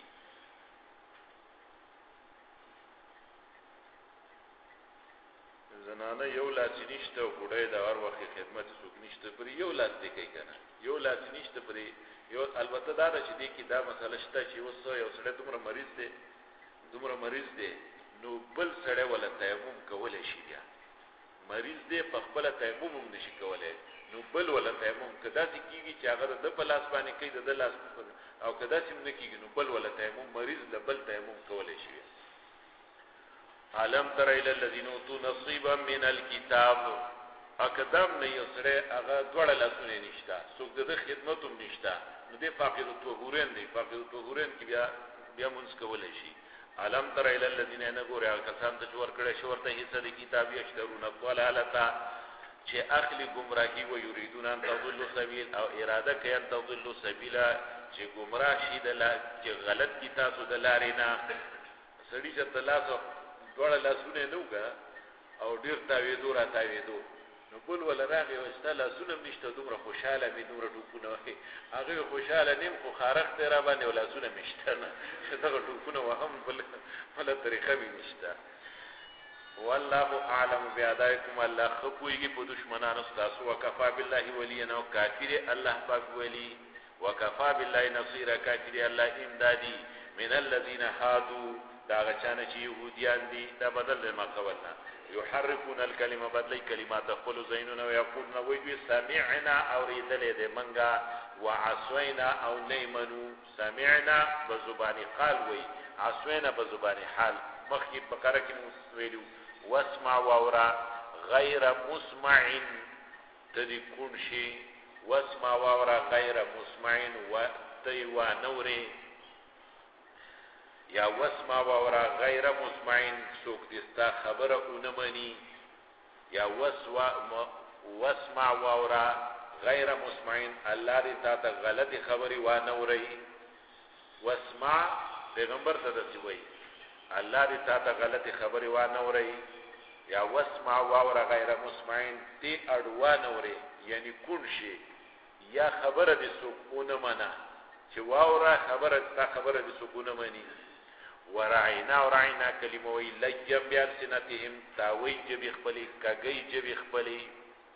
زنانه یو لاس نشته او بډای د هر وخت خدمت څوک نشته پر یو لاس دی کوي کنه یو لاس نشته پر یو البته دا چې دی کې دا مسله شته چې اوس یو سړی دومره مریض دی نو بل سړی ولا تیمم کولای شي بیا مریض دی په خپل تیمم هم نشي کولای نو بل ولا تیمم کدا چې کیږي چې هغه د په لاس باندې کوي د لاس او کدا چې نه کیږي نو بل ولا تیمم مریض د بل تیمم کولای شي علم تر الى الذين اوتوا نصيبا من الكتاب اقدم نه یسره هغه دوړه لاسونه نشتا څوک د خدمت هم نشتا نو دې فاقد الطهورین دی فاقد الطهورین کې بیا مونږ کولای شي علم تر الى الذين نغور کسان ته ور کړه شو ورته حصہ د کتاب یشترون الضلاله چې اخلي گمراهي و یریدون ان تضلوا سبیل او اراده کوي ان تضلوا سبیلا چې گمراه شي د لا چې غلط کی تاسو د لارې نه سړي چې تلاسو دوړه لاسونه نوګه او ډیر تاویدو را تاویدو نو بل ولا راغی واستاله سونه نشته دومره خوشاله می دومره ټوکونه وای هغه خوشاله نیم خو خارق ته را باندې ولا سونه نشته نه چې دا ټوکونه وهم بل طریقه می نشته والله اعلم بیادایکم الله خپویږي په دشمنانو تاسو وکفا بالله ولیا نو کافر الله پاک ولی وکفا بالله نصير کافر الله امدادي من الذين هادوا دا غچانه چې يهوديان دي دا بدل ما قولنا يحرفون الكلمه بدلی کلمات خپل زینونه ويقولون ويجي سمعنا او ریدل دې منګه وعصينا او نيمنو سمعنا بزبانی قال وي عصينا بزبانی حال مخکې بقره کې ویلو واسمع واورا غیر مسمع تدکون شي واسمع واورا غیر مسمع وتيوا نوري یا واسمع واورا غیر مسمع سوک دستا خبره اونمنی یا واسمع واورا غیر مسمع الله دې تا ته غلطی خبري و نوري واسمع پیغمبر ته دسی وای الله دې تا ته غلطی خبري و نوري یا واسمع واورا غیر مسمع تی اډوا نوري یعنی کون شي یا خبره دې سکون منا چې واورا خبره تا خبره دې سکون منی ورعینا کلمه وی لجم بیالسنتهم تاوی جبی خپلی کگی جبی خپلی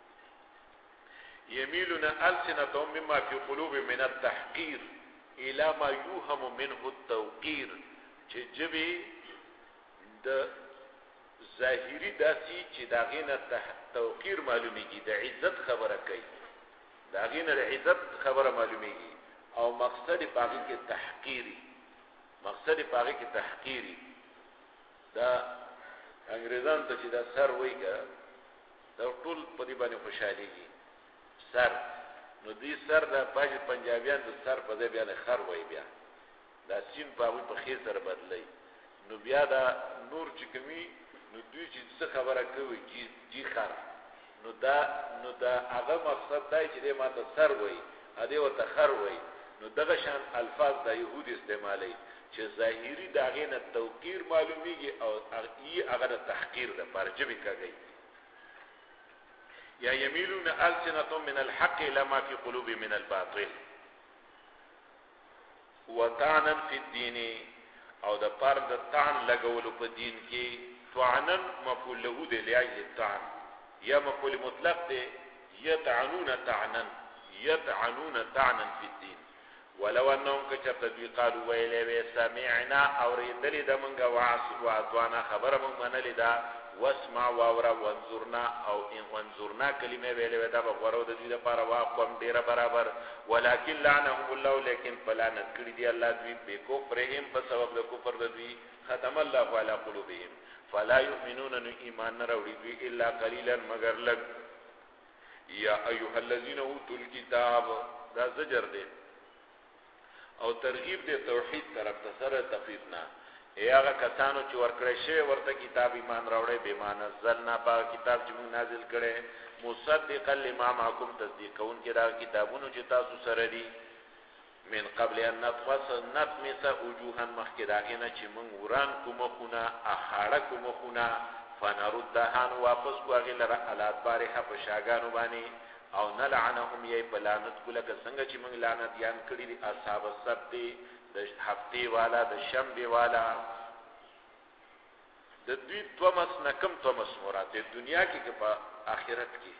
یمیلون السنتهم مما فی قلوب من التحقیر الى ما یوهم منه التوقیر چه جبی د ظاهری داسی چې داغینه توقیر معلومیږي د عزت خبره کوي داغینه د عزت خبره معلومیږي او مقصد باقی کې تحقیری مقصد پاگه کی تحقیری دا انگریزان تا چی دا سر وی که دا طول پدی بانی خوشحالیگی سر نو دی سر دا پاج پنجابیان دا سر پده بیان خر وی بیا دا سین پاگوی پا خیر سر بدلی نو بیا دا نور چکمی نو دوی چی دسه خبره کوي جی خر نو دا اغا مقصد دای چی دی ما تا سر وی ادی و تا خر وی نو دغه شان الفاظ دا یهود استعمالی چې ظاهری داغه نه توقیر معلومیږي او هغه تحقیر ده پرجبی کوي یا یمیلون السنتهم من الحق الى ما في قلوب من الباطل وطعنا في الدين او د پر د طعن لګولو په دین کې طعنا مفعول له د لاجل الطعن یا مفعول مطلق ده يطعنون طعنا في الدين ولو انهم كچرت دوی قالوا ویلې سمعنا او ریدل د منګه واعطانا خبر من منل دا واسمع واورا وانظرنا او ان وانظرنا کلمه ویلې دا بغورو د دې لپاره واقوم ډیره برابر ولکن لعنهم الله لیکن فلانت کړي دی الله دوی به کفرهم په سبب د کفر د دوی ختم الله علی قلوبهم فلا يؤمنون ایمان نه راوړي دوی الا قليلا مگر لګ یا ایها الذين اوتوا الكتاب دا زجر دی او ترغیب دے توحید طرف ته سره تفیدنا هغه کسانو چې ورکړی شی ورته کتاب ایمان راوړی به مان نزلنا په کتاب چې موږ نازل کړي مصدقا لما معكم تصدیقون کې دا کتابونو چې تاسو سره دي من قبل ان نطمس وجوها مخکداغنه چې موږ وران کوم خونه اخاړه کوم خونه فنردها واپس کوغه لره علات بارخه په شاګانو باندې او نلعنهم یې بلانت کوله څنګه چې موږ لعنت یان کړی دي اصحاب السبت د هفته والا د شنبه والا د دوی تومس نکم تومس مراد د دنیا کې که په آخرت کې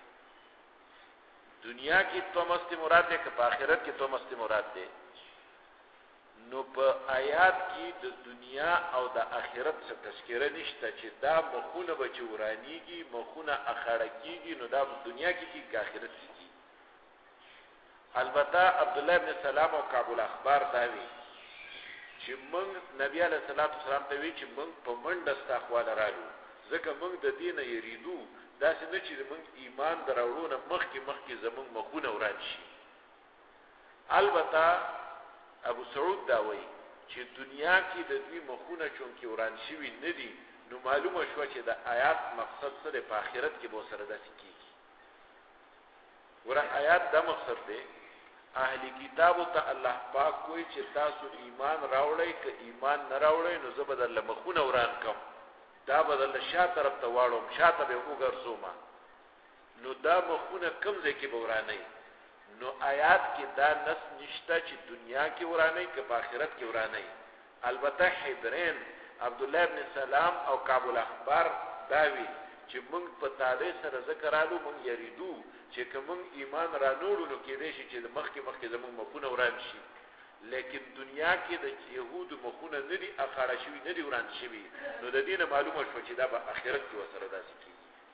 دنیا کې تومس ته مراد ده که په آخرت کې تومس ته مراد ده نو په آیات کې د دنیا او د آخرت څخه تذکرہ نشته چې دا مخونه به چورانیږي مخونه اخړه کیږي نو دا په دنیا کې کې آخرت کې البته عبد الله ابن سلام او کعب الاخبار داوی چې موږ نبی علیہ الصلوۃ والسلام ته وی چې موږ په منډه استخواله رالو ځکه موږ د دینه یریدو دا څنګه چې موږ ایمان دراوړو نه مخکې زموږ مخونه وران شي البته ابو سعود دا وی چې دنیا کې د دوی مخونه چون کې وران شي نه دي نو معلومه شو چې د آیات مقصد سره په آخرت کې به سره داسې کیږي ور آیات دا مقصد دی اهلی کتابو ته الله پاک کوئی چې تاسو ایمان راوړی که ایمان نه راوړی نو زه بدل مخونه وران کوم دا بدل شاته طرف ته واړم شاته به وګرځوم نو دا مخونه کم ځای کې ورانه نو آیات کې دا نص نشته چې دنیا کې ورانه کې په آخرت کې ورانه البته حبرین عبد الله ابن سلام او کعب الاخبار داوی چې موږ په تاریخ سره ذکرالو موږ یریدو چې کوم ایمان را نوړو نو کې دې چې مخکې زموږ مخونه وران شي لیکن دنیا کې د يهودو مخونه نه دي اخاړه شوی نه دي وران شوی نو د دینه معلومه شو چې دا په آخرت کې وسره داسي کیږي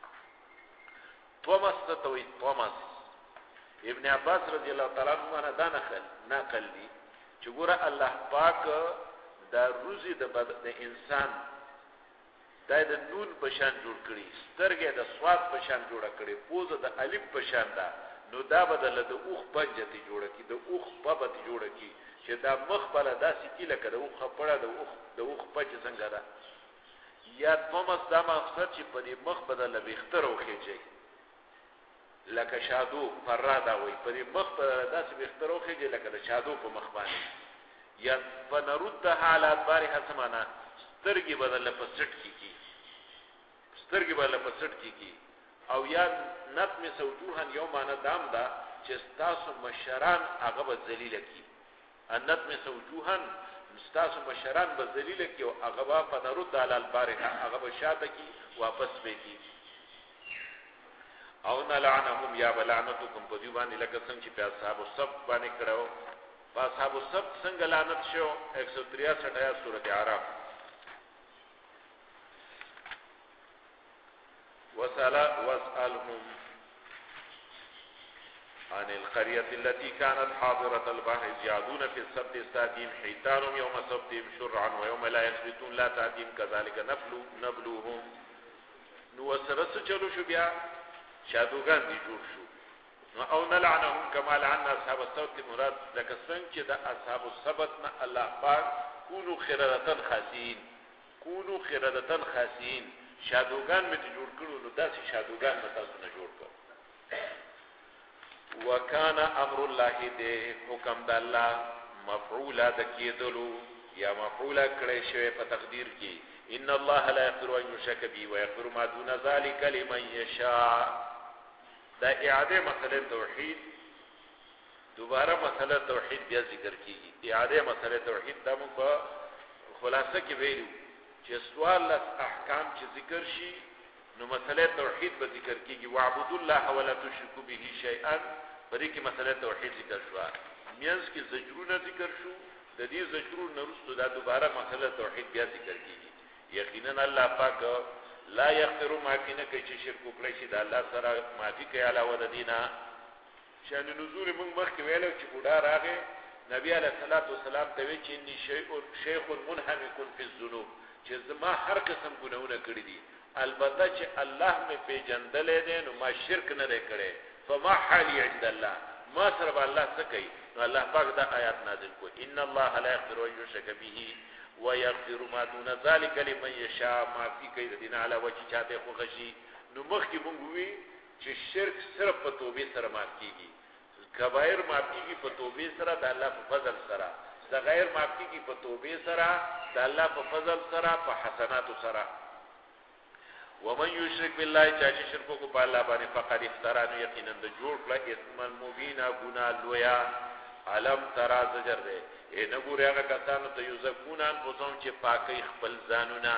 توماس ابن عباس رضی الله تعالی عنہ دا نقل دي چې ګوره الله پاک دا روزي د انسان د نون په شان جوړ کړي سترګې د سواد په شان جوړ کړي پوزه د الف په شان ده نو دا بدل د اوخ پنجته جوړ کړي د اوخ په بد جوړ کړي چې دا مخ بل داسې کی لکه د اوخ خپړه د اوخ پنج څنګه ده یا توماس دا مقصد چې په دې مخ بدل بهتر وخیږي لکه شادو فرادا وي په دې مخ بدل داسې بهتر وخیږي لکه د شادو په مخ باندې یا فنرد حالات بارها سمانا سترګي بدل په سټ کی سترګي بدل په سټ کی او یا نتم سوجوهن یومانه دام دا چې تاسو مشران هغه به ذلیل کی انتم سوجوهن تاسو مشران به ذلیل کی او هغه به فنرد علی البارها هغه به شاته کی واپس به کی او نلعنهم یا بلعنتکم په دی باندې لکه څنګه چې په اصحاب السبت باندې کړو اصحاب السبت څنګه لعنت شو 163 آیات سورۃ اعراف واسألهم عن القرية التي كانت حاضرة البحر يعدون في السبت استاتيهم حيتانهم يوم سبتهم شرعا ويوم لا يسبتون لا تأتيهم كذلك نبلوهم نو سرس چلو شو بیا شادوغان دی جوړ شو او نلعنهم كما لعنا اصحاب السبت مراد لکه څنګه چې د اصحاب السبت نه الله پاک كونوا خردة خاسئين شادوغان می جوړ کړو نو داسې شادوغان به تاسو نه جوړ کړو وکانا امر الله دې حکم د الله مفعولا د کېدلو یا مفعولا کړی شوی په تقدیر کې ان الله لا يغفر ان يشرك به ويغفر ما دون ذلك لمن يشاء دا اعاده مسله توحید دوباره مسله توحید بیا ذکر کیږي اعاده مسله توحید د موږ په خلاصه کې ویلو چې سوال احکام چې ذکر شي نو مسله توحید به ذکر کیږي واعبد الله ولا تشركوا به شيئا پرې کې مسله توحید ذکر شو میانس کې زجرونه ذکر شو د دې زجرونو وروسته دا دوباره مسله توحید بیا ذکر کیږي یقینا الله پاک لا یغفر ما کینه کوي چې شرک وکړي چې د الله سره معافي کوي علاوه د دینه شان نزول موږ مخکې ویلو چې ګډا راغې نبی علیه الصلاۃ والسلام ته وی چې ان شیخ منحمق فی الذنوب چې زما هر قسم ګناونه کړی دي البته چې الله مې پیژندلې دي نو ما شرک نه کړي فما حالي عند الله ما سره الله څه کوي نو الله پاک دا آیات نازل کو ان الله لا یغفر ان یشرک به ويغفر ما دون ذلك لمن يشاء ما في كيد دین علی وجه چاته خو غشي نو مخکې مونږ وی چې شرک صرف په توبې سره معاف کیږي کبایر معاف کیږي په توبې سره د الله په فضل سره صغیر معاف کیږي په توبې سره د الله په فضل سره په حسنات سره ومن يشرك بالله چې شرک کو په الله باندې فقد افترا یقینا د جوړ کړه اسم المبین گناه لویا علم ترا زجر ده اے نګوري هغه کسانو ته یزکونان پوسوم چې پاکي خپل ځانونه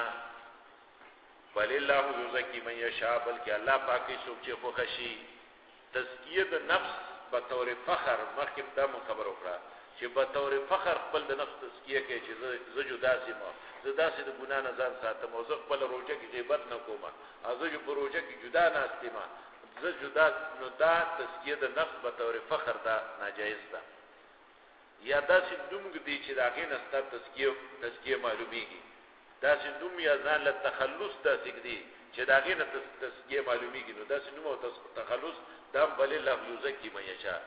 بل الله یزکی من یشاء بلکې الله پاکي څوک چې خوشي تزکیه د نفس په تور فخر مخکې دا خبر وکړه چې په تور فخر خپل د نفس تزکیه کوي چې زه جدا سیم زه داسې د ګنا نه ځان ساتم او زه خپل روزه کې غیبت نه کوم او زه په روزه کې جدا نه استم زه جدا نو دا تزکیه د نفس په تور فخر دا ناجایز ده یا داسې دومګ دی چې دا غي نستا تزکیه معلومیږي داسې دوم یا ځان له تخلص داسې دی چې دا غي نه تزکیه معلومیږي نو داسې نو تخلص دام بل الله یزکی من یشاء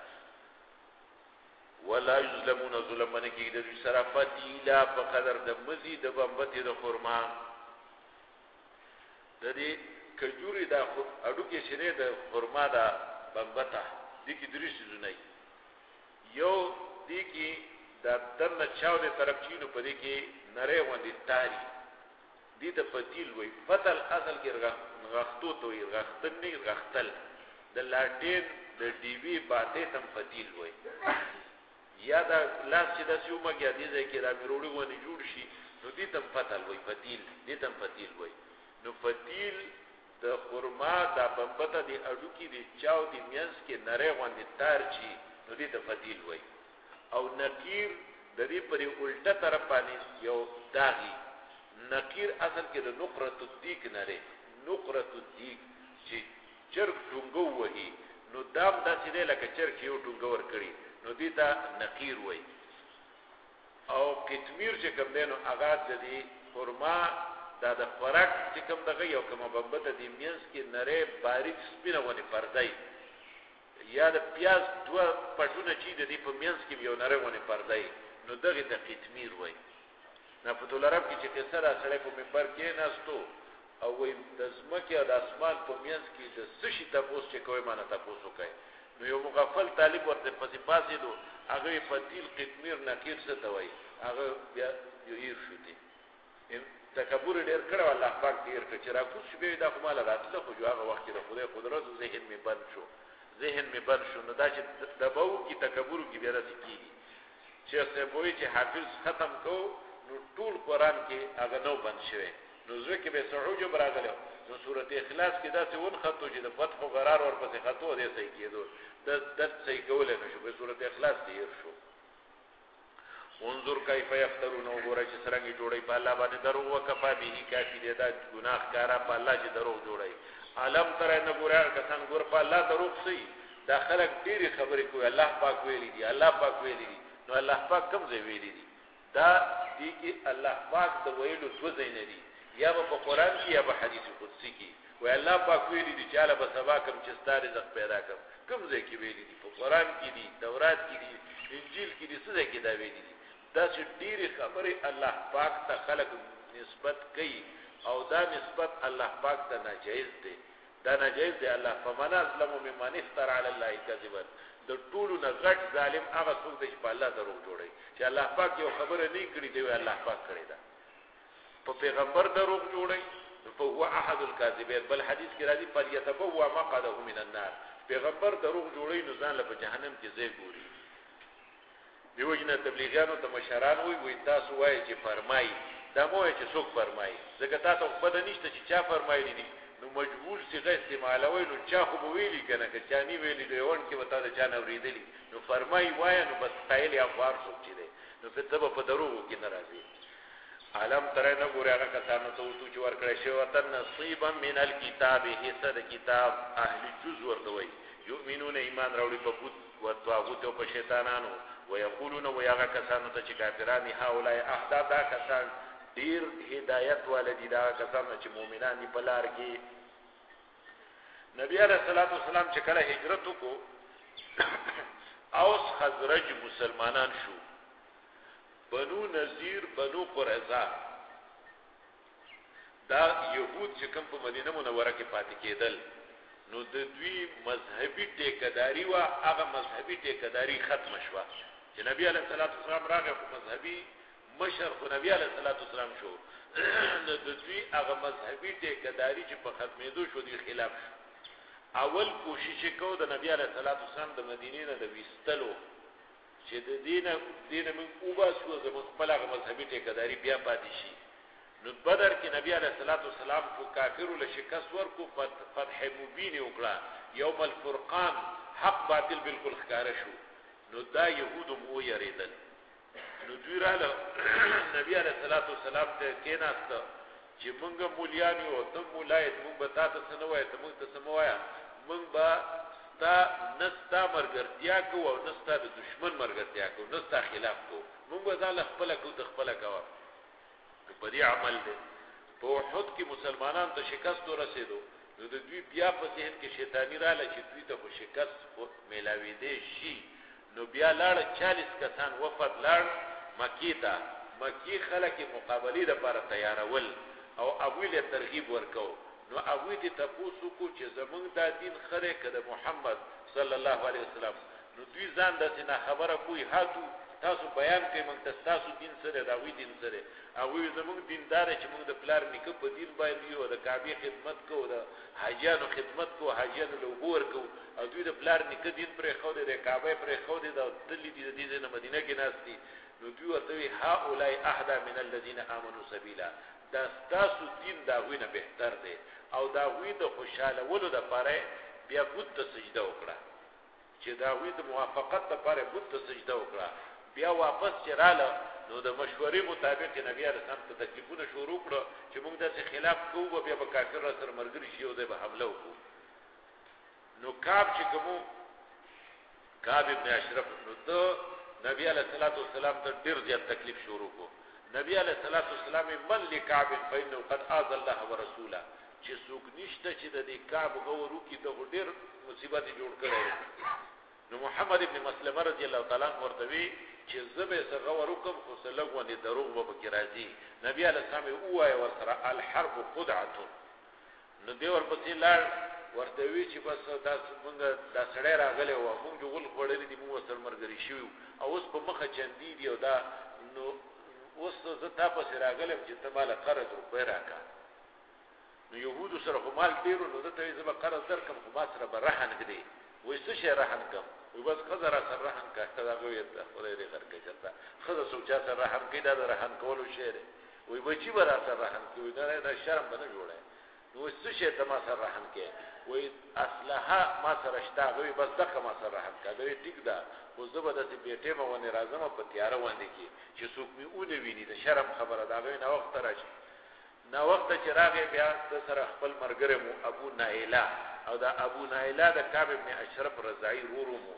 ولا یظلمون ظلم من کې د شرافت اله په قدر د مزید د بمبتی د خرما د دې کجوري د اډو کې شری د خرما د بمبتا د کې درې سيزونه یو دې کې د دنه چاو د طرف چینو په دې کې نری وندې تاری دې ته پتیل وای فتل اصل کې غختو ته وي غختنی غختل د لاټین د ډیوی باټې تم فتیل وای یا دا لاس چې د سیومه کې دې ځای کې را میروړي ونی جوړ شي نو دې تم فتل وای فتیل دې تم فتیل وای نو فتیل د خرما د بمبته دی اډو کې دی چاو دی میانس کې نری غوندې تار چی نو دې ته فتیل وای او نقیر د دې پرې الټه طرف باندې یو داغي نقیر اصل کې د نقره الدیک نری نقره الدیک چې چرګ ټونګو وهي نو دام داسې دی لکه چرګ یو ټونګو ور کړی نو دې ته نقیر وای او کتمیر چې کوم دی نو اغاز د دې خرما دا د خوراک چې کوم دغه یو کومه بمبته دی مینس کې نری باریک سپینه ونی پردای یا د پیاز دوه پټونه چې د دې په مینس کې یو نری ونی پردای نو دغه د کتمیر وای نه په ټول عرب کې چې کسره سره په منبر کې ناستو او وای د زمکه او د اسمان په مینس کې د سشي تاسو چې کوی معنی تاسو کوي نو یو مغفل طالب ورته پسې پاسې دو هغه فتیل کتمیر نقیر څه ته وای هغه بیا یو یې شوتی تکبر ډیر کړو الله پاک ډیر کړ چې راکوس شوی دا کومه راتله خو هغه وخت د خدای قدرت او ذهن می بند شو نو دا چې دباو کی تکبر کی بیا راځي کیږي چې څه وایي چې حافظ ختم کو نو ټول قران کې هغه نو بند شوی نو ځکه به سعوج براغله نو سورته اخلاص کې دا څه ون خطو چې د فتح او قرار ورپسې خطو دې صحیح کېدو د صحیح کول نه شو په سورته اخلاص کې شو انظر کیف یفترون وګوره چې څنګه جوړي په الله باندې درو وکفا به کافی دی دا ګناه کارا په الله چې درو جوړي عالم تر نه ګوره کسان ګور په الله درو سي دا خلک ډېری خبرې کوي الله پاک ویلي دي نو الله پاک کوم ځای ویلي دي دا دي کې الله پاک د ویلو څه ځای نه دي یا په قرآن کې یا په حدیث قدسی کې وای الله پاک ویلي دي چې الله به سبا کوم چې ستاره رزق پیدا کوم کوم ځای کې ویلي دي په قرآن کې دي تورات کې دي انجیل کې دي څه ځای کې دا ویلي دي دا چې ډېری خبرې الله پاک ته خلق نسبت کوي او دا نسبت الله پاک ته ناجایز دی الله فمن ظلم ممن افترى على الله كذبا د ټولو نه غټ ظالم هغه څوک دی چې په الله دروغ جوړي چې الله پاک یو خبره نه کړی دی الله پاک کړی دا په پیغمبر دروغ جوړي په هو احد الكاذبين بل حدیث کې راځي فليتبوأ مقعده من النار پیغمبر دروغ جوړي نو ځان له جهنم کې ځای ګوري دیو جنا تبلیغیانو ته مشران وي تاسو وایي چې فرمایي دا مو چې څوک فرمایي ځکه تاسو په بده نشته چې چا فرمایلی دي نو مجبور صيغه استعمالوي نو چا خو ویلي کنه که چا نی ویلي دی ون کې وتا دا چا نه ورېدلی نو فرمایي وایي نو بس قایل یا فار څوک چي دی نو په تبه په دروغ کې ناراضي عالم ترې نه ګوري هغه کسانو ته چې ورکړی شی وتن نصيبا من الكتاب حصہ د کتاب اهل جز ورته وي یؤمنون ایمان راوړي په بوت او طاغوت او په شیطانانو ويقولون ويغا کسانو ته چې کافرانی هاولای احدا دا کسان ډیر هدایت والدی دا کسان چې مؤمنان دي په لار کې نبی علیہ الصلوۃ والسلام چې کله هجرت وکړو اوس خزرج مسلمانان شو بنو نذیر بنو قریظه دا يهود چې کوم په مدینه منوره کې پاتې کېدل نو د دوی مذهبي ټیکداري وا هغه مذهبي ټیکداري ختم شوه چې نبی علیہ الصلوۃ والسلام راغی په مذهبي مشر خو نبی علیہ الصلوۃ والسلام شو نو د دوی هغه مذهبي ټیکداري چې په ختمېدو شو دی خلاف اول کوشش کو د نبی علیہ الصلوۃ والسلام د مدینې نه د وستلو چې د دینه من اوباسو زموږ خپل هغه مذهبي ټیکداري بیا پاتې شي نو بدر کې نبی علیہ الصلوۃ والسلام کو کافرو له شکست ورکو فتح مبین وکړه یوم الفرقان حق باطل بالکل ښکارا شو نو دا يهود مو یریدل نو دوی رااله نبی علیہ الصلوۃ والسلام ته کېناست چې مونږ مولیان یو ته مولایت مونږ به تاسو څه نه وایي ته مونږ ته سموایا مونږ به تا نستا مرګرتیا کو او نستا د دشمن مرګرتیا کو نستا خلاف کو مونږ به ځل خپل کو ته خپل کوا په دې عمل دې په احد کې مسلمانان ته شکست ورسېدو نو د دوی بیا په ذهن کې شیطانی رااله چې دوی ته شکست ملاوي دي شي نو بیا لاړ 40 کسان وفد لاړ مکی ته مکی خلک مقابله لپاره تیارول او ابو له ترغیب ورکو نو ابو دې تاسو کو چې زمونږ د دین خره کده محمد صلی الله علیه وسلم نو دوی ځان د سینه خبره کوي هاتو تاسو بیان کوي موږ تاسو دین سره دا وی دین سره هغه زموږ دیندار چې موږ د پلار نیکه په دین باندې یو د کعبه خدمت کوو د حاجیانو خدمت کوو حاجیانو لوګور کوو او دوی د پلار نیکه دین پر خو د کعبه پر خو د دلی د مدینه کې ناشتي نو دوی ورته ها اولای احدا من الذين امنوا سبیلا دا تاسو دین دا وینه بهتر دی او دا وی د خوشاله ولو د پاره بیا بوت ته سجده وکړه چې دا وی د موافقت لپاره بوت ته سجده وکړه بیا واپس چراله نو د مشورې مطابق نبی علیه السلام ته تکلیفونه شروع کړو چې موږ د خلاف کوو بیا به کافر سره مرګري شي او د حمله وکړو نو کعب چې کوم کعب ابن اشرف نو ته نبی علیه السلام ته ډیر زیات تکلیف شروع کو نبی علیه السلام من لکعب فإنه قد آذى الله ورسوله چې څوک نشته چې د دې کعب غورو کې د ډیر مصیبت جوړ کړي نو محمد ابن مسلمه رضی الله تعالی عنہ ورته وی چې زبې سره ورکم خو سلګونه دروغ به کې راځي نبی علیه السلام اوه وسره الحرب خدعه نو دی ورپسې لاړ ورته وی چې بس تاسو موږ دا سړی راغلی و موږ جوړ خړلې دي موږ سره مرګري شو او اوس په مخه چندې دی او دا نو اوس زه تاسو سره راغلم چې ته مال قرض روپې راکا نو يهودو سره خو مال ډیرو نو ته یې زما قرض درکم خو ما سره برهن کړي وې څه شي رهن کوم وې بس خزر سره رهن کا دا غوې ته خدای دې غرقې چلتا خزر سوچا سره رهن کې دا رهن کولو شعر وې بچي برا سره رهن کې دا شرم نه جوړه نو څه شي ته ما سره رهن کې وې اصلها ما سره شتا غوې بس دغه ما سره رهن کا دوی ټیک دا خو زبردست بیٹه ما ونه راځم په تیار باندې کې چې څوک می اونې ویني د شرم خبره دا غوې نه وخت راشي نو وخت چې راغی بیا د سره خپل مرګره مو ابو نایلا او دا ابو نایلا د کعب ابن اشرف رضاعی رورمو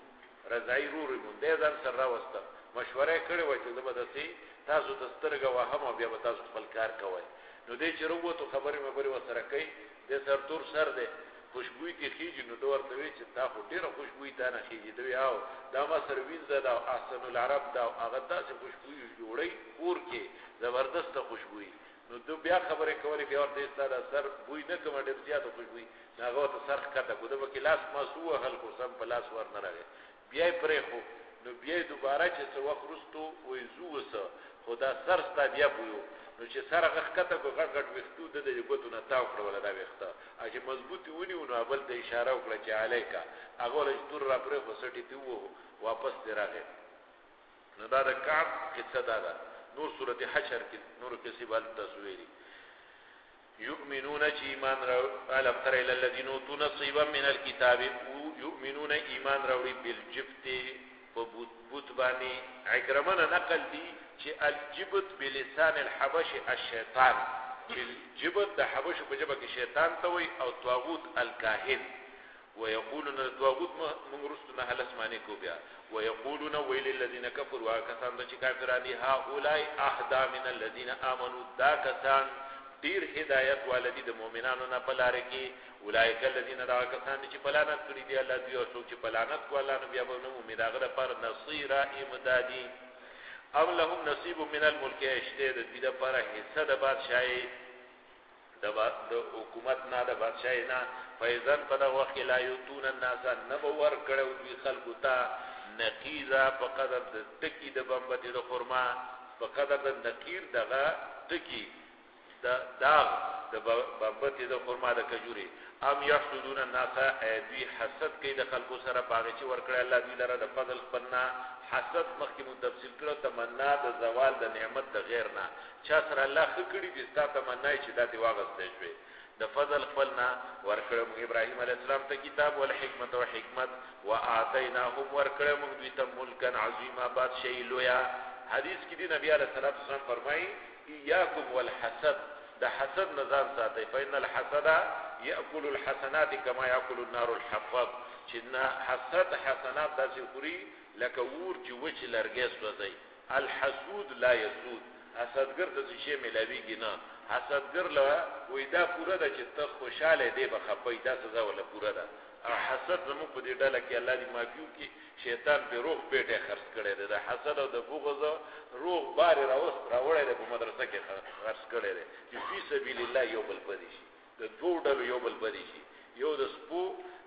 دې ځان سره راوسته مشوره کړې و چې زبردستی تاسو د سترګه وهم بیا به تاسو خپل کار کوئ نو دې چې وروته خبرې وسره کوي د سر تور سر دې خوشبوئی کې خيږي نو دوه ورته چې تاسو ډیره خوشبوئی تا نه خيږي دوی او دا ما سرویز دا احسن العرب دا هغه تاسو خوشبوئی جوړي کور کې زبردست خوشبوئی نو دو بیا خبره کولی بیا ورته ستاره سر بوی نه کوم ډیر زیات خوشبوئی هغه ته سر کته کو د وکیلاس مسوه هل کو سم پلاس ور نه راغی بیا پرې خو نو بیا دوباره چې څو وخت رستو وې زوسه خدا سر ستا بیا بویو نو چې سره غخته کو غټ وختو د دې ګوتو نه تاو کړول دا وخته اجه مضبوطی ونی ونو اول ته اشاره وکړه چې علیکا هغه له تور را پرې خو سټی تی وو واپس دی راغی نو دا د کعب قصه ده نور سورۃ حشر کې نور کې سیبال تصویری یؤمنون چې ایمان راو الم تر الى الذين اوتوا نصيبا من الكتاب یؤمنون ایمان راوړي بالجبت فبوت باندې عکرمه نقل دي چې الجبت بلسان الحبش الشیطان الجبت د حبش په جبه کې شیطان ته وي او طاغوت الکاهن ويقولون الطاغوت من رستنا هل اسمانه کو بیا ويقولون ويل الذين كفروا وكسان چې کافرانو هؤلاء اهدى من الذين امنوا دا کسان ډیر هدایت والدی د مؤمنانو نه پلاره کې اولئک الذين دا کسان چې پلانت کړی دی الله دی او څوک چې پلانت کو الله نو بیا به نو امید هغه پر نصير امدادي او لهم نصيب من الملك اشتد دې لپاره حصہ د بادشاہي د حکومت نه د بادشاہي نه فیضن په وخت لا یتون الناس نبور کړو دوی خلقو ته نقیزا په قدر د تکی د بمبتی د خرما په قدر د نقیر دغه تکی د داغ د بمبتی د خرما د کجوري ام یحسدون الناس دوی حسد کوي د خلقو سره باغ چې ورکړی الله دوی لره د فضل خپلنا حسد مخکې مو تفصیل کړو تمنا د زوال د نعمت د غیر نه چا سره الله خکړي دي ستا تمنا چې داتې واغسته شوي د فضل خپلنا ورکړو ابراهيم عليه السلام ته کتاب او حکمت او حکمت واعطيناهم ورکړو موږ دوی ته ملکن عظیما بادشاہي لویا حدیث کې دی نبی عليه الصلاه والسلام فرمایي اياكم والحسد د حسد نظر ساتي فإن الحسد يأكل الحسنات كما يأكل النار الحطب چې حسد حسنات داسې خوري لکه ور چې وچ لرګي سوځي الحسود لا يسود حسدګر د شي ملاويږي نه حسدګر له وې دا پوره ده چې ته خوشاله دی به خپې دا سزا ولا پوره ده حسد زمو په دې ډله کې الله دې معفو کې شیطان په روح پیټه خرڅ کړي ده حسد او د بغض روح بار راوړی ده په مدرسه کې خرڅ کړي ده چې په سبیل الله یو بل پدې شي د دوه ډلو یو بل پدې شي یو د سپو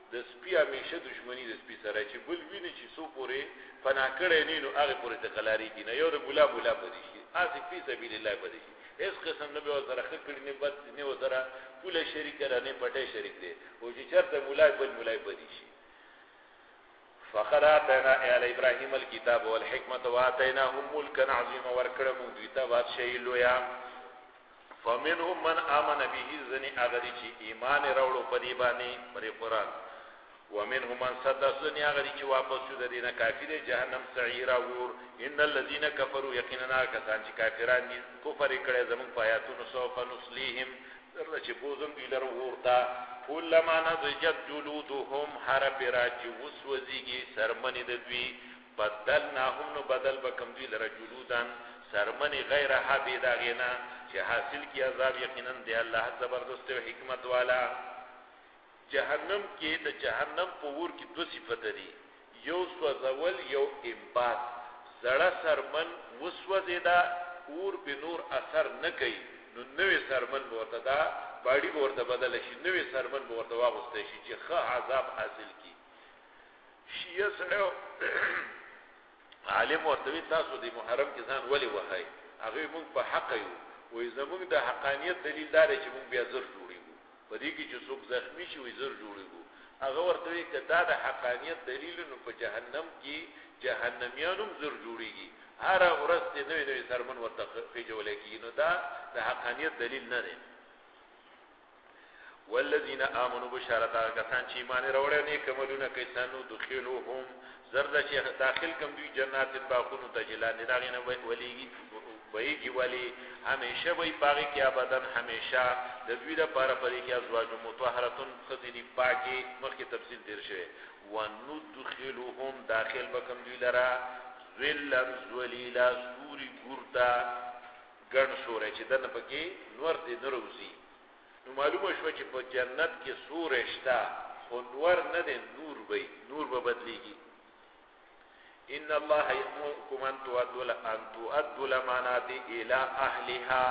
د سپي همیشه دښمنی د سپي سره چې بل ویني چې سو پورې فنا کړي نه نو هغه پورې ته قلاري کې نه یو د مولا پدې شي اسی فی سبیل الله پدې شي هیڅ قسم نه به سره خکړي نه بد نه وسره پوله شریک نه پټه شریک دی او چې چرته مولا بل مولا پدې شي فقد آتینا آل ابراهیم الكتاب والحکمت واتیناهم ملکا عظیما ورکړم دوی ته بادشاہي لویا فمنهم من آمن به ذنی اغری چې ایمان راوړو په دی باندې پر قرآن ومنهم من صدق ذنی اغری چې واپس شو د دینه کافر جهنم سعیرا ور ان الذين كفروا یقینا کسان چې کافران دي کفر کړي زمون پایاتونو سوف نسلیهم درته چې بوزم دی لره ورتا کلما نضجت جلودهم حرب راج وسوځيږي سرمنې د دوی بدلناهم نو بدل بکم دوی لره جلودان سرمنې غیر حبیدا غینا چې حاصل کی عذاب یقینا دی الله زبردست او حکمت والا جهنم کې د جهنم په ور کې دو صفات دي یو سوځول یو امبات زړه سرمن وسوځیدا اور به نور اثر نه کوي نو نوې سرمن ورته دا باډي ورته بدل شي نوې سرمن ورته واغسته شي چې ښه عذاب حاصل کی شیعه سره عالم ورته تاسو د محرم کې ځان ولي وهاي هغه موږ په حق یو وې زموږ د حقانیت دلیل دار چې موږ بیا زر جوړیږو په دې کې چې څوک زخمی شي وې زر جوړیږو هغه ورته کدا د حقانیت دلیل نو په جهنم کې جهنميانو زر جوړیږي هر ورځ دې نوې سرمن ورته خېجولې کې نو دا د حقانیت دلیل نه دی والذین آمنوا بشارت کسان چې ایمان راوړل نه کومونه کیسانو دخلوهم زرد چې داخل کوم دوی جنات باغونو تجلان داغینه ولیږي وایي ولی همیشه وای پاره کې ابدان همیشه د دوی لپاره پرې کې ازواج مطهرتون خذنی پاکي مخکې تفصیل دیر شوی وندخلوهم داخل بکم دوی لرا ذللا ذلیلا سوري ګورتا ګڼ سورې چې دنه پکې نور دې نروزي نو معلومه شو چې په جنت کې سورې شتا خو نور نه دې نور وي نور به بدليږي ان الله يأمركم ان تؤدوا الامانات الى اهلها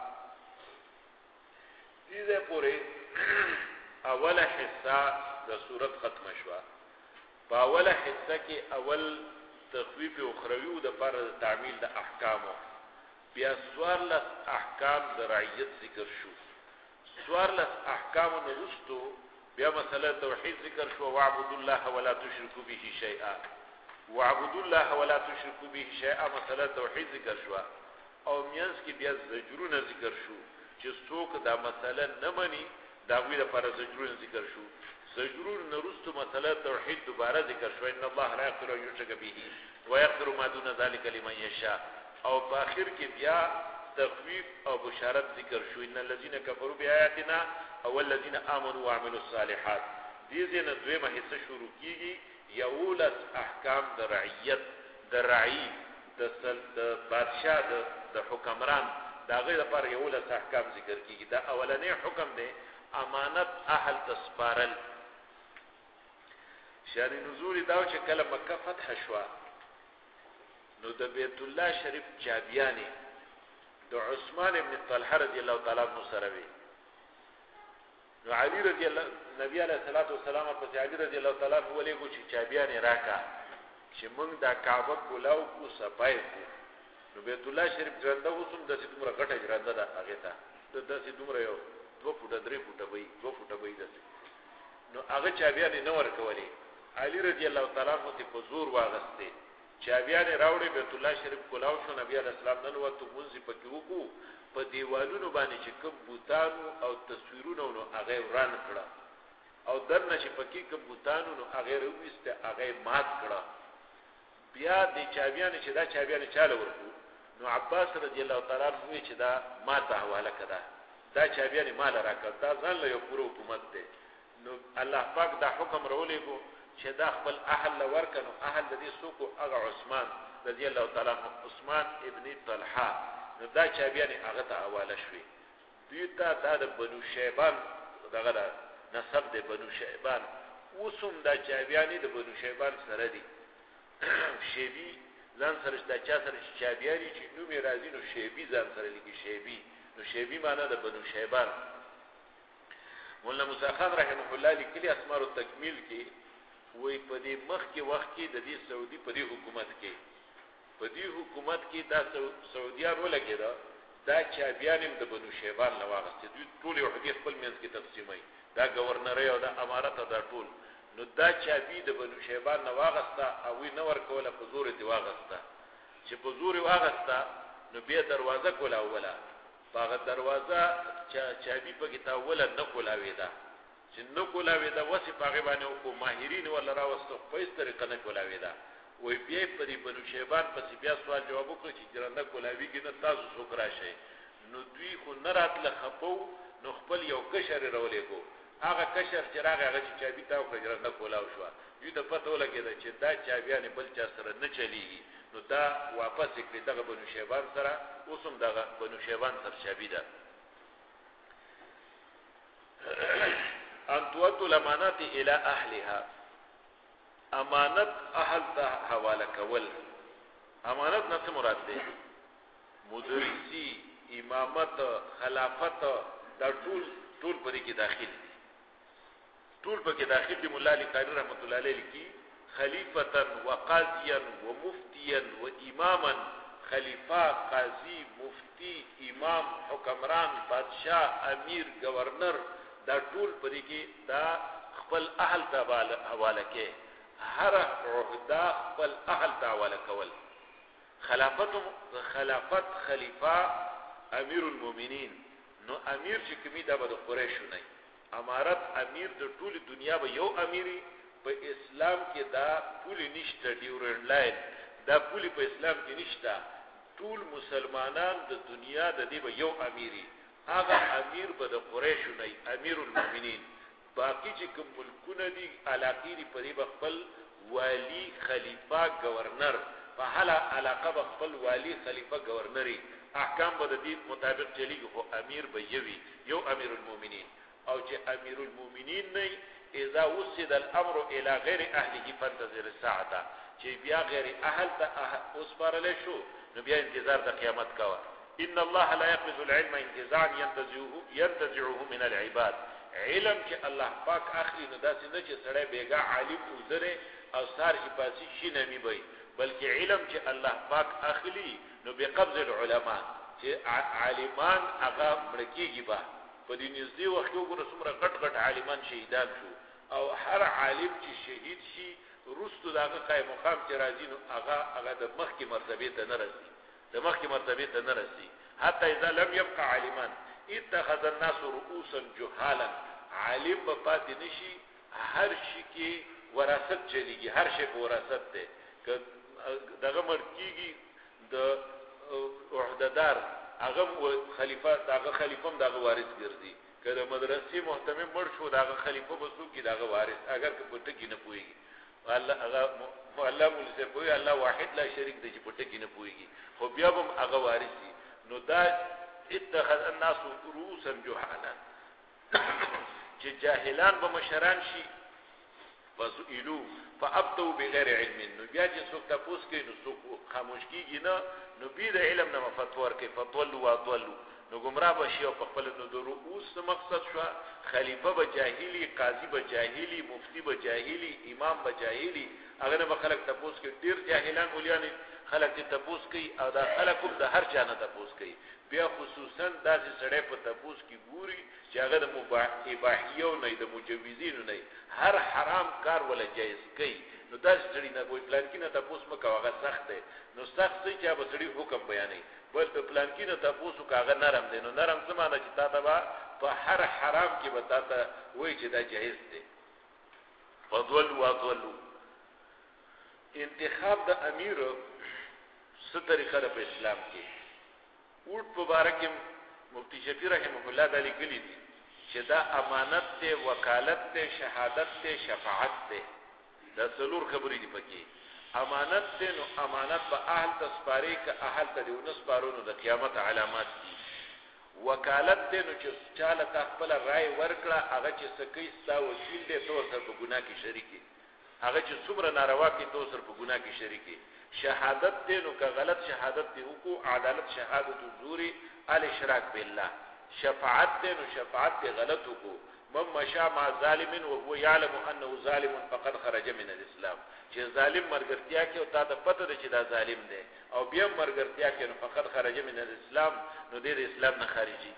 دې پورې اوله حصہ د سورۃ ختم شوه په اوله حصہ کې اول تخویف اخروی د پر تعمیل د احکامو بیا سوارلس احکام د رعیت ذکر شو سوارلس احکام نرستو بیا مسله توحید ذکر شو واعبدوا الله ولا تشركوا به شيئا واعبدوا الله ولا تشركوا به شيئا مسله توحید ذکر شو او میانس کې بیا زجرونه ذکر شو چې څوک دا مسله نه مني دا وی لپاره زجرونه ذکر شو زجرون نرستو مسله توحید دوباره ذکر شو ان الله لا يغفر ان يشرك به ويغفر ما دون ذلك لمن يشاء او په اخر کې بیا تخویف او بشارت ذکر شو ان الذين كفروا بآياتنا او الذين امنوا وعملوا الصالحات دې نه دویمه حصہ شروع کیږي یولس احکام د رعیت د رعی د بادشاہ د حکمران دا غیر لپاره یولس احکام ذکر کیږي دا اولنې حکم دی امانت اهل تسپارل شان نزول دا چې کله مکه فتح شو نو د بیت الله شریف چابیانی د عثمان ابن طلحه رضی الله تعالی عنہ سره وی نو علی رضی الله نبی علیہ الصلوۃ والسلام په علی رضی الله تعالی عنہ ولې چې چابیانی راکا چې موږ د کعبه کولاو کو صفای کو نو بیت الله شریف ګرځنده وسوم د څه دومره غټه ګرځنده ده هغه ته د څه دومره یو 2 فوټه 3 فوټه وي 2 فوټه وي ده نو هغه چابیانی نو ورکولې علی رضی الله تعالی عنہ په زور واغسته چابیان راوړي بیت الله شریف کولاو شو نبی علیہ السلام نن وته مونږ پکې وکړو په دیوالونو باندې چې کوم بوتانو او تصویرونو نو هغه وران کړه او درنه چې پکې کوم بوتانو نو هغه وروسته هغه مات کړه بیا د چابیان چې دا چابیان چاله ورکو نو عباس رضی الله تعالی عنہ چې دا ماته حواله کړه دا چابیان مال راکړه دا ځان له یو پوره حکومت دی نو الله پاک دا حکم راولېګو چې دا خپل اهل ورکنو اهل د دې سوق هغه عثمان رضی الله تعالی عنہ عثمان ابن طلحه نو دا چابیان هغه ته حواله شوی دوی ته دا د بنو شیبان دغه نسب د بنو شیبان اوسم دا چابیانی د بنو شیبان سره دي شیبی ځان سره د چا سره چابیانی چې نو می راځي نو شیبی ځان سره لګي شیبی نو شیبی معنی د بنو شیبان مولانا موسی خان رحمه الله لیکلي اسمار التکمیل کې وې په دې مخ کې وخت کې د دې سعودي په دې حکومت کې دا سعودیان ولګیدا دا چابیان د بنو شیبان لواغسته دوی ټول یو حدیث خپل منځ کې تقسیمای دا گورنر او دا امارت دا ټول نو دا چابي د بنو شیبان لواغسته او نو ور کوله په زور دی واغسته چې په زور واغسته نو بیا دروازه کوله اوله هغه دروازه چابي په کې تا اوله نه کولاوي دا چې نو کولاوي دا وسی پاغه باندې کو ماهرین ولا راوسته په هیڅ طریقه نه کولاوي دا وې بیا په دې بنو شیبان پسې بیا سوال جواب وکړي چې ګرانه کولاوي کې نه تاسو څوک راشي نو دوی خو نه راتله خپو نو خپل یو کشر رولې کو هغه کشر چې راغی هغه چې چابي تا وکړه ګرانه کولاو شو یو د پته ولګیدا چې دا چابيان بل چا سره نه چلیږي نو دا واپس کړي دغه بنو شیبان سره اوسم دغه بنو شیبان سره چابي ده ان توت الامانات الى اهلها امانت اهل ته حواله کول امانت نه څه مراد ده مدرسي امامت خلافت دا ټول په دې کې داخل دي ټول په کې داخل دي مولا علي قاری رحمت الله علیه کی خلیفتا وقاضیا ومفتیا واماما خلیفہ قاضی مفتی امام حکمران بادشاہ امیر گورنر دا ټول په دې کې دا خپل اهل ته حواله کې هر عہده خپل اهل ته حواله کول خلافت خلیفہ امیر المؤمنین نو امیر چې کمی دا به د قریشو نه امارت امیر د ټول دنیا به یو امیری په اسلام کې دا پولی نشته ډیورنډ لاین دا پولی په اسلام کې نشته ټول مسلمانان د دنیا د دې به یو امیری هغه امیر به د قریشو نه امیر المؤمنین باقی چې کوم ملکونه دي علاقې دي په دې خپل والی خلیفہ گورنر په هله علاقه خپل والی خلیفہ گورنری احکام به د دې مطابق چلیږي خو امیر به یو امیر المؤمنین او چې امیر المؤمنین نه اذا وسد الامر الى غیر اهله فانتظر الساعه چې بیا غیر اهل ته اوس پرله شو نو بیا انتظار د قیامت کاوه ان الله لا يقبض العلم انتزاعا ينتزعه من العباد علم چې الله پاک اخلي نو داسې نه چې سړی بیګا عالم وزره او سار شپاسي شي نمی وي بلکې علم چې الله پاک اخلي نو بقبض العلماء چې عالمان هغه مړکیږي با په دې نږدې وخت وګوره څومره غټ عالمان شهیدان شو او هر عالم چې شهید شي رستو دغه قائم مقام چې راځي نو هغه د مخکې مرتبه ته نه رسي حتی اذا لم يبقى عالمان اتخذ الناس رؤوسا جهالا عالم په پاتې نشي هر شي کې وراثت چلیږي هر شي په وراثت ده دغه مرکیږي د عہدهدار هغه خلیفہ دغه دغه وارث ګرځي کله مدرسې محتمم مړ شو دغه خلیفہ بسو کې دغه وارث اگر که پټ کې نه پويږي الله مولسه پوي الله واحد لا شریک دی چې پټ کې نه پويږي خو بیا هم هغه وارث دي نو دا اتخذ الناس رؤوسا جهالا چې جاهلان به مشران شي فسئلوا فابتوا بغیر علم نو بیا چې څوک تاسو کې نو څوک خاموش کیږي نو بیا د علم نه فتوا ورکړي فتولوا واضلوا نو گمراه بشي او په خپل نو د رؤوس مقصد شو خلیفہ به جاهلی قاضی به جاهلی مفتی به جاهلی امام به جاهلی هغه نه خلک تاسو کې ډیر جاهلان ولیان خلک تاسو کوي او دا خلکم د هر چا نه تاسو کوي بیا خصوصا داسې سړی په تاسو کې ګوري چې هغه د اباحیو نه د مجوزینو نه هر حرام کار ولا جایز کوي نو داسې سړی نه وایي پلان کې نه تاسو مکو هغه سخت دی نو سخت چې هغه سړی حکم بیانوي بل په پلان کې نه تاسو کاغه نرم دی نو نرم څه معنی چې تاسو په هر حرام کې به تاسو وایي چې دا جایز دی فضلوا واضلوا انتخاب د امیر څه طریقه ده په اسلام کې اوټ مبارک مفتی شفیع رحمه الله تعالی کلی دي چې دا امانت ته وکالت ته شهادت ته شفاعت ته دا څلور خبرې دي پکې امانت ته نو امانت په اهل تسپاری ک اهل ته دیونه سپارونو د قیامت علامات دي وکالت ته نو چې چاله خپل رائے ورکړه هغه چې سکی ستا وکیل دی تو سر په ګناه کې شریکي هغه چې څومره ناروا کې تو سر په ګناه کې شریکي شهادت ته نو که غلط شهادت دی وکړو عدالت شهادت الزور الاشراک بالله شفاعت ته نو شفاعت ته غلط وکړو من مشى مع ظالم وهو يعلم انه ظالم فقد خرج من الاسلام چې ظالم مرګرتیا کې او تا ته پته ده چې دا ظالم دی او بیا مرګرتیا کې نو فقد خرج من الاسلام نو د اسلام نه خارجي.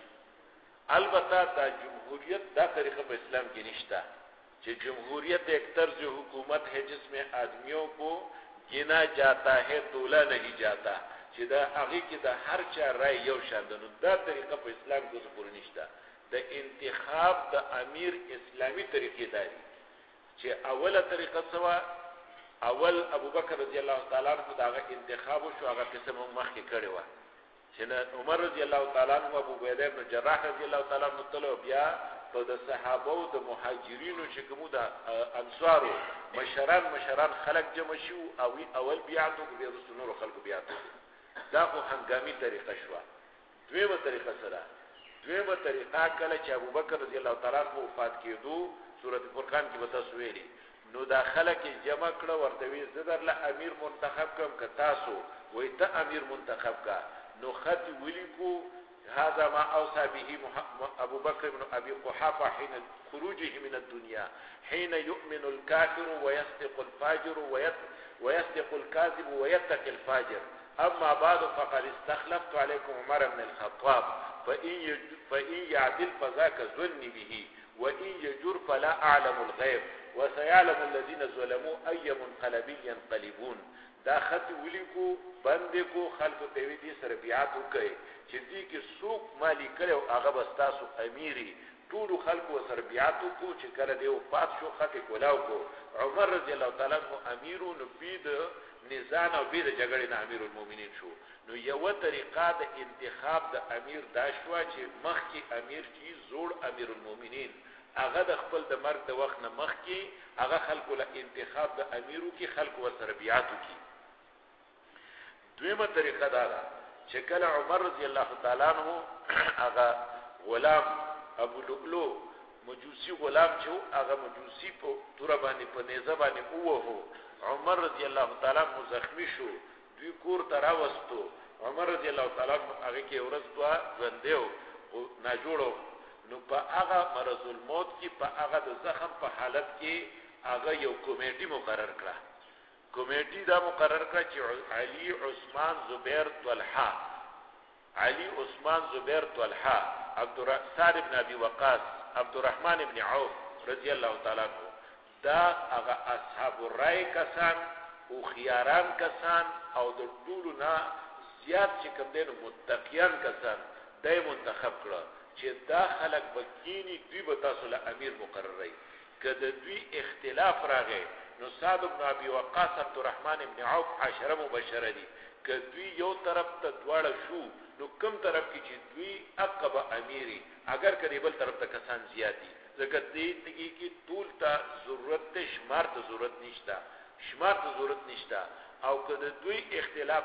البته دا جمهوریت دا طریقه په اسلام کې نشته چې جمهوریت ایک طرز حکومت ہے جس میں آدمیوں کو گنا جاتا ہے تولا نہیں جاتا چې دا هغه کې د هر چا رائے یو شان ده. نو دا طریقه په اسلام کې څه پوره نشته. د انتخاب د امیر اسلامی طریقې داري چې اوله طریقه سوا اول ابو بکر رضی الله تعالی عنہ داغه انتخاب شو هغه قسم مخکې کړی و چې عمر رضی الله تعالی عنہ ابو عبیده بن جراح رضی الله تعالی عنہ تلو بیا په د صحابه او د مهاجرینو چې کوم د انصارو مشران خلق جمع شو او اول بیعتو به رسول نور خلق بیعتو دا خو هنګامي طریقه شو. دویمه طریقه سره دویمه طریقه کله چې ابو بکر رضی الله تعالی عنہ وفات کېدو سورۃ فرقان کې وتا سویلی نو داخله کې جمع کړه ورته وی زدر له امیر منتخب کوم ک تاسو وای ته امیر منتخب کا نو خط ولیکو هذا ما اوصى به ابو بكر بن ابي قحافه حين خروجه من الدنيا حين يؤمن الكافر ويصدق الفاجر ويصدق الكاذب ويتقي الفاجر اما بعد فقد استخلفت عليكم عمر بن الخطاب فإن يعدل فذاك ظني به وإن يجر فلا أعلم الغيب وسيعلم الذين ظلموا أي منقلب ينقلبون. دا خط ولیکو بندکو خلق دیوی دی سر بیعاتو کئی چه دی که سوک مالی کلی و آغا بستاسو امیری طولو خلق و سر بیعاتو کو چه کل دیو پات شو خط کلاو کو عمر رضی اللہ تعالی عنہ امیرو نو بید نزان او بید جگڑی نا امیر المومنین شو. نو یو طریقه د انتخاب د امیر داشوا چې مخکی امیر چی زوړ امیر المومنین هغه د خپل د مرګ د وخت نه مخکی هغه خلکو له انتخاب د امیرو کی خلکو ور بیعتو کی. دویمه طریقه دا ده چې کله عمر رضی الله تعالی عنہ هغه غلام ابو لؤلؤ مجوسی غلام چې هغه مجوسی په تور باندې په نیزه باندې ووهو عمر رضی الله تعالی عنہ زخمی شو دوی کور ته راوستو. عمر رضی الله تعالی عنہ هغه کې ورځ دوا ژوندیو او ناجوړو نو په هغه مرض الموت کې په هغه د زخم په حالت کې هغه یو کمیټي مقرر کړه. کمیټي دا مقرر کړه چې علي عثمان زبیر طلحه علي عثمان زبیر طلحه سعد بن ابي وقاص عبد الرحمن بن عوف رضی الله تعالی عنہ دا هغه اصحاب الرای کسان او خياران کسان او د ټولو نه زیات چې کوم دین متقیان کسان دای منتخب کړه چې دا خلق بکینی دوی به تاسو له امیر مقررای. کله دوی اختلاف راغی نو سعد بن ابي وقاص عبد الرحمن بن عوف عشره مبشره دي کله دوی یو طرف ته دواړه شو نو کوم طرف کې چې دوی عقب امیری اگر کدی بل طرف ته کسان زیاتی ځکه دې تګي کې طول ته ضرورت شمار ته ضرورت نشته او کله دوی اختلاف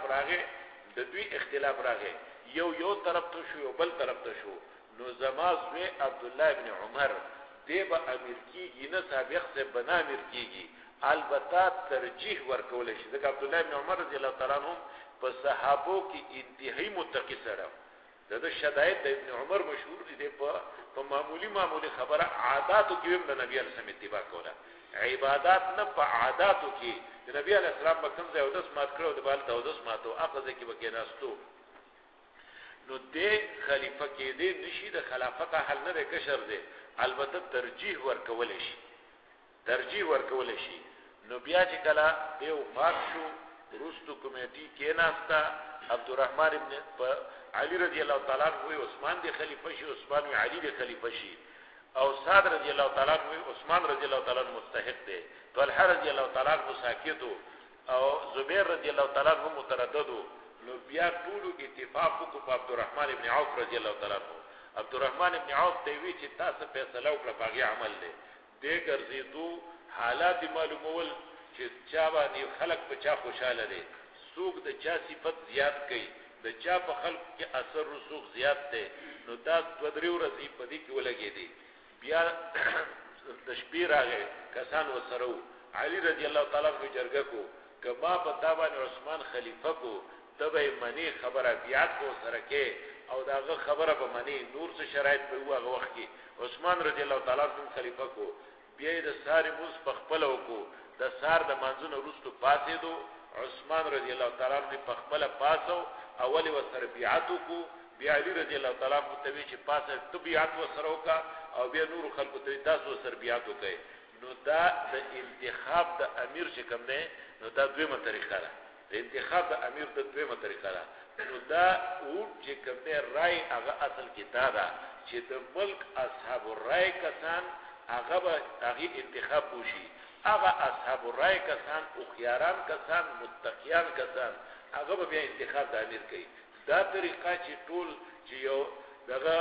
راغی یو طرف ته شو یو بل طرف ته شو نو زمازوی عبد الله ابن عمر دیبا امیر کیږي نه سابق سے بنا امیر کیږي. البته ترجیح ورکول شي ځکه عبد الله ابن عمر رضی الله تعالی عنہ په صحابو کې انتهایی متقی سره د شدائد د ابن عمر مشهور دي په معمولی خبره عاداتو کې هم د نبی علیه السلام اتباع کوله. عبادت نه په عاداتو کې د نبی علیه السلام په کوم ځای او داس مات کړو د بال ته او داس ماتو اخذ کې بکیناستو نو دې خلیفہ کې دې نشي د خلافت حل نه کشر دې البته ترجیح ورکول شي. نو بیا چې کله دې وفات شو روستو کمیټي کې ناستا عبد الرحمن ابن علي رضی الله تعالی عنہ عثمان دې خلیفہ شي عثمان علي دې خلیفہ شي او سعد رضی الله تعالی عنہ عثمان رضی الله تعالی عنہ مستحق دي طلحه رضی الله تعالی عنہ ساکتو او زبیر رضی الله تعالی عنہ مترددو. نو بیا ټول اتفاق کو په عبد الرحمن ابن عوف رضی الله تعالی عنہ عبد الرحمن ابن عوف ته وی چې تاسو فیصله وکړه باغی عمل دې ګرځېدو حالات معلومول چې چا باندې خلق په چا خوشاله دي سوق د چا صفت زیات کوي د چا په خلق کې اثر رسوخ زیات دی نو دا دو درې ورځې په دې کې ولګې دي. بیا د شپې راغی کسان وسره علي رضی الله تعالی عنہ جرګه کو کما په تابانه عثمان خلیفہ کو تبه منی خبره بیات کو سره کې او داغه خبره به منی نور څه شرایط په هغه وخت کې عثمان رضی الله تعالی عنہ خلیفہ کو بیا د ساری موس په خپل وکړو د سار د منځونو وروسته پاتې دو عثمان رضی الله تعالی عنہ په خپل پاسو اولی وسره بیعت کو بیا علی رضی الله تعالی عنہ ته چې پاسه طبيعت وسره وکا او بیا نور خلکو ته تاسو سره بیعت وکړي نو دا د انتخاب د امیر چې کوم نه نو دا دویمه طریقه ده د انتخاب د امیر د دویمه طریقه ده نو دا او چې کوم نه رائے هغه اصل کې دا ده چې د ملک اصحاب الرائے کسان هغه انتخاب وشي هغه اصحاب الرائے کسان او خياران کسان متقیان کسان هغه به انتخاب د امیر کوي دا طریقه چې ټول چې یو دغه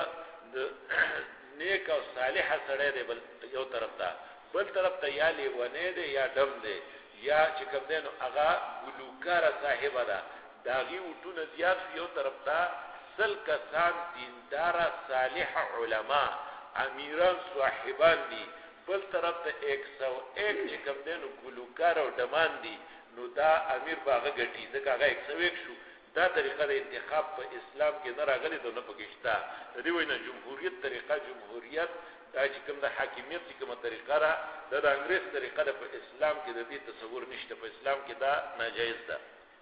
نیک او صالح سره دی بل یو طرف ته بل طرف ته یا لیونه دی یا دم دی یا چې کوم دی نو هغه ګلوکار صاحب ده داغي وټونه زیات یو طرف ته سل کسان دیندار صالح علما امیران صاحبان دي بل طرف ته 101 چې کوم دی نو ګلوکار او دمان دي نو دا امیر باغه ګټي ځکه هغه 101 شو دا طریقه د انتخاب په اسلام کې نه راغلي د نه پکښتا د دې وینه جمهوریت طریقه جمهوریت دا چې کوم د حاکمیت چې کومه طریقه را د انګريز طریقه په اسلام کې د دې تصور نشته په اسلام کې دا ناجایز ده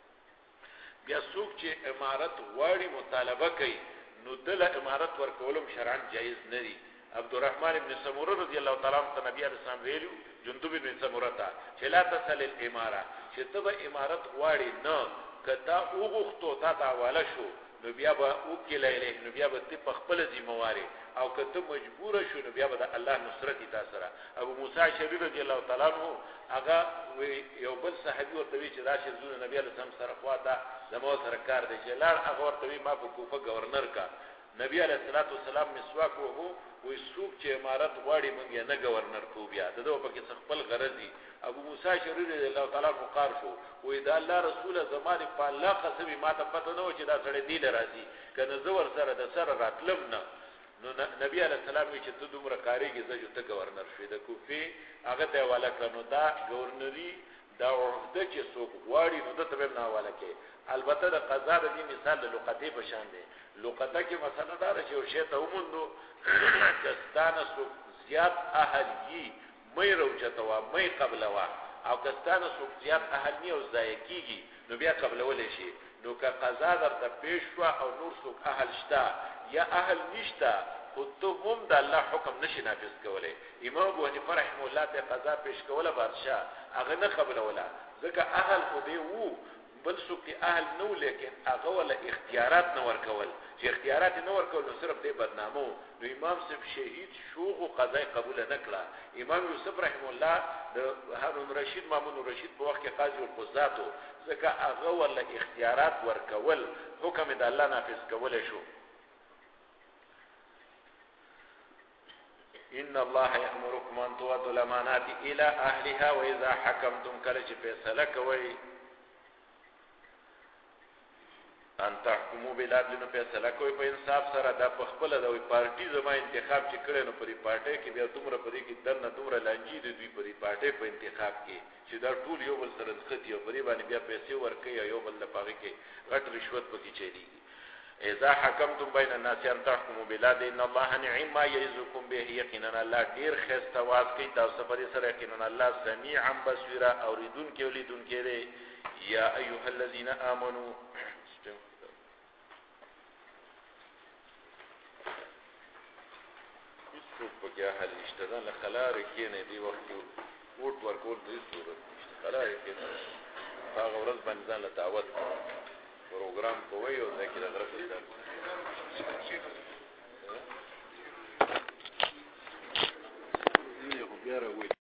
بیا څوک چې امارت غواړي مطالبه کوي نو دله امارت ورکولم شرعاً جایز نه دي عبدالرحمن ابن سموره رضی الله تعالی عنہ نبی علیہ السلام ویلو جندب ابن سموره ته چې لا تسل الاماره چې ته به امارت غواړي نه کدا وګختو تا دا والا شو نو بیا به وکیلې نو بیا به په خپل ذمہواری او کته مجبور شو نو بیا به د الله نصرت تا سره ابو موسی شری رضی الله تعالی عنہ هغه یو بل صحابي ورته وی چې راشد زونه نبی علیہ السلام سره خواته زمو سره کار دی چې لار هغه ورته وی ما په کوفه گورنر کا نبی علیہ الصلوۃ والسلام مسواک وو وی سوق چې امارت غواړي مونږ نه گورنر کو بیا دغه په کې خپل غرضی ابو موسی شری رضی الله تعالی مقار شو وی دا الله رسول زمانه په الله قسم ما ته پته نه و چې دا سړی دی لرازي کنه زور سره د سره راتلم نه نو نبی علیہ السلام چې ته دومره کاریږي زه ته گورنر شوې د کوفه هغه ته والا کړو دا گورنری دا عہده چې څوک غواړي نو د تبه نه والا کې البته د قضا د دې مثال د لقطې په شان دی لقطه کې مثلا دا چې یو شی ته ومندو کستانه څوک زیات اهل یي مې روچته وا مې قبل وا او کستانه څوک زیات اهل نه او ځای کیږي نو بیا قبل ولې شي نو که قضا درته پیش شو او نور څوک اهل شته یا اهل نشته خو ته هم د الله حکم نشي نافذ کولای امام ابو حنیفه رحمه الله ته قضا پیش کوله بادشاہ هغه نه قبل ولا ځکه اهل خو دی وو بل څوک اهل نو لیکن هغه ولا اختیارات نه ورکول چې اختیارات نه ورکول نو صرف دی بدنامو نو امام صاحب شهید شو او قضا قبول نه کړه امام یوسف رحم الله د هارون رشید مامون رشید په وخت کې قاضي القضاتو ځکه هغه ولا اختیارات ورکول حکم د الله نافذ کول شو ان الله يأمركم ان تؤدوا الامانات الى اهلها واذا حكمتم كل فیصله کوي ان تحکمو بالعدل نو فیصله کوي په انصاف سره د خپل د پارټي زما انتخاب چې کړي نو پرې پارټي کې بیا دومره پرې کې دنه دومره لانجی د دوی پرې پارټي په انتخاب کې چې دا ټول یو بل سره ځختی او پرې باندې بیا پیسې ورکړي یو بل لپاره کې غټ رشوت پکې چلیږي اذا حكمتم بين الناس ان تحكموا بالعدل ان الله نعم ما يعظكم به یقینا الله ډیر خسته واس کوي تاسو په دې سره یقینا الله سميعا بصيرا اوریدون کې ولیدون کې دی یا ایها الذين امنوا پکې حل نشته دا خلار کې نه دی وخت ووټ ورکول دې صورت نشته خلار کې نه هغه ورځ باندې ځان له دعوت پروګرام کوي او ذکر غرفه